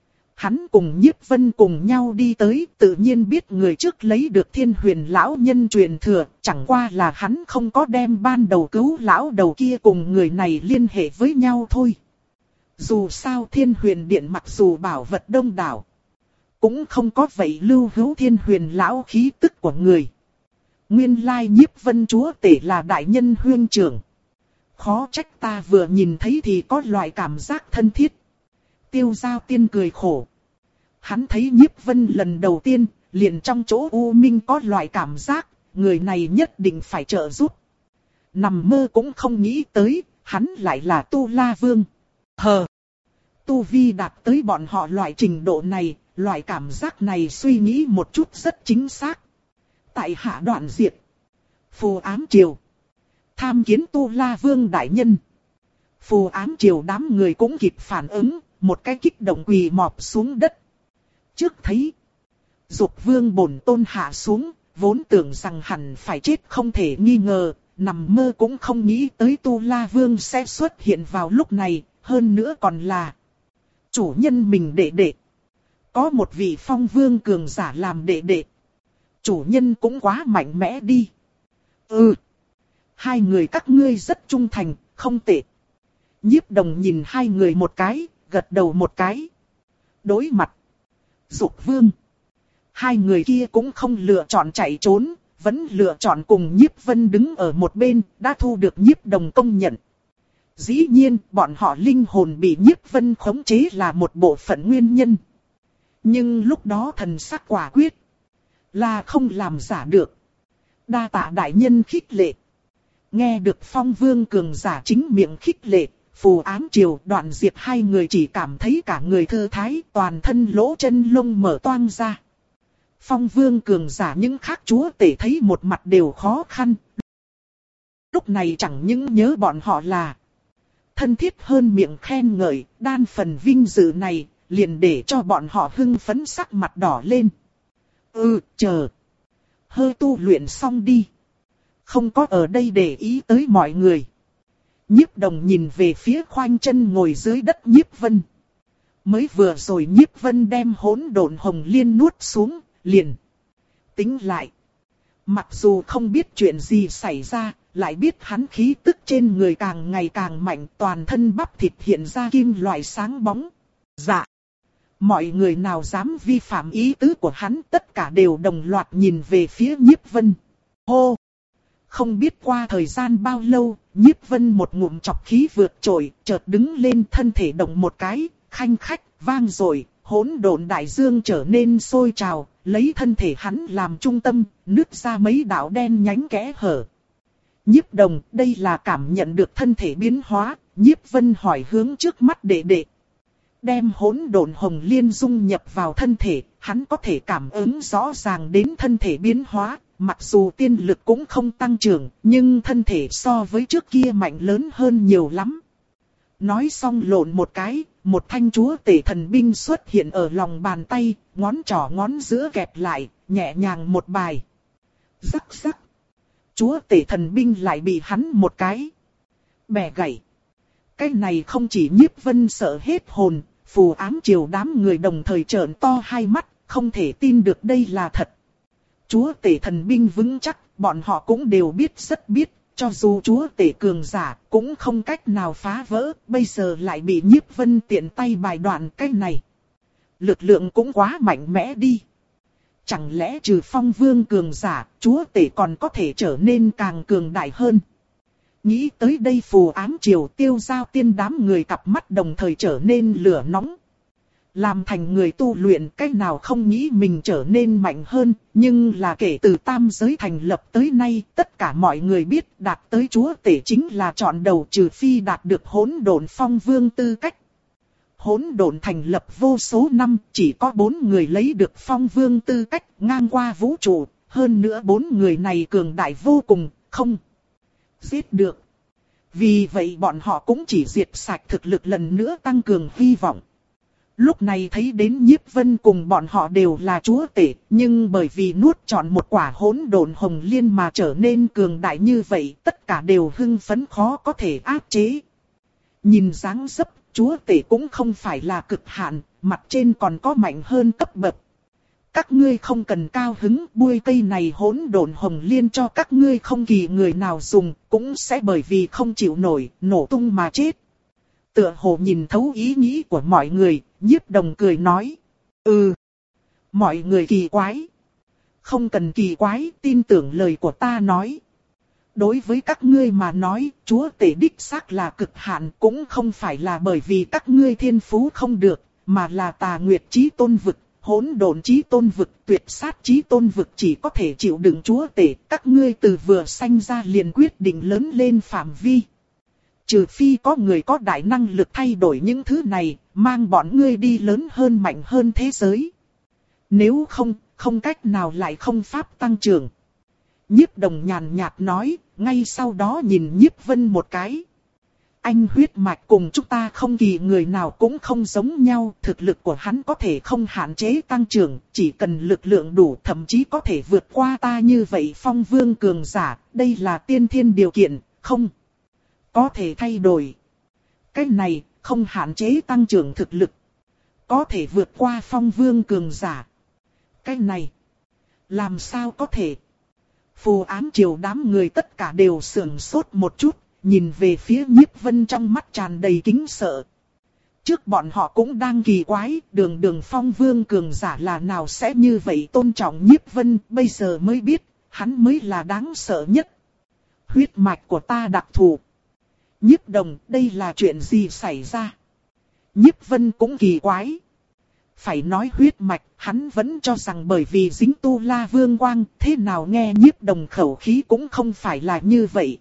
Hắn cùng Nhiếp Vân cùng nhau đi tới, tự nhiên biết người trước lấy được Thiên Huyền lão nhân truyền thừa, chẳng qua là hắn không có đem ban đầu cứu lão đầu kia cùng người này liên hệ với nhau thôi. Dù sao Thiên Huyền Điện mặc dù bảo vật đông đảo, cũng không có vậy lưu hữu Thiên Huyền lão khí tức của người. Nguyên lai Nhiếp Vân chúa tể là đại nhân huyên trưởng. Khó trách ta vừa nhìn thấy thì có loại cảm giác thân thiết. Tiêu Giao Tiên cười khổ. Hắn thấy Nhiếp Vân lần đầu tiên, liền trong chỗ U Minh có loại cảm giác, người này nhất định phải trợ giúp. Nằm mơ cũng không nghĩ tới, hắn lại là Tu La Vương. Hờ! Tu Vi đạt tới bọn họ loại trình độ này, loại cảm giác này suy nghĩ một chút rất chính xác. Tại hạ Đoạn Diệt, Phù Ám Triều, tham kiến Tu La Vương đại nhân. Phù Ám Triều đám người cũng kịp phản ứng, một cái kích động quỳ mọp xuống đất. Trước thấy Dục Vương bổn tôn hạ xuống, vốn tưởng rằng hẳn phải chết không thể nghi ngờ, nằm mơ cũng không nghĩ tới Tu La Vương sẽ xuất hiện vào lúc này, hơn nữa còn là chủ nhân mình đệ đệ. Có một vị Phong Vương cường giả làm đệ đệ. Chủ nhân cũng quá mạnh mẽ đi. Ừ. Hai người các ngươi rất trung thành, không tệ. Nhiếp Đồng nhìn hai người một cái, gật đầu một cái. Đối mặt Dục Vương, hai người kia cũng không lựa chọn chạy trốn, vẫn lựa chọn cùng Nhiếp Vân đứng ở một bên, đã thu được Nhiếp Đồng công nhận. Dĩ nhiên, bọn họ linh hồn bị Nhiếp Vân khống chế là một bộ phận nguyên nhân. Nhưng lúc đó thần sắc quả quyết, là không làm giả được. Đa tạ đại nhân khích lệ. Nghe được Phong Vương cường giả chính miệng khích lệ, Phù Ám Triều Đoạn Diệp hai người chỉ cảm thấy cả người thư thái, toàn thân lỗ chân lông mở toang ra. Phong Vương cường giả những khác chúa tể thấy một mặt đều khó khăn. Lúc này chẳng những nhớ bọn họ là thân thiết hơn miệng khen ngợi, đan phần vinh dự này, liền để cho bọn họ hưng phấn sắc mặt đỏ lên. Ừ, chờ. Hơi tu luyện xong đi. Không có ở đây để ý tới mọi người. Nhiếp Đồng nhìn về phía khoanh chân ngồi dưới đất Nhiếp Vân. Mới vừa rồi Nhiếp Vân đem hỗn độn hồng liên nuốt xuống, liền tính lại. Mặc dù không biết chuyện gì xảy ra, lại biết hắn khí tức trên người càng ngày càng mạnh, toàn thân bắp thịt hiện ra kim loại sáng bóng. Dạ. Mọi người nào dám vi phạm ý tứ của hắn, tất cả đều đồng loạt nhìn về phía Nhiếp Vân. Hô! Không biết qua thời gian bao lâu, Nhiếp Vân một ngụm chọc khí vượt trội, chợt đứng lên, thân thể động một cái, khanh khách, vang rồi, hỗn độn đại dương trở nên sôi trào, lấy thân thể hắn làm trung tâm, nứt ra mấy đạo đen nhánh kẽ hở. Nhiếp Đồng, đây là cảm nhận được thân thể biến hóa, Nhiếp Vân hỏi hướng trước mắt đệ đệ. Đem hỗn độn hồng liên dung nhập vào thân thể, hắn có thể cảm ứng rõ ràng đến thân thể biến hóa, mặc dù tiên lực cũng không tăng trưởng, nhưng thân thể so với trước kia mạnh lớn hơn nhiều lắm. Nói xong lộn một cái, một thanh chúa tể thần binh xuất hiện ở lòng bàn tay, ngón trỏ ngón giữa kẹp lại, nhẹ nhàng một bài. Rắc rắc. Chúa tể thần binh lại bị hắn một cái bẻ gãy. Cái này không chỉ Nhiếp Vân sợ hết hồn, Phù Ám Triều đám người đồng thời trợn to hai mắt, không thể tin được đây là thật. Chúa tể thần binh vững chắc, bọn họ cũng đều biết rất biết, cho dù chúa tể cường giả cũng không cách nào phá vỡ, bây giờ lại bị Nhiếp Vân tiện tay bài đoạn cái này. Lực lượng cũng quá mạnh mẽ đi. Chẳng lẽ trừ Phong Vương cường giả, chúa tể còn có thể trở nên càng cường đại hơn? Nghĩ tới đây Phù Ám Triều Tiêu Giao Tiên đám người cặp mắt đồng thời trở nên lửa nóng. Làm thành người tu luyện cách nào không nghĩ mình trở nên mạnh hơn, nhưng là kể từ tam giới thành lập tới nay, tất cả mọi người biết đạt tới chúa tể chính là chọn đầu, trừ phi đạt được hỗn độn phong vương tư cách. Hỗn độn thành lập vô số năm, chỉ có bốn người lấy được phong vương tư cách ngang qua vũ trụ, hơn nữa bốn người này cường đại vô cùng, không giết được. Vì vậy bọn họ cũng chỉ diệt sạch thực lực lần nữa tăng cường hy vọng. Lúc này thấy đến Nhiếp Vân cùng bọn họ đều là chúa tể, nhưng bởi vì nuốt trọn một quả hỗn độn hồng liên mà trở nên cường đại như vậy, tất cả đều hưng phấn khó có thể áp chế. Nhìn dáng dấp, chúa tể cũng không phải là cực hạn, mặt trên còn có mạnh hơn cấp bậc. Các ngươi không cần cao hứng, bui cây này hỗn độn hồng liên cho các ngươi không kỳ người nào dùng, cũng sẽ bởi vì không chịu nổi, nổ tung mà chết. Tựa hồ nhìn thấu ý nghĩ của mọi người, Nhiếp Đồng cười nói. Ừ, mọi người kỳ quái. Không cần kỳ quái, tin tưởng lời của ta nói. Đối với các ngươi mà nói, chúa tể đích xác là cực hạn, cũng không phải là bởi vì các ngươi thiên phú không được, mà là Tà Nguyệt Chí Tôn vực, Hỗn Độn Chí Tôn vực, Tuyệt Sát Chí Tôn vực chỉ có thể chịu đựng chúa tể. Các ngươi từ vừa sanh ra liền quyết định lớn lên phạm vi. Trừ phi có người có đại năng lực thay đổi những thứ này, mang bọn ngươi đi lớn hơn mạnh hơn thế giới. Nếu không, không cách nào lại không pháp tăng trưởng. Nhiếp Đồng nhàn nhạt nói, ngay sau đó nhìn Nhiếp Vân một cái. Anh huyết mạch cùng chúng ta không kỳ người nào cũng không giống nhau, thực lực của hắn có thể không hạn chế tăng trưởng, chỉ cần lực lượng đủ, thậm chí có thể vượt qua ta như vậy phong vương cường giả, đây là tiên thiên điều kiện, không có thể thay đổi. Cái này không hạn chế tăng trưởng thực lực, có thể vượt qua phong vương cường giả. Cái này làm sao có thể? Phù Ám Triều đám người tất cả đều sửng sốt một chút, nhìn về phía Nhiếp Vân trong mắt tràn đầy kính sợ. Trước bọn họ cũng đang kỳ quái, đường đường phong vương cường giả là nào sẽ như vậy tôn trọng Nhiếp Vân, bây giờ mới biết, hắn mới là đáng sợ nhất. Huyết mạch của ta đặc thù. Nhiếp Đồng, đây là chuyện gì xảy ra? Nhiếp Vân cũng kỳ quái. Phải nói huyết mạch, hắn vẫn cho rằng bởi vì dính tu la vương quang, thế nào nghe Nhiếp Đồng khẩu khí cũng không phải là như vậy.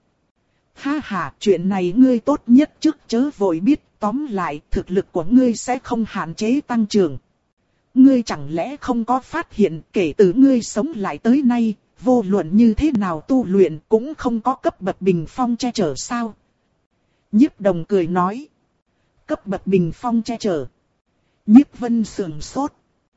Ha ha, chuyện này ngươi tốt nhất trước chớ vội biết, tóm lại thực lực của ngươi sẽ không hạn chế tăng trưởng. Ngươi chẳng lẽ không có phát hiện kể từ ngươi sống lại tới nay, vô luận như thế nào tu luyện cũng không có cấp bậc bình phong che chở sao? Nhiếp Đồng cười nói. Cấp bậc bình phong che chở. Nhiếp Vân sườn sốt.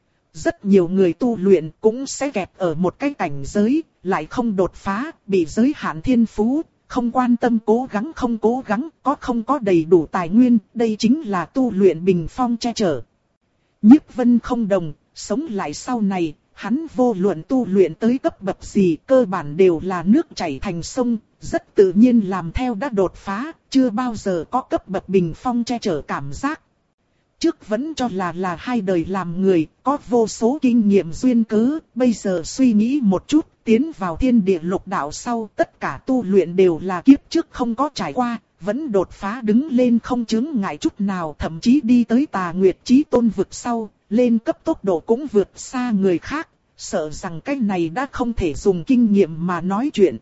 Rất nhiều người tu luyện cũng sẽ kẹt ở một cái cảnh giới, lại không đột phá, bị giới hạn thiên phú, không quan tâm cố gắng không cố gắng, có không có đầy đủ tài nguyên, đây chính là tu luyện bình phong che chở. Nhiếp Vân không đồng, sống lại sau này, hắn vô luận tu luyện tới cấp bậc gì cơ bản đều là nước chảy thành sông, rất tự nhiên làm theo đã đột phá, chưa bao giờ có cấp bậc bình phong che chở cảm giác. Trước vẫn cho là là hai đời làm người, có vô số kinh nghiệm duyên cớ, bây giờ suy nghĩ một chút, tiến vào thiên địa lục đạo sau, tất cả tu luyện đều là kiếp trước không có trải qua, vẫn đột phá đứng lên không chướng ngại chút nào, thậm chí đi tới Tà Nguyệt Chí Tôn vực sau, lên cấp tốc độ cũng vượt xa người khác, sợ rằng cái này đã không thể dùng kinh nghiệm mà nói chuyện.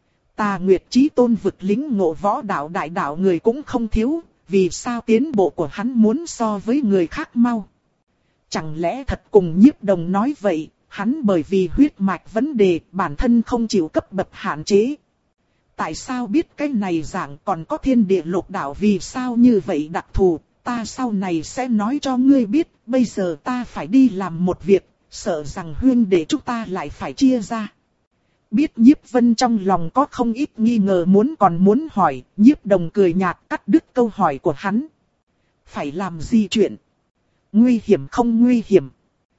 Tà Nguyệt Chí Tôn vực lính ngộ võ đạo đại đạo người cũng không thiếu. Vì sao tiến bộ của hắn muốn so với người khác mau? Chẳng lẽ thật cùng Nhiếp Đồng nói vậy, hắn bởi vì huyết mạch vấn đề bản thân không chịu cấp bậc hạn chế. Tại sao biết cái này dạng còn có thiên địa lục đạo vì sao như vậy đặc thù, ta sau này sẽ nói cho ngươi biết, bây giờ ta phải đi làm một việc, sợ rằng huyên đệ chúng ta lại phải chia ra. Biết Nhiếp Vân trong lòng có không ít nghi ngờ muốn còn muốn hỏi, Nhiếp Đồng cười nhạt cắt đứt câu hỏi của hắn. Phải làm gì chuyện? Nguy hiểm không nguy hiểm?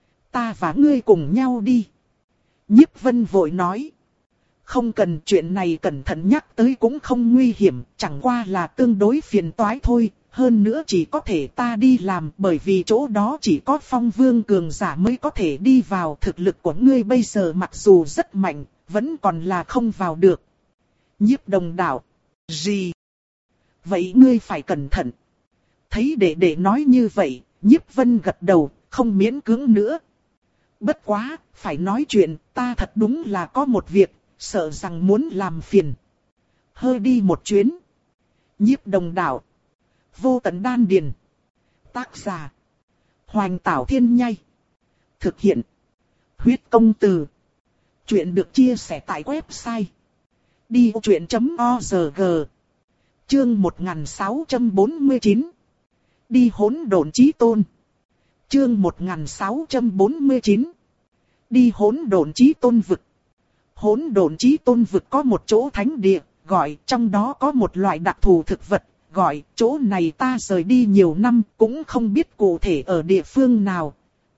Ta và ngươi cùng nhau đi. Nhiếp Vân vội nói. Không cần, chuyện này cẩn thận nhắc tới cũng không nguy hiểm, chẳng qua là tương đối phiền toái thôi. Hơn nữa chỉ có thể ta đi làm bởi vì chỗ đó chỉ có Phong Vương cường giả mới có thể đi vào. Thực lực của ngươi bây giờ mặc dù rất mạnh, vẫn còn là không vào được. Nhiếp Đồng đạo. Gì? Vậy ngươi phải cẩn thận. Thấy đệ đệ nói như vậy, Nhiếp Vân gật đầu, không miễn cưỡng nữa. Bất quá, phải nói chuyện, ta thật đúng là có một việc, sợ rằng muốn làm phiền. Hơi đi một chuyến. Nhiếp Đồng đạo. Vô Tận Đan Điền. Tác giả. Hoành Tảo Thiên Nhai. Thực hiện. Huyết Công Từ. Chuyện được chia sẻ tại website đi ô chuyện chấm org. Chương một nghìn sáu trăm bốn mươi chín. Đi hỗn độn chí tôn. Chương một nghìn sáu trăm bốn mươi chín. Đi hỗn độn chí tôn vực. Hỗn độn chí tôn vực có một chỗ thánh địa, gọi trong đó có một loại đặc thù thực vật, gọi chỗ này ta rời đi nhiều năm cũng không biết cụ thể ở địa phương nào.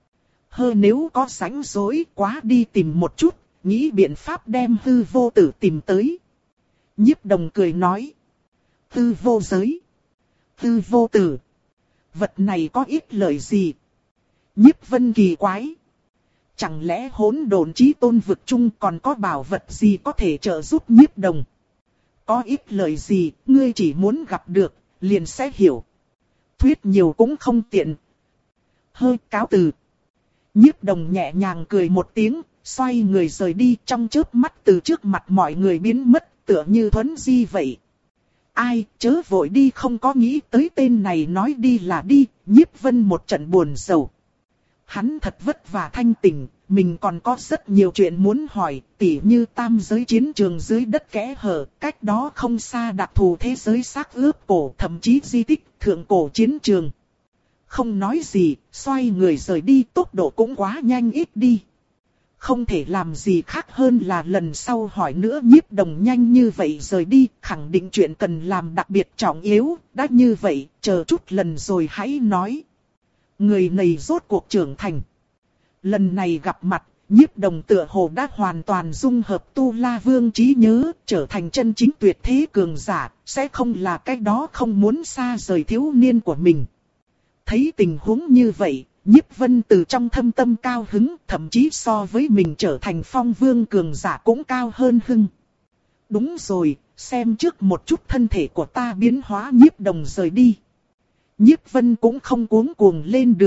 Hơ nếu có rảnh rỗi quá đi tìm một chút, nghĩ biện pháp đem hư vô tử tìm tới. Nhiếp Đồng cười nói. Hư vô giới. Hư vô tử. Vật này có ít lợi gì? Nhiếp Vân kỳ quái. Chẳng lẽ hỗn độn chí tôn vực chung còn có bảo vật gì có thể trợ giúp Nhiếp Đồng? Có ít lợi gì, ngươi chỉ muốn gặp được, liền sẽ hiểu. Thuyết nhiều cũng không tiện. Hơi cáo từ. Nhiếp Đồng nhẹ nhàng cười một tiếng, xoay người rời đi, trong chớp mắt từ trước mặt mọi người biến mất, tựa như thuấn di vậy. Ai, chớ vội đi, không có nghĩ tới tên này nói đi là đi. Nhiếp Vân một trận buồn sầu. Hắn thật vất vả thanh tỉnh, mình còn có rất nhiều chuyện muốn hỏi, tỉ như tam giới chiến trường dưới đất kẽ hở, cách đó không xa đặc thù thế giới xác ướp cổ, thậm chí di tích thượng cổ chiến trường. Không nói gì, xoay người rời đi, tốc độ cũng quá nhanh ít đi. Không thể làm gì khác hơn là lần sau hỏi nữa. Nhiếp Đồng nhanh như vậy rời đi, khẳng định chuyện cần làm đặc biệt trọng yếu, đã như vậy, chờ chút lần rồi hãy nói. Người này rốt cuộc trưởng thành. Lần này gặp mặt, Nhiếp Đồng tựa hồ đã hoàn toàn dung hợp Tu La Vương trí nhớ, trở thành chân chính tuyệt thế cường giả, sẽ không là cái đó không muốn xa rời thiếu niên của mình. Thấy tình huống như vậy, Nhiếp Vân từ trong thâm tâm cao hứng, thậm chí so với mình trở thành Phong Vương cường giả cũng cao hơn hưng. Đúng rồi, xem trước một chút thân thể của ta biến hóa. Nhiếp Đồng rời đi. Nhiếp Vân cũng không cuống cuồng lên đường,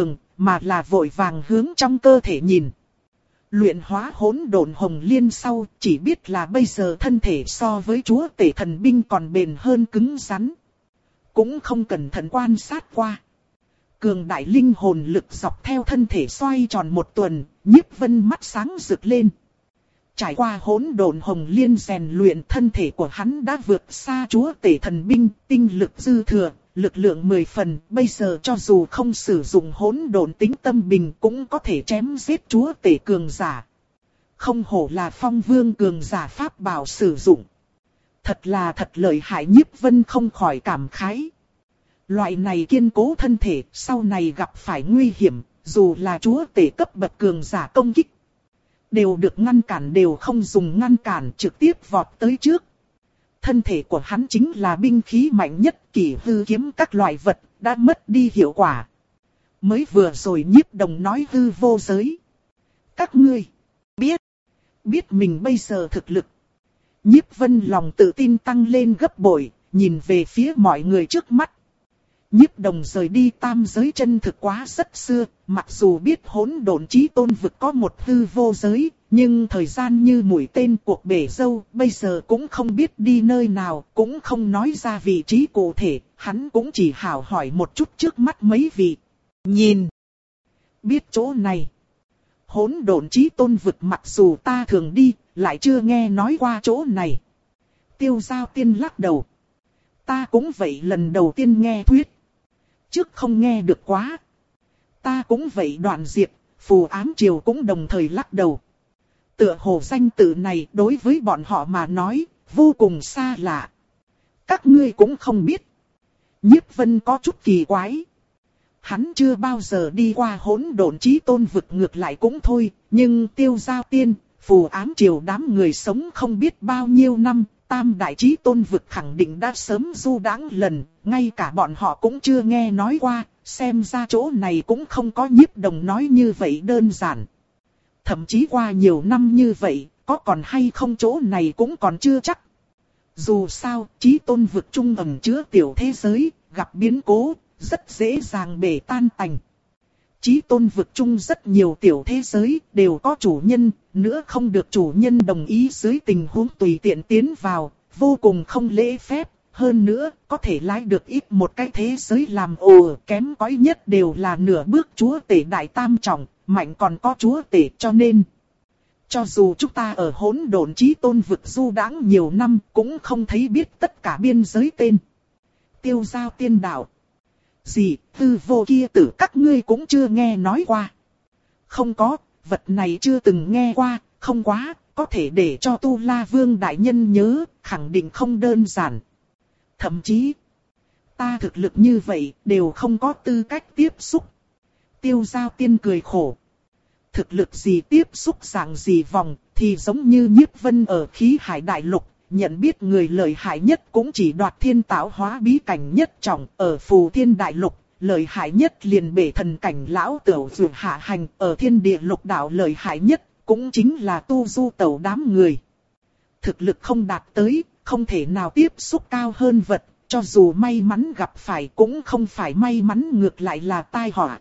mà là vội vàng hướng trong cơ thể nhìn. Luyện hóa hỗn độn hồng liên sau, chỉ biết là bây giờ thân thể so với chúa tể thần binh còn bền hơn cứng rắn. Cũng không cẩn thận quan sát qua. Cường đại linh hồn lực dọc theo thân thể xoay tròn một tuần, Nhiếp Vân mắt sáng rực lên. Trải qua hỗn độn hồng liên rèn luyện, thân thể của hắn đã vượt xa chúa tể thần binh, tinh lực dư thừa, lực lượng mười phần, bây giờ cho dù không sử dụng hỗn độn tính tâm bình cũng có thể chém giết chúa tể cường giả. Không hổ là phong vương cường giả pháp bảo sử dụng. Thật là thật lợi hại, Nhiếp Vân không khỏi cảm khái. Loại này kiên cố thân thể, sau này gặp phải nguy hiểm, dù là chúa tể cấp bậc cường giả công kích, đều được ngăn cản, đều không dùng ngăn cản, trực tiếp vọt tới trước. Thân thể của hắn chính là binh khí mạnh nhất, kỷ hư kiếm các loại vật, đã mất đi hiệu quả. Mới vừa rồi Nhiếp Đồng nói hư vô giới. Các ngươi biết, biết mình bây giờ thực lực. Nhiếp Vân lòng tự tin tăng lên gấp bội, nhìn về phía mọi người trước mắt. Nhiếp Đồng rời đi tam giới chân thực quá rất xưa, mặc dù biết hỗn độn chí tôn vực có một hư vô giới, nhưng thời gian như mũi tên cuộc bể dâu, bây giờ cũng không biết đi nơi nào, cũng không nói ra vị trí cụ thể, hắn cũng chỉ hảo hỏi một chút trước mắt mấy vị. Nhìn, biết chỗ này. Hỗn độn chí tôn vực mặc dù ta thường đi, lại chưa nghe nói qua chỗ này. Tiêu Giao Tiên lắc đầu. Ta cũng vậy, lần đầu tiên nghe thuyết. Trước không nghe được quá. Ta cũng vậy. Đoạn Diệp, Phù Ám Triều cũng đồng thời lắc đầu. Tựa hồ danh tự này đối với bọn họ mà nói, vô cùng xa lạ. Các ngươi cũng không biết. Nhiếp Vân có chút kỳ quái. Hắn chưa bao giờ đi qua hỗn độn chí tôn vực, ngược lại cũng thôi, nhưng Tiêu Giao Tiên, Phù Ám Triều đám người sống không biết bao nhiêu năm, tam đại chí tôn vực khẳng định đã sớm du đãng lần, ngay cả bọn họ cũng chưa nghe nói qua, xem ra chỗ này cũng không có Nhiếp Đồng nói như vậy đơn giản. Thậm chí qua nhiều năm như vậy, có còn hay không chỗ này cũng còn chưa chắc. Dù sao, chí tôn vực trung ẩn chứa tiểu thế giới, gặp biến cố, rất dễ dàng bể tan tành. Chí tôn vực chung rất nhiều tiểu thế giới, đều có chủ nhân, nữa không được chủ nhân đồng ý dưới tình huống tùy tiện tiến vào, vô cùng không lễ phép. Hơn nữa, có thể lái được ít một cái thế giới làm ồ, kém cỏi nhất đều là nửa bước chúa tể đại tam trọng, mạnh còn có chúa tể, cho nên. Cho dù chúng ta ở hỗn độn chí tôn vực du đãng nhiều năm, cũng không thấy biết tất cả biên giới tên. Tiêu Giao Tiên đạo. Gì, hư vô kia tử các ngươi cũng chưa nghe nói qua. Không có, vật này chưa từng nghe qua, không quá, có thể để cho Tu La Vương đại nhân nhớ, khẳng định không đơn giản. Thậm chí, ta thực lực như vậy, đều không có tư cách tiếp xúc. Tiêu Giao Tiên cười khổ. Thực lực gì tiếp xúc dạng gì vòng, thì giống như Nhiếp Vân ở khí hải đại lục. Nhận biết người lợi hại nhất cũng chỉ đoạt thiên tạo hóa bí cảnh nhất trọng, ở phù thiên đại lục, lợi hại nhất liền bể thần cảnh lão tửu dù hạ hành, ở thiên địa lục đạo lợi hại nhất, cũng chính là tu du tẩu đám người. Thực lực không đạt tới, không thể nào tiếp xúc cao hơn vật, cho dù may mắn gặp phải cũng không phải may mắn, ngược lại là tai họa.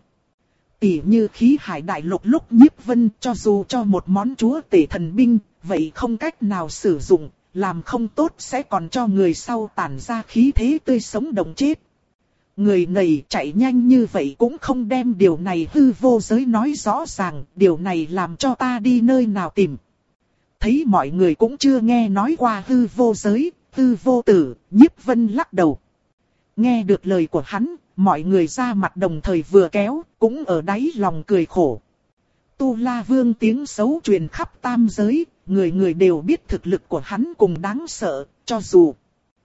Tỉ như khí hải đại lục lúc Nhiếp Vân cho dù cho một món chúa tể thần binh, vậy không cách nào sử dụng. Làm không tốt sẽ còn cho người sau tản ra khí thế tươi sống đồng chết. Người này chạy nhanh như vậy cũng không đem điều này hư vô giới nói rõ ràng, điều này làm cho ta đi nơi nào tìm. Thấy mọi người cũng chưa nghe nói qua hư vô giới, hư vô tử, Nhiếp Vân lắc đầu. Nghe được lời của hắn, mọi người ra mặt đồng thời vừa kéo, cũng ở đáy lòng cười khổ. Tu La Vương tiếng xấu truyền khắp tam giới, người người đều biết thực lực của hắn cùng đáng sợ, cho dù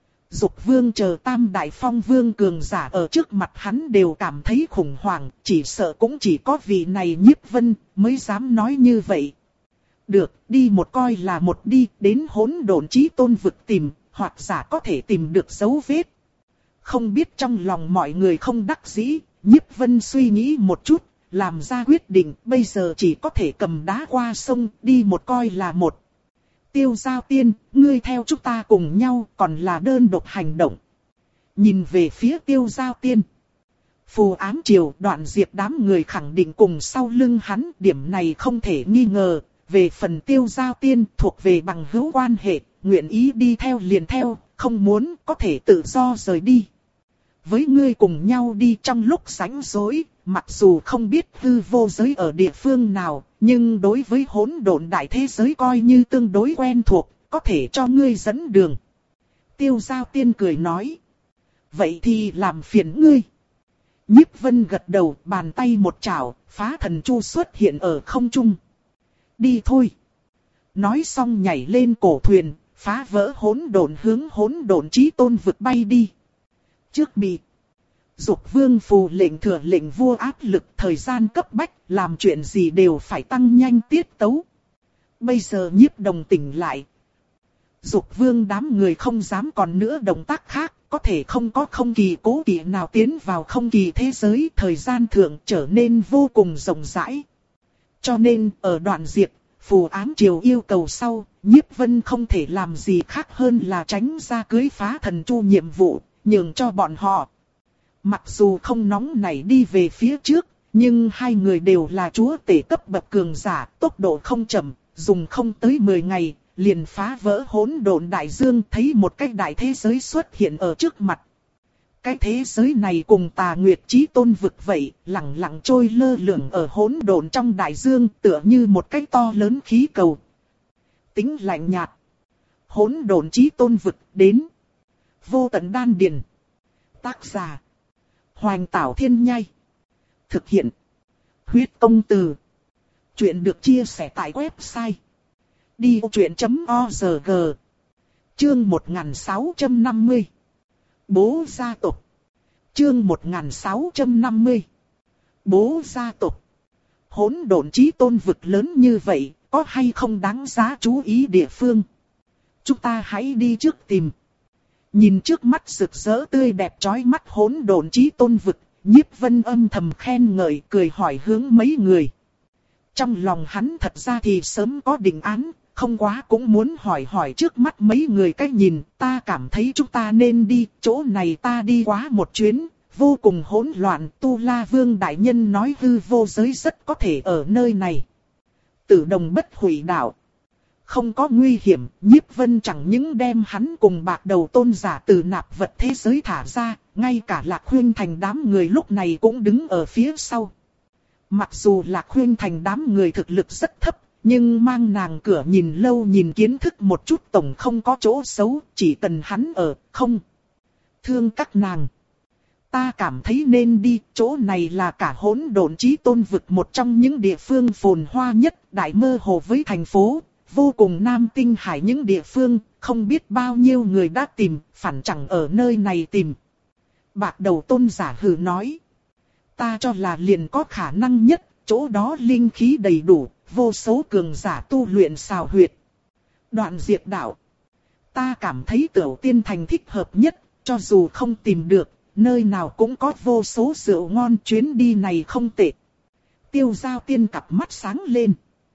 Dục Vương chờ tam đại phong vương cường giả ở trước mặt hắn đều cảm thấy khủng hoảng, chỉ sợ cũng chỉ có vị này Nhiếp Vân mới dám nói như vậy. Được, đi một coi là một đi, đến hỗn độn chí tôn vực tìm, hoặc giả có thể tìm được dấu vết. Không biết trong lòng mọi người không đắc dĩ, Nhiếp Vân suy nghĩ một chút, làm ra quyết định, bây giờ chỉ có thể cầm đá qua sông, đi một coi là một. Tiêu Giao Tiên, ngươi theo chúng ta cùng nhau, còn là đơn độc hành động. Nhìn về phía Tiêu Giao Tiên. Phù ám triều Đoạn Diệp đám người khẳng định cùng sau lưng hắn, điểm này không thể nghi ngờ. Về phần Tiêu Giao Tiên thuộc về bằng hữu quan hệ, nguyện ý đi theo liền theo, không muốn có thể tự do rời đi. Với ngươi cùng nhau đi trong lúc rảnh rỗi, mặc dù không biết hư vô giới ở địa phương nào, nhưng đối với hỗn độn đại thế giới coi như tương đối quen thuộc, có thể cho ngươi dẫn đường. Tiêu Giao Tiên cười nói. Vậy thì làm phiền ngươi. Nhiếp Vân gật đầu, bàn tay một chảo, phá thần chu xuất hiện ở không trung. Đi thôi. Nói xong nhảy lên cổ thuyền, phá vỡ hỗn độn hướng hỗn độn chí tôn vực bay đi. Trước bị Dục Vương phù lệnh thừa lệnh vua áp lực thời gian cấp bách, làm chuyện gì đều phải tăng nhanh tiết tấu. Bây giờ Nhiếp Đồng tỉnh lại. Dục Vương đám người không dám còn nữa động tác khác, có thể không có không kỳ cố kỵ nào tiến vào không kỳ thế giới, thời gian thượng trở nên vô cùng rộng rãi. Cho nên, ở Đoạn Diệp, phù ám triều yêu cầu sau, Nhiếp Vân không thể làm gì khác hơn là tránh ra cưới phá thần chu nhiệm vụ, nhường cho bọn họ. Mặc dù không nóng nảy đi về phía trước, nhưng hai người đều là chúa tể cấp bậc cường giả, tốc độ không chậm, dùng không tới mười ngày, liền phá vỡ hỗn độn đại dương, thấy một cái đại thế giới xuất hiện ở trước mặt. Cái thế giới này cùng Tà Nguyệt Chí Tôn vực vậy, lặng lặng trôi lơ lửng ở hỗn độn trong đại dương, tựa như một cái to lớn khí cầu. Tính lạnh nhạt. Hỗn độn Chí Tôn vực đến. Vô tận đan điền. Tác giả: Hoành Tảo Thiên Nhai. Thực hiện: Huyết Công Từ. Chuyện được chia sẻ tại website đi ô chuyện chấm org. Chương một nghìn sáu trăm năm mươi. Bố gia tộc. Chương một nghìn sáu trăm năm mươi. Bố gia tộc. Hỗn độn chí tôn vực lớn như vậy, có hay không đáng giá chú ý địa phương? Chúng ta hãy đi trước tìm. Nhìn trước mắt rực rỡ tươi đẹp chói mắt hỗn độn chí tôn vực, Nhiếp Vân âm thầm khen ngợi, cười hỏi hướng mấy người. Trong lòng hắn thật ra thì sớm có định án, không quá cũng muốn hỏi hỏi trước mắt mấy người cách nhìn, ta cảm thấy chúng ta nên đi, chỗ này ta đi quá một chuyến, vô cùng hỗn loạn, Tu La Vương đại nhân nói hư vô giới rất có thể ở nơi này. Tử Đồng Bất Hủy Đạo. Không có nguy hiểm, Nhiếp Vân chẳng những đem hắn cùng Bạc Đầu tôn giả từ nạp vật thế giới thả ra, ngay cả Lạc Huyên Thành đám người lúc này cũng đứng ở phía sau. Mặc dù Lạc Huyên Thành đám người thực lực rất thấp, nhưng mang nàng cửa nhìn lâu nhìn kiến thức một chút tổng không có chỗ xấu, chỉ cần hắn ở, không thương các nàng. Ta cảm thấy nên đi, chỗ này là cả hỗn độn chí tôn vực một trong những địa phương phồn hoa nhất, đại mơ hồ với thành phố, vô cùng nam tinh hải những địa phương, không biết bao nhiêu người đã tìm, phản chẳng ở nơi này tìm. Bạc Đầu tôn giả hừ nói. Ta cho là liền có khả năng nhất, chỗ đó linh khí đầy đủ, vô số cường giả tu luyện xào huyệt. Đoạn Diệp đạo. Ta cảm thấy Tiểu Tiên Thành thích hợp nhất, cho dù không tìm được, nơi nào cũng có vô số rượu ngon, chuyến đi này không tệ. Tiêu Giao Tiên cặp mắt sáng lên.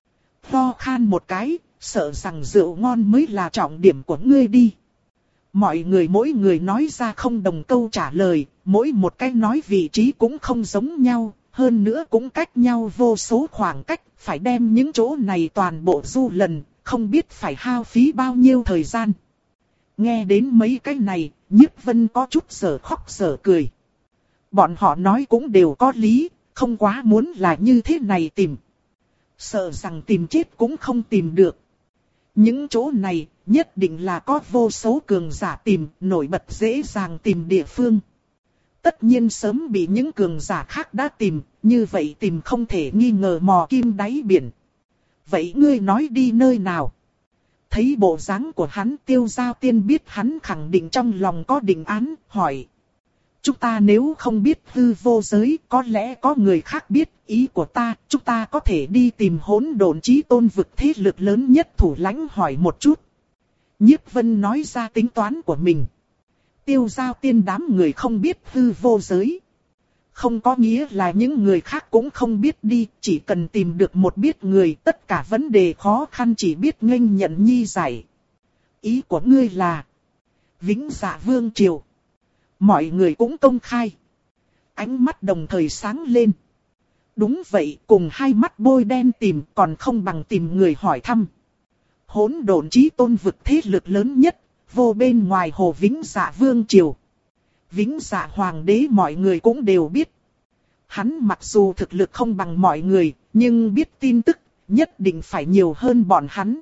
Ho khan một cái, sợ rằng rượu ngon mới là trọng điểm của ngươi đi. Mọi người mỗi người nói ra không đồng câu trả lời, mỗi một cái nói vị trí cũng không giống nhau, hơn nữa cũng cách nhau vô số khoảng cách, phải đem những chỗ này toàn bộ du lần, không biết phải hao phí bao nhiêu thời gian. Nghe đến mấy cái này, Nhiếp Vân có chút sở khóc sở cười. Bọn họ nói cũng đều có lý, không quá muốn là như thế này tìm. Sợ rằng tìm chết cũng không tìm được. Những chỗ này nhất định là có vô số cường giả tìm, nổi bật dễ dàng tìm địa phương. Tất nhiên sớm bị những cường giả khác đã tìm, như vậy tìm không thể nghi ngờ mò kim đáy biển. Vậy ngươi nói đi nơi nào? Thấy bộ dáng của hắn, Tiêu Giao Tiên biết hắn khẳng định trong lòng có định án, hỏi. Chúng ta nếu không biết hư vô giới, có lẽ có người khác biết, ý của ta, chúng ta có thể đi tìm hỗn độn chí tôn vực thế lực lớn nhất thủ lãnh hỏi một chút. Nhiếp Vân nói ra tính toán của mình. Tiêu Giao Tiên đám người không biết hư vô giới. Không có nghĩa là những người khác cũng không biết đi, chỉ cần tìm được một biết người, tất cả vấn đề khó khăn chỉ biết nghênh nhận nhi giải. Ý của ngươi là Vĩnh Dạ Vương Triều. Mọi người cũng công khai. ánh mắt đồng thời sáng lên. Đúng vậy, cùng hai mắt bôi đen tìm còn không bằng tìm người hỏi thăm. Hỗn độn chí tôn vực thế lực lớn nhất, vô bên ngoài Hồ Vĩnh Dạ Vương Triều. Vĩnh Dạ Hoàng đế mọi người cũng đều biết. Hắn mặc dù thực lực không bằng mọi người, nhưng biết tin tức, nhất định phải nhiều hơn bọn hắn.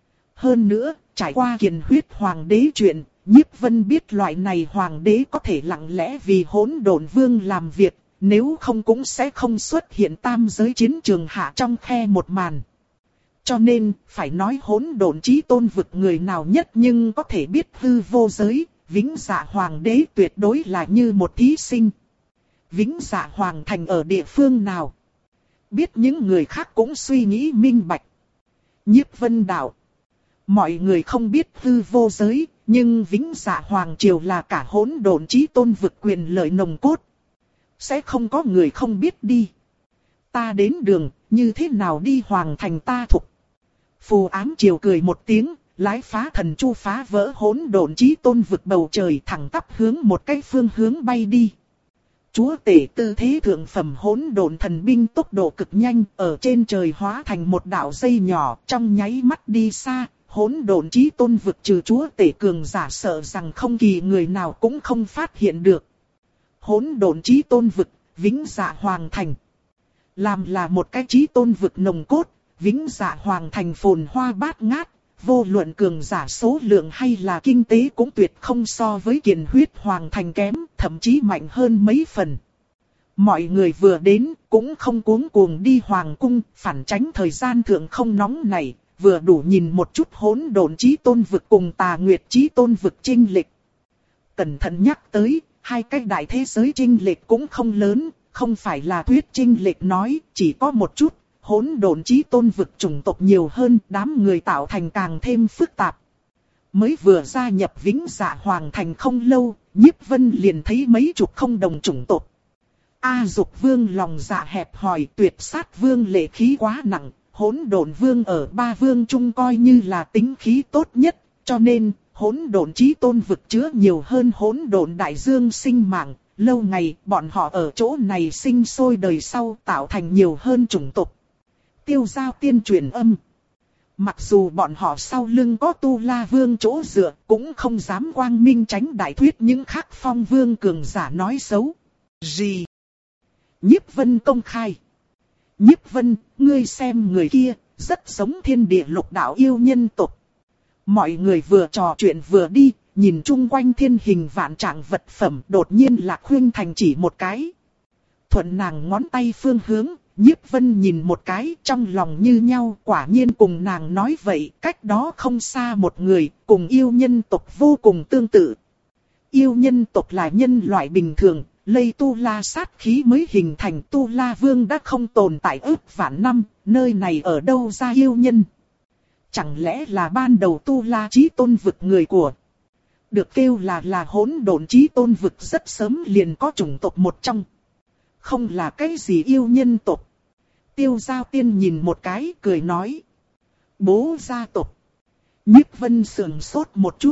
Hơn nữa, trải qua Kiền Huyết Hoàng đế chuyện, Nhiếp Vân biết loại này Hoàng đế có thể lặng lẽ vì Hỗn Độn Vương làm việc, nếu không cũng sẽ không xuất hiện tam giới chiến trường hạ trong khe một màn. Cho nên, phải nói Hỗn Độn chí tôn vực người nào nhất nhưng có thể biết hư vô giới, Vĩnh Dạ Hoàng đế tuyệt đối là như một thí sinh. Vĩnh Dạ Hoàng thành ở địa phương nào? Biết những người khác cũng suy nghĩ minh bạch. Nhiếp Vân đạo. Mọi người không biết hư vô giới, nhưng Vĩnh Dạ Hoàng triều là cả Hỗn Độn chí tôn vực quyền lợi nồng cốt. Sẽ không có người không biết đi. Ta đến đường, như thế nào đi Hoàng thành ta thục. Phù Ám Triều cười một tiếng, lái phá thần chu phá vỡ Hỗn Độn chí tôn vực bầu trời thẳng tắp hướng một cái phương hướng bay đi. Chúa tể tư thế thượng phẩm Hỗn Độn thần binh tốc độ cực nhanh, ở trên trời hóa thành một đạo dây nhỏ, trong nháy mắt đi xa. Hỗn Độn chí tôn vực trừ chúa tể cường giả sợ rằng không kỳ người nào cũng không phát hiện được. Hỗn Độn chí tôn vực, Vĩnh Dạ Hoàng thành. Làm là một cái chí tôn vực nồng cốt, Vĩnh Dạ Hoàng thành phồn hoa bát ngát, vô luận cường giả số lượng hay là kinh tế cũng tuyệt không so với Kiền Huyết Hoàng thành kém, thậm chí mạnh hơn mấy phần. Mọi người vừa đến, cũng không cuống cuồng đi Hoàng cung, phản tránh thời gian thượng không nóng này, vừa đủ nhìn một chút Hỗn Độn chí tôn vực cùng Tà Nguyệt chí tôn vực chênh lệch. Cẩn thận nhắc tới, hai cái đại thế giới chênh lệch cũng không lớn, không phải là thuyết chênh lệch nói, chỉ có một chút. Hỗn Độn chí tôn vực chủng tộc nhiều hơn, đám người tạo thành càng thêm phức tạp. Mới vừa gia nhập Vĩnh Dạ Hoàng thành không lâu, Nhiếp Vân liền thấy mấy chục không đồng chủng tộc. A Dục Vương lòng dạ hẹp hòi, Tuyệt Sát Vương lệ khí quá nặng, Hỗn Độn Vương ở ba vương trung coi như là tính khí tốt nhất, cho nên Hỗn Độn chí tôn vực chứa nhiều hơn Hỗn Độn đại dương sinh mạng. Lâu ngày, bọn họ ở chỗ này sinh sôi đời sau tạo thành nhiều hơn chủng tộc. Tiêu Giao Tiên truyền âm. Mặc dù bọn họ sau lưng có Tu La Vương chỗ dựa, cũng không dám quang minh tránh đại thuyết những khác phong vương cường giả nói xấu. Gì? Nhiếp Vân công khai. Nhiếp Vân, ngươi xem người kia, rất giống thiên địa lục đạo yêu nhân tộc. Mọi người vừa trò chuyện vừa đi, nhìn chung quanh thiên hình vạn trạng vật phẩm, đột nhiên Lạc Khuynh Thành chỉ một cái. Thuận nàng ngón tay phương hướng, Nhiếp Vân nhìn một cái, trong lòng như nhau, quả nhiên cùng nàng nói vậy, cách đó không xa một người, cùng yêu nhân tộc vô cùng tương tự. Yêu nhân tộc là nhân loại bình thường, lây Tu La sát khí mới hình thành. Tu La Vương đã không tồn tại ước vạn năm, nơi này ở đâu ra yêu nhân? Chẳng lẽ là ban đầu Tu La chí tôn vực người của? Được kêu là là Hỗn Độn chí tôn vực rất sớm liền có chủng tộc một trong. Không là cái gì yêu nhân tộc. Tiêu Giao Tiên nhìn một cái, cười nói. Bố gia tộc. Nhiếp Vân sườn sốt một chút.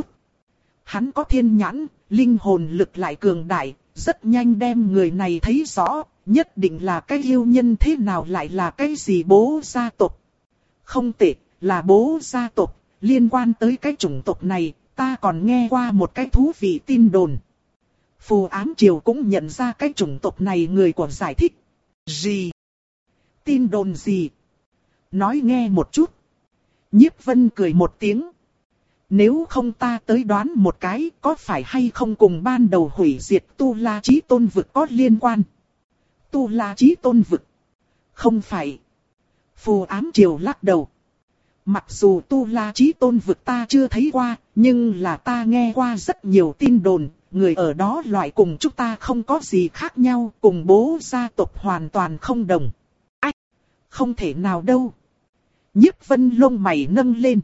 Hắn có thiên nhãn, linh hồn lực lại cường đại, rất nhanh đem người này thấy rõ, nhất định là cái yêu nhân, thế nào lại là cái gì bố gia tộc. Không tệ, là bố gia tộc, liên quan tới cái chủng tộc này, ta còn nghe qua một cái thú vị tin đồn. Phù Ám Triều cũng nhận ra cái chủng tộc này người của giải thích. Gì? Tin đồn gì? Nói nghe một chút. Nhiếp Vân cười một tiếng. Nếu không ta tới đoán một cái, có phải hay không cùng ban đầu hủy diệt Tu La chí tôn vực có liên quan? Tu La chí tôn vực? Không phải. Phù Ám Triều lắc đầu. Mặc dù Tu La chí tôn vực ta chưa thấy qua, nhưng là ta nghe qua rất nhiều tin đồn, người ở đó loại cùng chúng ta không có gì khác nhau, cùng bố gia tộc hoàn toàn không đồng. Ách! Không thể nào đâu. Nhiếp Vân lông mày nâng lên.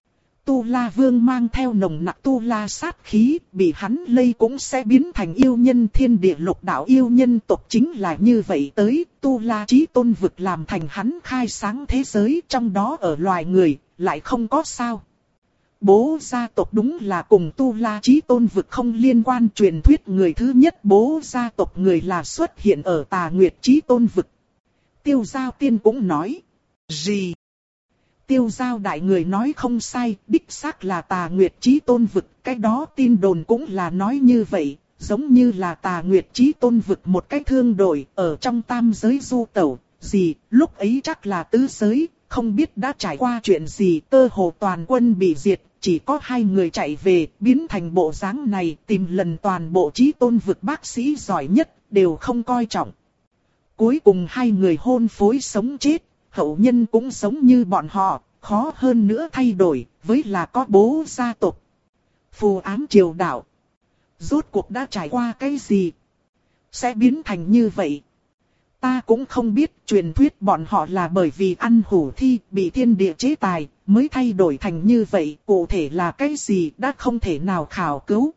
Tu La Vương mang theo nồng nặc Tu La sát khí, bị hắn lây cũng sẽ biến thành yêu nhân. Thiên địa lục đạo yêu nhân tộc chính là như vậy tới. Tu La chí tôn vực làm thành hắn khai sáng thế giới, trong đó ở loài người, lại không có sao. Bố gia tộc đúng là cùng Tu La Chí Tôn vực không liên quan, truyền thuyết người thứ nhất bố gia tộc người là xuất hiện ở Tà Nguyệt Chí Tôn vực. Tiêu Giao Tiên cũng nói. Gì? Tiêu Giao đại người nói không sai, đích xác là Tà Nguyệt Chí Tôn vực, cái đó tin đồn cũng là nói như vậy, giống như là Tà Nguyệt Chí Tôn vực một cái thương đội ở trong tam giới du tẩu, gì, lúc ấy chắc là tứ giới, không biết đã trải qua chuyện gì, cơ hồ toàn quân bị diệt, chỉ có hai người chạy về, biến thành bộ dáng này, tìm lần toàn bộ Chí Tôn vực bác sĩ giỏi nhất, đều không coi trọng. Cuối cùng hai người hôn phối sống chết, hậu nhân cũng giống như bọn họ, khó hơn nữa thay đổi, với là có bố gia tộc. Phù ám triều đạo. Rốt cuộc đã trải qua cái gì? Sẽ biến thành như vậy? Ta cũng không biết, truyền thuyết bọn họ là bởi vì ăn hủ thi, bị thiên địa chế tài, mới thay đổi thành như vậy, cụ thể là cái gì đã không thể nào khảo cứu.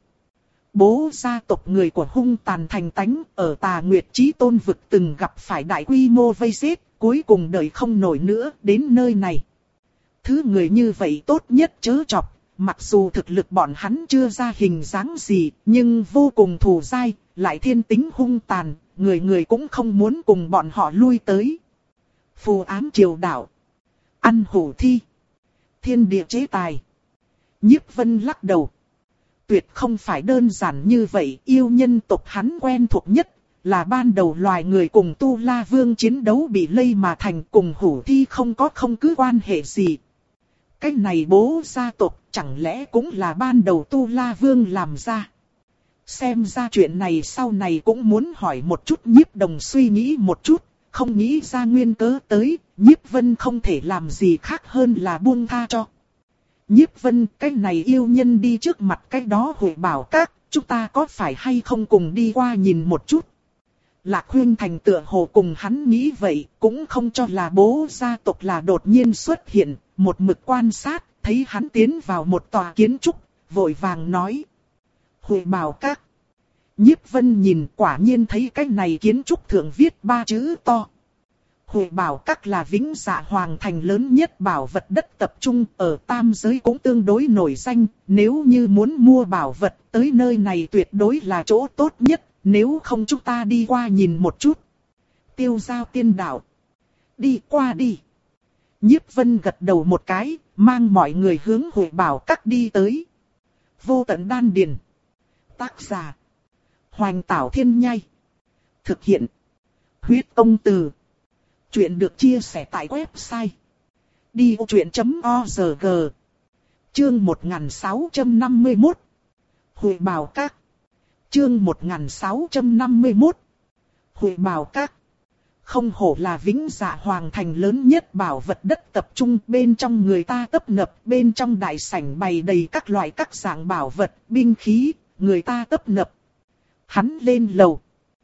Bố gia tộc người của hung tàn thành tánh, ở Tà Nguyệt Chí Tôn vực từng gặp phải đại quy mô vây giết, cuối cùng đời không nổi nữa, đến nơi này. Thứ người như vậy tốt nhất chớ chọc, mặc dù thực lực bọn hắn chưa ra hình dáng gì, nhưng vô cùng thù dai, lại thiên tính hung tàn, người người cũng không muốn cùng bọn họ lui tới. Phù ám triều đạo. Ăn hủ thi. Thiên địa chế tài. Nhiếp Vân lắc đầu. Tuyệt không phải đơn giản như vậy, yêu nhân tộc hắn quen thuộc nhất, là ban đầu loài người cùng Tu La Vương chiến đấu bị lây mà thành, cùng hủ thi không có không cứ quan hệ gì. Cái này bố gia tộc chẳng lẽ cũng là ban đầu Tu La Vương làm ra. Xem ra chuyện này sau này cũng muốn hỏi một chút Nhiếp Đồng suy nghĩ một chút, không nghĩ ra nguyên cớ tới, Nhiếp Vân không thể làm gì khác hơn là buông tha cho. Nhiếp Vân, cái này yêu nhân đi trước mặt cái đó Huệ Bảo Các, chúng ta có phải hay không cùng đi qua nhìn một chút. Lạc Huyên Thành tựa hồ cùng hắn nghĩ vậy, cũng không cho là bố gia tộc là đột nhiên xuất hiện, một mực quan sát, thấy hắn tiến vào một tòa kiến trúc, vội vàng nói. Huệ Bảo Các. Nhiếp Vân nhìn quả nhiên thấy cái này kiến trúc thượng viết ba chữ to. Huệ Bảo Các là Vĩnh Dạ Hoàng Thành lớn nhất bảo vật đất tập trung, ở tam giới cũng tương đối nổi danh, nếu như muốn mua bảo vật tới nơi này tuyệt đối là chỗ tốt nhất, nếu không chúng ta đi qua nhìn một chút. Tiêu Giao Tiên đạo. Đi qua đi. Nhiếp Vân gật đầu một cái, mang mọi người hướng Huệ Bảo Các đi tới. Vô tận đan điền. Tác giả. Hoành Tảo Thiên Nhai. Thực hiện. Huyết Tông Từ. Chuyện được chia sẻ tại website đi vô chuyện chấm org. Chương một nghìn sáu trăm năm mươi mốt. Huệ Bảo Các. Chương một nghìn sáu trăm năm mươi mốt. Huệ Bảo Các. Không hổ là Vĩnh Dạ Hoàng Thành lớn nhất bảo vật đất tập trung, bên trong người ta tấp nập, bên trong đại sảnh bày đầy các loại các dạng bảo vật, binh khí, người ta tấp nập. Hắn lên lầu.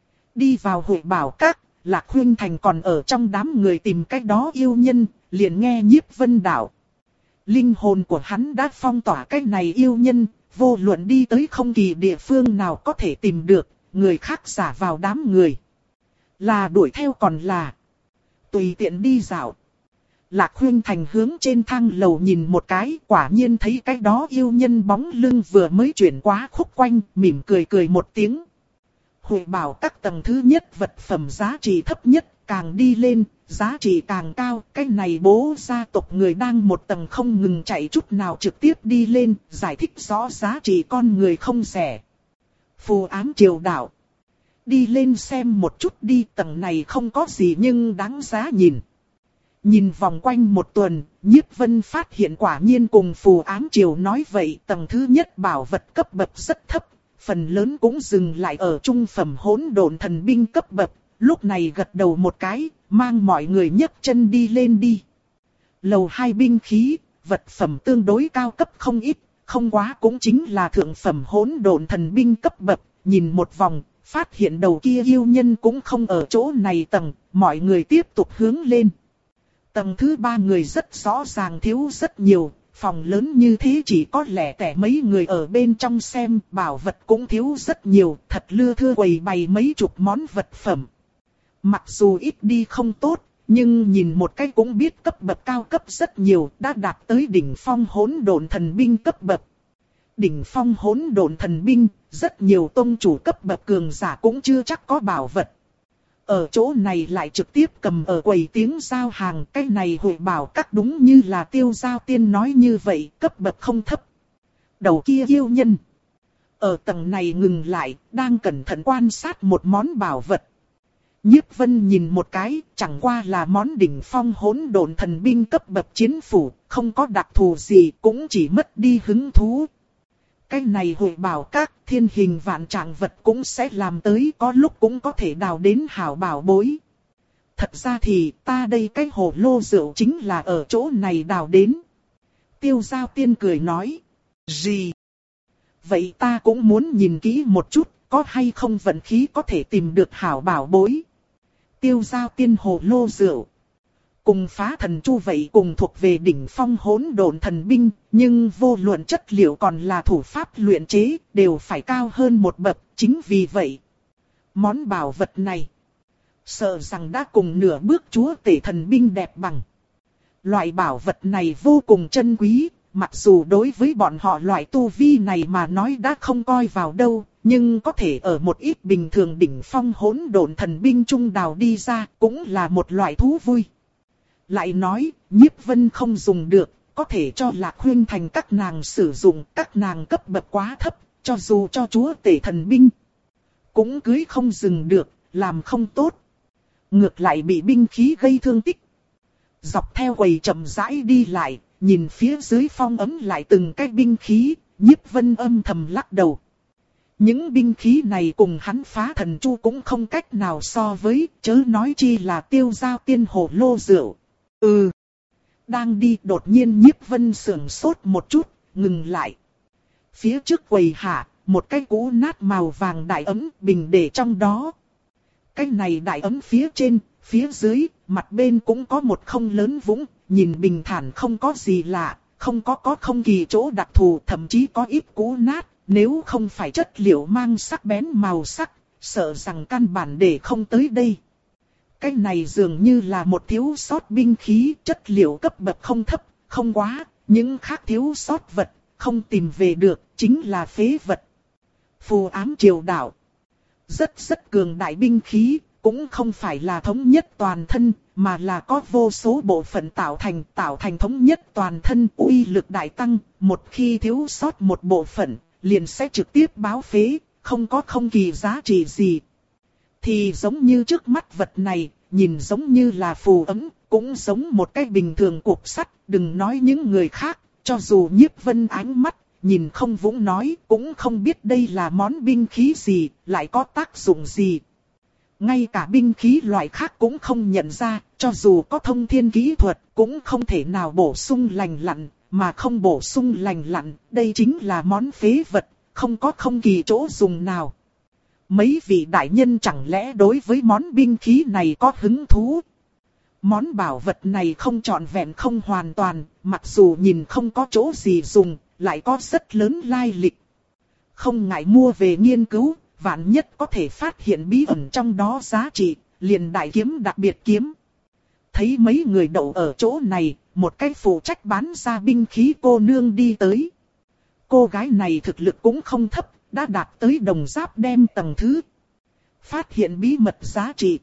Đi vào Huệ Bảo Các. Lạc Huyên Thành còn ở trong đám người tìm cách đó yêu nhân, liền nghe Nhiếp Vân đạo. Linh hồn của hắn đã phong tỏa cái này yêu nhân, vô luận đi tới không kỳ địa phương nào có thể tìm được, người khác giả vào đám người. Là đuổi theo còn là tùy tiện đi dạo. Lạc Huyên Thành hướng trên thang lầu nhìn một cái, quả nhiên thấy cái đó yêu nhân bóng lưng vừa mới chuyển qua khúc quanh, mỉm cười cười một tiếng. Huệ Bảo Các tầng thứ nhất vật phẩm giá trị thấp nhất, càng đi lên, giá trị càng cao. Cái này bố gia tộc người đang một tầng không ngừng chạy chút nào trực tiếp đi lên, giải thích rõ giá trị con người không rẻ. Phù ám triều đạo. Đi lên xem một chút đi, tầng này không có gì nhưng đáng giá nhìn. Nhìn vòng quanh một tuần, Nhiếp Vân phát hiện quả nhiên cùng phù ám triều nói vậy, tầng thứ nhất bảo vật cấp bậc rất thấp. Phần lớn cũng dừng lại ở trung phẩm hỗn độn thần binh cấp bậc, lúc này gật đầu một cái, mang mọi người nhấc chân đi lên đi. Lầu hai binh khí, vật phẩm tương đối cao cấp không ít, không quá cũng chính là thượng phẩm hỗn độn thần binh cấp bậc, nhìn một vòng, phát hiện đầu kia yêu nhân cũng không ở chỗ này tầng, mọi người tiếp tục hướng lên. Tầng thứ ba người rất rõ ràng thiếu rất nhiều. Phòng lớn như thế chỉ có lẻ tẻ mấy người ở bên trong xem, bảo vật cũng thiếu rất nhiều, thật lưa thưa quầy bày mấy chục món vật phẩm. Mặc dù ít đi không tốt, nhưng nhìn một cái cũng biết cấp bậc cao cấp rất nhiều, đã đạt tới đỉnh phong hỗn độn thần binh cấp bậc. Đỉnh phong hỗn độn thần binh, rất nhiều tông chủ cấp bậc cường giả cũng chưa chắc có bảo vật. Ở chỗ này lại trực tiếp cầm ở quầy tiếng giao hàng, cái này hội bảo các đúng như là Tiêu Giao Tiên nói như vậy, cấp bậc không thấp. Đầu kia yêu nhân. Ở tầng này ngừng lại, đang cẩn thận quan sát một món bảo vật. Nhiếp Vân nhìn một cái, chẳng qua là món đỉnh phong hỗn độn thần binh cấp bậc chiến phủ, không có đặc thù gì, cũng chỉ mất đi hứng thú. Cái này hội bảo các thiên hình vạn trạng vật cũng sẽ làm tới, có lúc cũng có thể đào đến hảo bảo bối. Thật ra thì ta đây cái hồ lô rượu chính là ở chỗ này đào đến. Tiêu Giao Tiên cười nói. Gì? Vậy ta cũng muốn nhìn kỹ một chút, có hay không vận khí có thể tìm được hảo bảo bối. Tiêu Giao Tiên hồ lô rượu. Cùng Phá Thần Chu vậy cùng thuộc về đỉnh phong hỗn độn thần binh, nhưng vô luận chất liệu còn là thủ pháp luyện chế, đều phải cao hơn một bậc, chính vì vậy. Món bảo vật này, sợ rằng đã cùng nửa bước chúa tể thần binh đẹp bằng. Loại bảo vật này vô cùng chân quý, mặc dù đối với bọn họ loại tu vi này mà nói đã không coi vào đâu, nhưng có thể ở một ít bình thường đỉnh phong hỗn độn thần binh trung đào đi ra, cũng là một loại thú vui. Lại nói, Nhiếp Vân không dùng được, có thể cho Lạc Huyên Thành các nàng sử dụng, các nàng cấp bậc quá thấp, cho dù cho chúa tể thần binh. Cũng cưới không dừng được, làm không tốt. Ngược lại bị binh khí gây thương tích. Dọc theo quầy chậm rãi đi lại, nhìn phía dưới phong ấm lại từng cái binh khí, Nhiếp Vân âm thầm lắc đầu. Những binh khí này cùng hắn Phá Thần Chu cũng không cách nào so với, chớ nói chi là Tiêu Giao Tiên hồ lô rượu. Ừ. Đang đi đột nhiên Nhiếp Vân sưởng sốt một chút, ngừng lại. Phía trước quầy hạ, một cái cũ nát màu vàng đại ấm bình để trong đó. Cái này đại ấm phía trên, phía dưới, mặt bên cũng có một không lớn vũng, nhìn bình thản không có gì lạ, không có có không kỳ chỗ đặc thù, thậm chí có ít cũ nát, nếu không phải chất liệu mang sắc bén màu sắc, sợ rằng căn bản để không tới đây. Cái này dường như là một thiếu sót binh khí, chất liệu cấp bậc không thấp, không quá, những khác thiếu sót vật, không tìm về được, chính là phế vật. Phù ám triều đạo. Rất rất cường đại binh khí, cũng không phải là thống nhất toàn thân, mà là có vô số bộ phận tạo thành, tạo thành thống nhất toàn thân, uy lực đại tăng, một khi thiếu sót một bộ phận, liền sẽ trực tiếp báo phế, không có không kỳ giá trị gì. Thì giống như trước mắt vật này, nhìn giống như là phù ấm, cũng giống một cái bình thường cục sắt, đừng nói những người khác, cho dù Nhiếp Vân ánh mắt, nhìn không vũng nói, cũng không biết đây là món binh khí gì, lại có tác dụng gì. Ngay cả binh khí loại khác cũng không nhận ra, cho dù có thông thiên kỹ thuật, cũng không thể nào bổ sung lành lặn, mà không bổ sung lành lặn, đây chính là món phế vật, không có không kỳ chỗ dùng nào. Mấy vị đại nhân chẳng lẽ đối với món binh khí này có hứng thú? Món bảo vật này không trọn vẹn không hoàn toàn, mặc dù nhìn không có chỗ gì dùng, lại có rất lớn lai lịch. Không ngại mua về nghiên cứu, vạn nhất có thể phát hiện bí ẩn trong đó giá trị, liền đại kiếm đặc biệt kiếm. Thấy mấy người đậu ở chỗ này, một cái phụ trách bán ra binh khí cô nương đi tới. Cô gái này thực lực cũng không thấp, đã đạt tới đồng giáp đem tầng thứ. Phát hiện bí mật giá trị.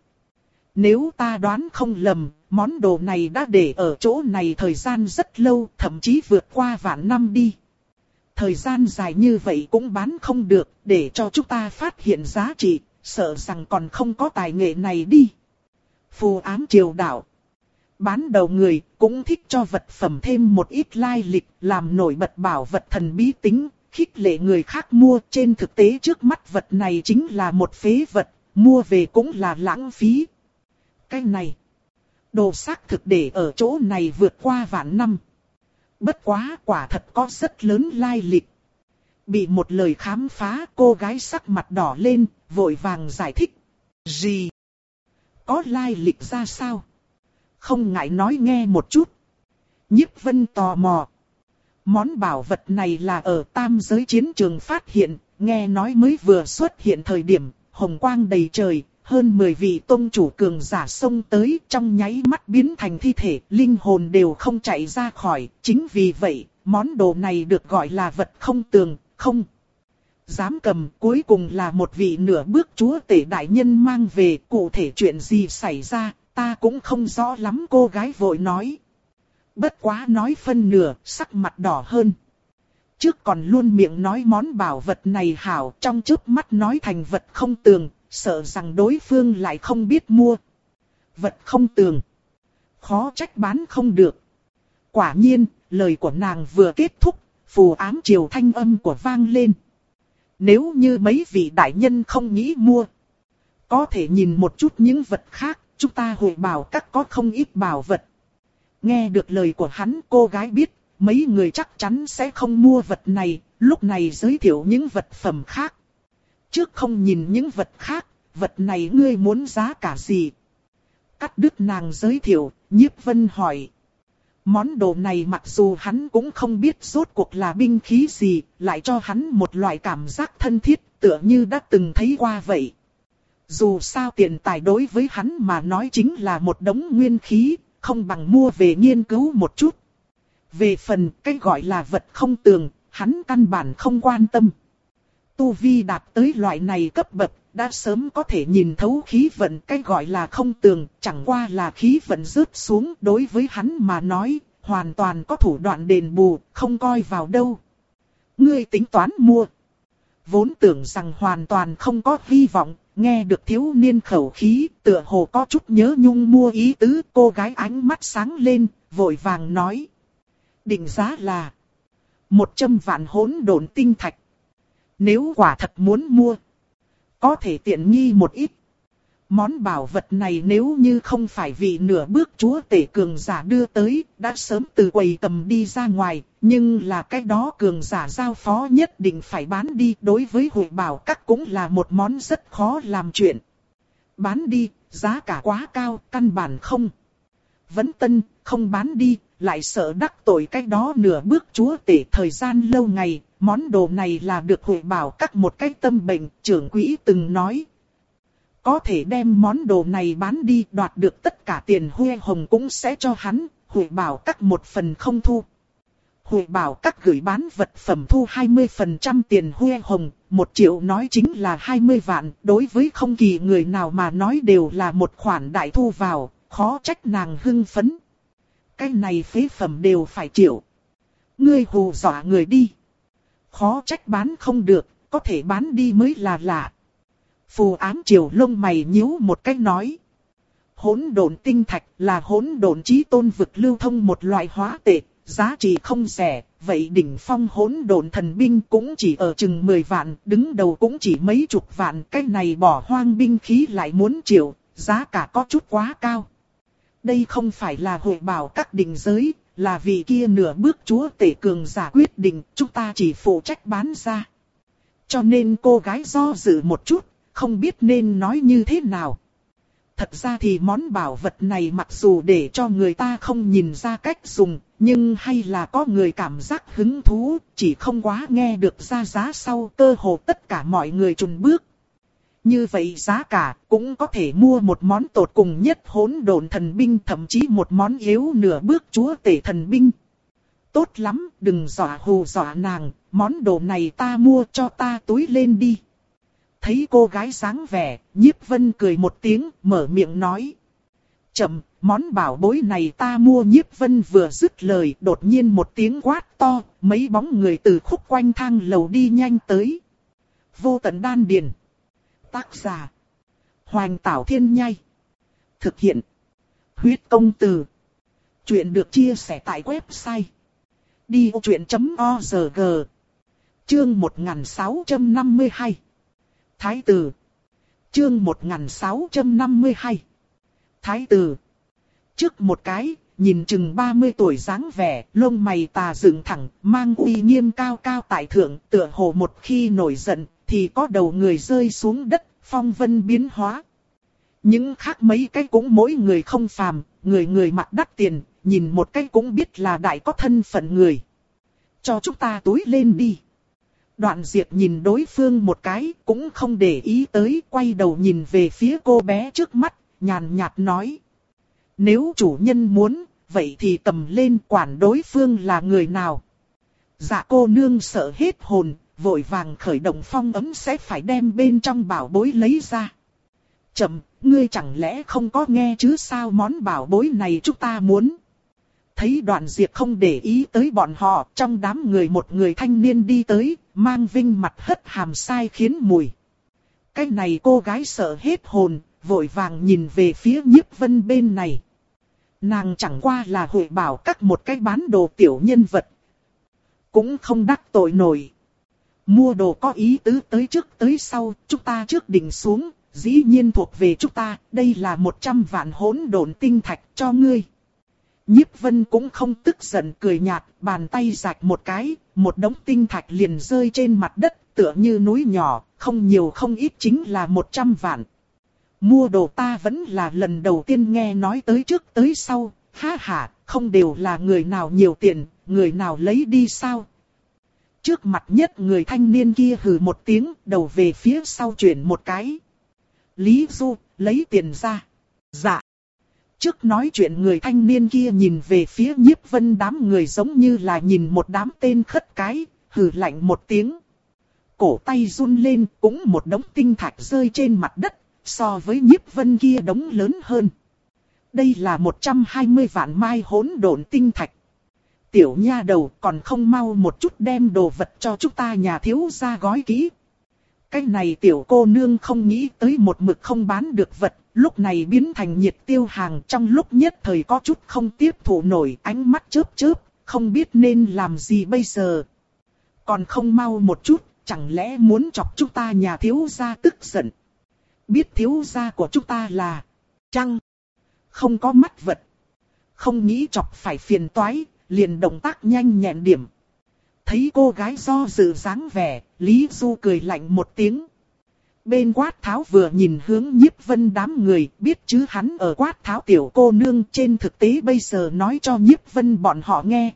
Nếu ta đoán không lầm, món đồ này đã để ở chỗ này thời gian rất lâu, thậm chí vượt qua vạn năm đi. Thời gian dài như vậy cũng bán không được, để cho chúng ta phát hiện giá trị, sợ rằng còn không có tài nghệ này đi. Phù ám triều đạo. Bán đầu người cũng thích cho vật phẩm thêm một ít lai lịch, làm nổi bật bảo vật thần bí tính, khích lệ người khác mua. Trên thực tế trước mắt vật này chính là một phế vật, mua về cũng là lãng phí. Cái này, đồ xác thực để ở chỗ này vượt qua vạn năm. Bất quá quả thật có rất lớn lai lịch. Bị một lời khám phá, cô gái sắc mặt đỏ lên, vội vàng giải thích. Gì? Có lai lịch ra sao? Không ngại nói nghe một chút. Nhiếp Vân tò mò. Món bảo vật này là ở tam giới chiến trường phát hiện, nghe nói mới vừa xuất hiện thời điểm, hồng quang đầy trời, hơn mười vị tông chủ cường giả xông tới, trong nháy mắt biến thành thi thể, linh hồn đều không chạy ra khỏi. Chính vì vậy, món đồ này được gọi là vật không tường, không dám cầm. Cuối cùng là một vị nửa bước chúa tể đại nhân mang về, cụ thể chuyện gì xảy ra, ta cũng không rõ lắm, cô gái vội nói. Bất quá nói phân nửa, sắc mặt đỏ hơn. Trước còn luôn miệng nói món bảo vật này hảo, trong chớp mắt nói thành vật không tường, sợ rằng đối phương lại không biết mua. Vật không tường, khó trách bán không được. Quả nhiên, lời của nàng vừa kết thúc, phù ám triều thanh âm của vang lên. Nếu như mấy vị đại nhân không nghĩ mua, có thể nhìn một chút những vật khác, chúng ta hội bảo các có không ít bảo vật. Nghe được lời của hắn, cô gái biết, mấy người chắc chắn sẽ không mua vật này, lúc này giới thiệu những vật phẩm khác. Trước không nhìn những vật khác, vật này ngươi muốn giá cả gì? Cắt đứt nàng giới thiệu, Nhiếp Vân hỏi. Món đồ này mặc dù hắn cũng không biết rốt cuộc là binh khí gì, lại cho hắn một loại cảm giác thân thiết, tựa như đã từng thấy qua vậy. Dù sao tiền tài đối với hắn mà nói chính là một đống nguyên khí, không bằng mua về nghiên cứu một chút. Về phần cái gọi là vật không tường, hắn căn bản không quan tâm. Tu vi đạt tới loại này cấp bậc, đã sớm có thể nhìn thấu khí vận. Cái gọi là không tường, chẳng qua là khí vận rớt xuống. Đối với hắn mà nói, hoàn toàn có thủ đoạn đền bù, không coi vào đâu. Ngươi tính toán mua. Vốn tưởng rằng hoàn toàn không có hy vọng, nghe được thiếu niên khẩu khí, tựa hồ có chút nhớ nhung mua ý tứ. Cô gái ánh mắt sáng lên, vội vàng nói. Định giá là một trăm vạn hỗn độn tinh thạch. Nếu quả thật muốn mua, có thể tiện nghi một ít. Món bảo vật này nếu như không phải vì nửa bước chúa tể cường giả đưa tới, đã sớm từ quầy cầm đi ra ngoài. Nhưng là cái đó cường giả giao phó nhất định phải bán đi. Đối với hội bảo các cũng là một món rất khó làm chuyện. Bán đi, giá cả quá cao, căn bản không. Vẫn tân, không bán đi, lại sợ đắc tội cái đó nửa bước chúa tể. Thời gian lâu ngày, món đồ này là được hội bảo các một cái tâm bệnh, trưởng quỹ từng nói. Có thể đem món đồ này bán đi, đoạt được tất cả tiền huê hồng cũng sẽ cho hắn, hội bảo các một phần không thu. Hội bảo các gửi bán vật phẩm thu hai mươi phần trăm tiền huê hồng, một triệu nói chính là hai mươi vạn, đối với không kỳ người nào mà nói đều là một khoản đại thu vào, khó trách nàng hưng phấn. Cái này phế phẩm đều phải triệu. Ngươi hù dọa người đi. Khó trách bán không được, có thể bán đi mới là lạ. Phù ám triều lông mày nhíu một cách nói. Hỗn độn tinh thạch là hỗn độn chí tôn vực lưu thông một loại hóa tệ, giá trị không rẻ. Vậy đỉnh phong hỗn độn thần binh cũng chỉ ở chừng mười vạn, đứng đầu cũng chỉ mấy chục vạn. Cái này bỏ hoang binh khí lại muốn triệu, giá cả có chút quá cao. Đây không phải là hội bảo các định giới, là vì kia nửa bước chúa tể cường giả quyết định, chúng ta chỉ phụ trách bán ra. Cho nên cô gái do dự một chút, không biết nên nói như thế nào. Thật ra thì món bảo vật này mặc dù để cho người ta không nhìn ra cách dùng, nhưng hay là có người cảm giác hứng thú, chỉ không quá nghe được ra giá sau. Cơ hồ tất cả mọi người chùn bước. Như vậy giá cả cũng có thể mua một món tột cùng nhất hỗn độn thần binh, thậm chí một món yếu nửa bước chúa tể thần binh. Tốt lắm, đừng dọa hù dọa nàng, món đồ này ta mua, cho ta túi lên đi. Thấy cô gái sáng vẻ, Nhiếp Vân cười một tiếng, mở miệng nói. Chậm, món bảo bối này ta mua. Nhiếp Vân vừa dứt lời, đột nhiên một tiếng quát to, mấy bóng người từ khúc quanh thang lầu đi nhanh tới. Vô tận đan điền. Tác giả Hoành Tảo Thiên Nhai. Thực hiện Huyết Công Từ. Chuyện được chia sẻ tại website đi ô chuyện chấm org. Chương một nghìn sáu trăm năm mươi hai. Thái tử. Chương một nghìn sáu trăm năm mươi hai. Thái tử. Trước một cái, nhìn chừng ba mươi tuổi dáng vẻ, lông mày tà dựng thẳng, mang uy nghiêm cao cao tại thượng, tựa hồ một khi nổi giận thì có đầu người rơi xuống đất, phong vân biến hóa. Những khác mấy cái cũng mỗi người không phàm, người người mặc đắt tiền, nhìn một cái cũng biết là đại có thân phận người. Cho chúng ta túi lên đi. Đoạn Diệp nhìn đối phương một cái, cũng không để ý tới, quay đầu nhìn về phía cô bé trước mắt, nhàn nhạt nói. Nếu chủ nhân muốn, vậy thì cầm lên, quản đối phương là người nào. Dạ cô nương sợ hết hồn, vội vàng khởi động phong ấm sẽ phải đem bên trong bảo bối lấy ra. Chậm, ngươi chẳng lẽ không có nghe chứ sao, món bảo bối này chúng ta muốn. Thấy Đoạn Diệp không để ý tới bọn họ, trong đám người một người thanh niên đi tới, mang vinh mặt hất hàm sai khiến mùi. Cái này cô gái sợ hết hồn, vội vàng nhìn về phía Nhiếp Vân bên này. Nàng chẳng qua là hội bảo các một cái bán đồ tiểu nhân vật. Cũng không đắc tội nổi. Mua đồ có ý tứ tới trước tới sau, chúng ta trước định xuống, dĩ nhiên thuộc về chúng ta, đây là một trăm vạn hỗn độn tinh thạch cho ngươi. Nhiếp Vân cũng không tức giận, cười nhạt, bàn tay rạch một cái, một đống tinh thạch liền rơi trên mặt đất, tựa như núi nhỏ, không nhiều không ít chính là một trăm vạn. Mua đồ ta vẫn là lần đầu tiên nghe nói tới trước tới sau, ha ha, không đều là người nào nhiều tiền, người nào lấy đi sao? Trước mặt nhất người thanh niên kia hừ một tiếng, đầu về phía sau chuyển một cái. Lý Du, lấy tiền ra. Dạ. Trước nói chuyện người thanh niên kia nhìn về phía Nhiếp Vân, đám người giống như là nhìn một đám tên khất cái, hừ lạnh một tiếng. Cổ tay run lên, cũng một đống tinh thạch rơi trên mặt đất, so với Nhiếp Vân kia đống lớn hơn. Đây là một trăm hai mươi vạn mai hỗn độn tinh thạch. Tiểu nha đầu còn không mau một chút đem đồ vật cho chúng ta nhà thiếu gia gói kỹ. Cái này tiểu cô nương không nghĩ tới một mực không bán được vật, lúc này biến thành nhiệt tiêu hàng, trong lúc nhất thời có chút không tiếp thụ nổi, ánh mắt chớp chớp, không biết nên làm gì bây giờ. Còn không mau một chút, chẳng lẽ muốn chọc chúng ta nhà thiếu gia tức giận. Biết thiếu gia của chúng ta là Trăng, không có mắt vật. Không nghĩ chọc phải phiền toái, liền động tác nhanh nhẹn điểm. Thấy cô gái do dự dáng vẻ, Lý Du cười lạnh một tiếng. Bên Quát Tháo vừa nhìn hướng Nhiếp Vân đám người, biết chứ hắn ở Quát Tháo tiểu cô nương, trên thực tế bây giờ nói cho Nhiếp Vân bọn họ nghe.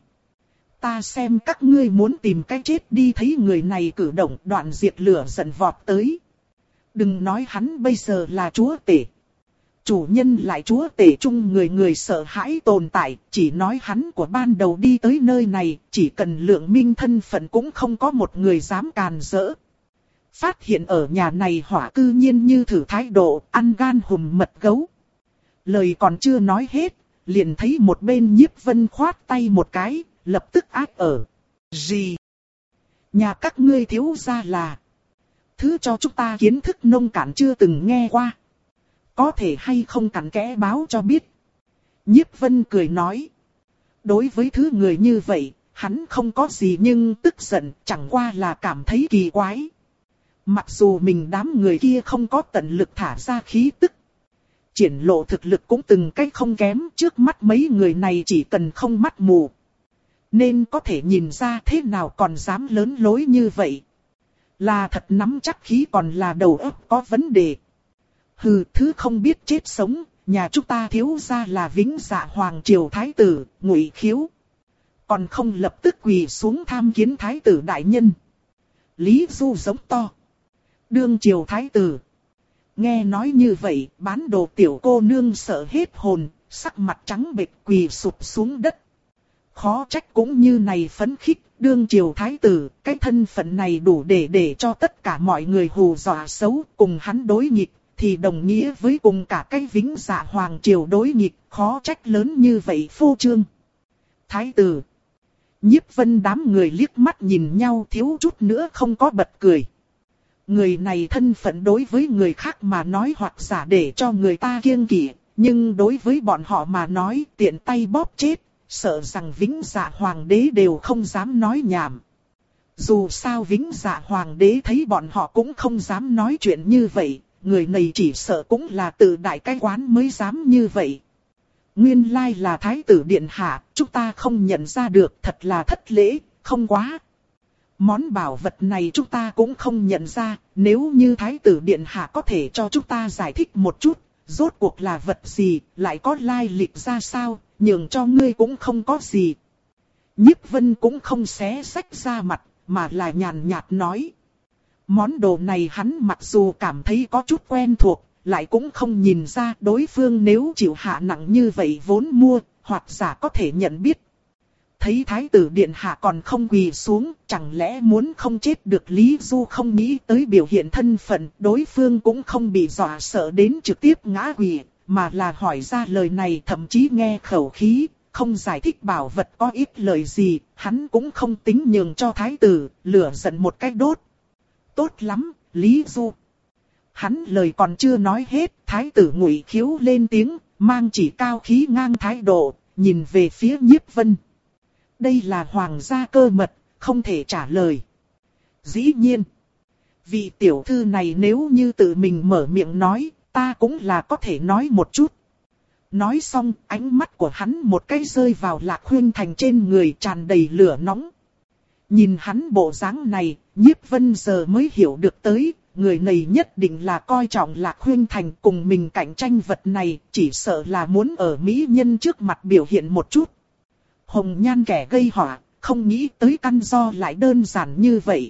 Ta xem các ngươi muốn tìm cái chết đi, thấy người này cử động, Đoạn Diệp lửa giận vọt tới. Đừng nói hắn bây giờ là chúa tể. Chủ nhân lại chúa tể chung, người người sợ hãi tồn tại, chỉ nói hắn của ban đầu đi tới nơi này, chỉ cần lượng minh thân phận cũng không có một người dám càn rỡ. Phát hiện ở nhà này hỏa cư nhiên như thử thái độ, ăn gan hùm mật gấu. Lời còn chưa nói hết, liền thấy một bên Nhiếp Vân khoát tay một cái, lập tức ác ở. Gì? Nhà các ngươi thiếu gia là thứ cho chúng ta kiến thức nông cạn chưa từng nghe qua. Có thể hay không cặn kẽ báo cho biết. Nhiếp Vân cười nói. Đối với thứ người như vậy, hắn không có gì nhưng tức giận, chẳng qua là cảm thấy kỳ quái. Mặc dù mình đám người kia không có tận lực thả ra khí tức, triển lộ thực lực cũng từng cách không kém, trước mắt mấy người này chỉ cần không mắt mù, nên có thể nhìn ra thế nào còn dám lớn lối như vậy. Là thật nắm chắc khí còn là đầu óc có vấn đề. Hừ, thứ không biết chết sống, nhà chúng ta thiếu gia là Vĩnh Dạ Hoàng triều thái tử, Ngụy Khiếu. Còn không lập tức quỳ xuống tham kiến thái tử đại nhân. Lý Du giống to. Đương triều thái tử. Nghe nói như vậy, bán đồ tiểu cô nương sợ hết hồn, sắc mặt trắng bệch quỳ sụp xuống đất. Khó trách cũng như này phấn khích, đương triều thái tử, cái thân phận này đủ để để cho tất cả mọi người hù dọa xấu, cùng hắn đối nghịch, thì đồng nghĩa với cùng cả cái Vĩnh Dạ Hoàng triều đối nghịch, khó trách lớn như vậy phô trương. Thái tử. Nhiếp Vân đám người liếc mắt nhìn nhau, thiếu chút nữa không có bật cười. Người này thân phận đối với người khác mà nói hoặc giả để cho người ta kiêng kỵ, nhưng đối với bọn họ mà nói tiện tay bóp chết, sợ rằng Vĩnh Dạ Hoàng đế đều không dám nói nhảm. Dù sao Vĩnh Dạ Hoàng đế thấy bọn họ cũng không dám nói chuyện như vậy, người này chỉ sợ cũng là tự đại cái quán mới dám như vậy. Nguyên lai là thái tử điện hạ, chúng ta không nhận ra được, thật là thất lễ, không quá. Món bảo vật này chúng ta cũng không nhận ra, nếu như thái tử điện hạ có thể cho chúng ta giải thích một chút, rốt cuộc là vật gì, lại có lai lịch ra sao, nhường cho ngươi cũng không có gì. Nhiếp Vân cũng không xé sách ra mặt, mà là nhàn nhạt nói. Món đồ này hắn mặc dù cảm thấy có chút quen thuộc, lại cũng không nhìn ra đối phương nếu chịu hạ nặng như vậy vốn mua, hoặc giả có thể nhận biết. Thấy thái tử điện hạ còn không quỳ xuống, chẳng lẽ muốn không chết được. Lý Du không nghĩ tới biểu hiện thân phận, đối phương cũng không bị dọa sợ đến trực tiếp ngã quỳ, mà là hỏi ra lời này, thậm chí nghe khẩu khí, không giải thích bảo vật có ít lời gì, hắn cũng không tính nhường cho thái tử, lửa giận một cách đốt. Tốt lắm, Lý Du. Hắn lời còn chưa nói hết, thái tử Ngụy Khiếu lên tiếng, mang chỉ cao khí ngang thái độ, nhìn về phía Nhiếp Vân. Đây là hoàng gia cơ mật, không thể trả lời. Dĩ nhiên, vị tiểu thư này nếu như tự mình mở miệng nói, ta cũng là có thể nói một chút. Nói xong, ánh mắt của hắn một cái rơi vào Lạc Khuynh Thành trên người, tràn đầy lửa nóng. Nhìn hắn bộ dáng này, Nhiếp Vân giờ mới hiểu được tới, người này nhất định là coi trọng Lạc Khuynh Thành, cùng mình cạnh tranh vật này, chỉ sợ là muốn ở mỹ nhân trước mặt biểu hiện một chút. Hồng Nhan kẻ gây họa, không nghĩ tới căn do lại đơn giản như vậy.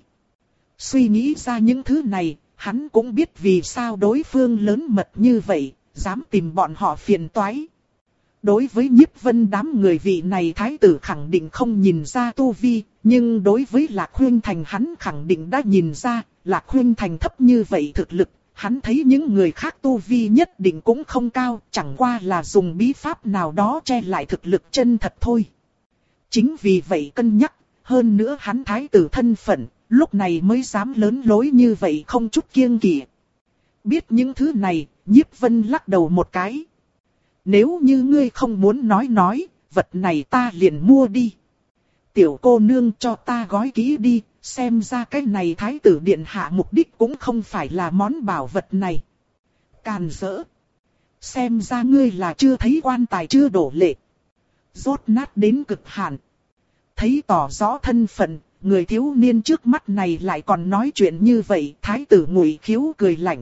Suy nghĩ ra những thứ này, hắn cũng biết vì sao đối phương lớn mật như vậy, dám tìm bọn họ phiền toái. Đối với Nhiếp Vân đám người vị này thái tử khẳng định không nhìn ra tu vi, nhưng đối với Lạc Khuynh Thành hắn khẳng định đã nhìn ra, Lạc Khuynh Thành thấp như vậy thực lực, hắn thấy những người khác tu vi nhất định cũng không cao, chẳng qua là dùng bí pháp nào đó che lại thực lực chân thật thôi. Chính vì vậy cân nhắc, hơn nữa hắn thái tử thân phận, lúc này mới dám lớn lối như vậy không chút kiêng kỵ. Biết những thứ này, Nhiếp Vân lắc đầu một cái. Nếu như ngươi không muốn nói nói, vật này ta liền mua đi. Tiểu cô nương cho ta gói kỹ đi, xem ra cái này thái tử điện hạ mục đích cũng không phải là món bảo vật này. Càn rỡ. Xem ra ngươi là chưa thấy quan tài chưa đổ lệ. Rốt nát đến cực hạn. Thấy tỏ rõ thân phận, người thiếu niên trước mắt này lại còn nói chuyện như vậy, thái tử Ngụy Khiếu cười lạnh.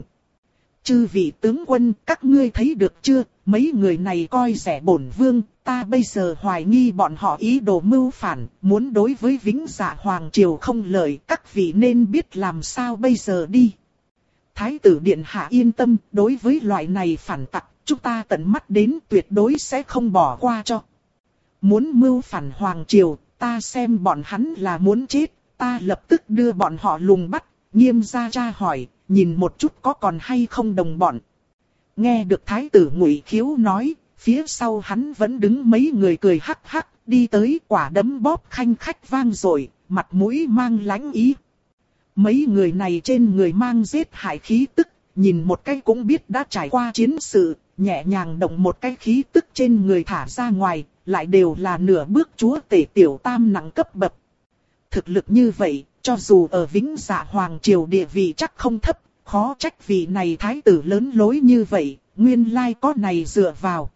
Chư vị tướng quân, các ngươi thấy được chưa, mấy người này coi rẻ bổn vương, ta bây giờ hoài nghi bọn họ ý đồ mưu phản, muốn đối với Vĩnh Dạ Hoàng Triều không lợi, các vị nên biết làm sao bây giờ đi. Thái tử điện hạ yên tâm, đối với loại này phản tặc, chúng ta tận mắt đến tuyệt đối sẽ không bỏ qua cho. Muốn mưu phản Hoàng Triều, ta xem bọn hắn là muốn chết, ta lập tức đưa bọn họ lùng bắt, nghiêm ra tra hỏi, nhìn một chút có còn hay không đồng bọn. Nghe được thái tử Ngụy Khiếu nói, phía sau hắn vẫn đứng mấy người cười hắc hắc, đi tới quả đấm bóp khanh khách vang rồi, mặt mũi mang lãnh ý. Mấy người này trên người mang giết hại khí tức, nhìn một cái cũng biết đã trải qua chiến sự, nhẹ nhàng động một cái khí tức trên người thả ra ngoài, lại đều là nửa bước chúa tể tiểu tam nặng cấp bậc. Thực lực như vậy, cho dù ở Vĩnh Dạ Hoàng Triều địa vị chắc không thấp, khó trách vị này thái tử lớn lối như vậy, nguyên lai có này dựa vào.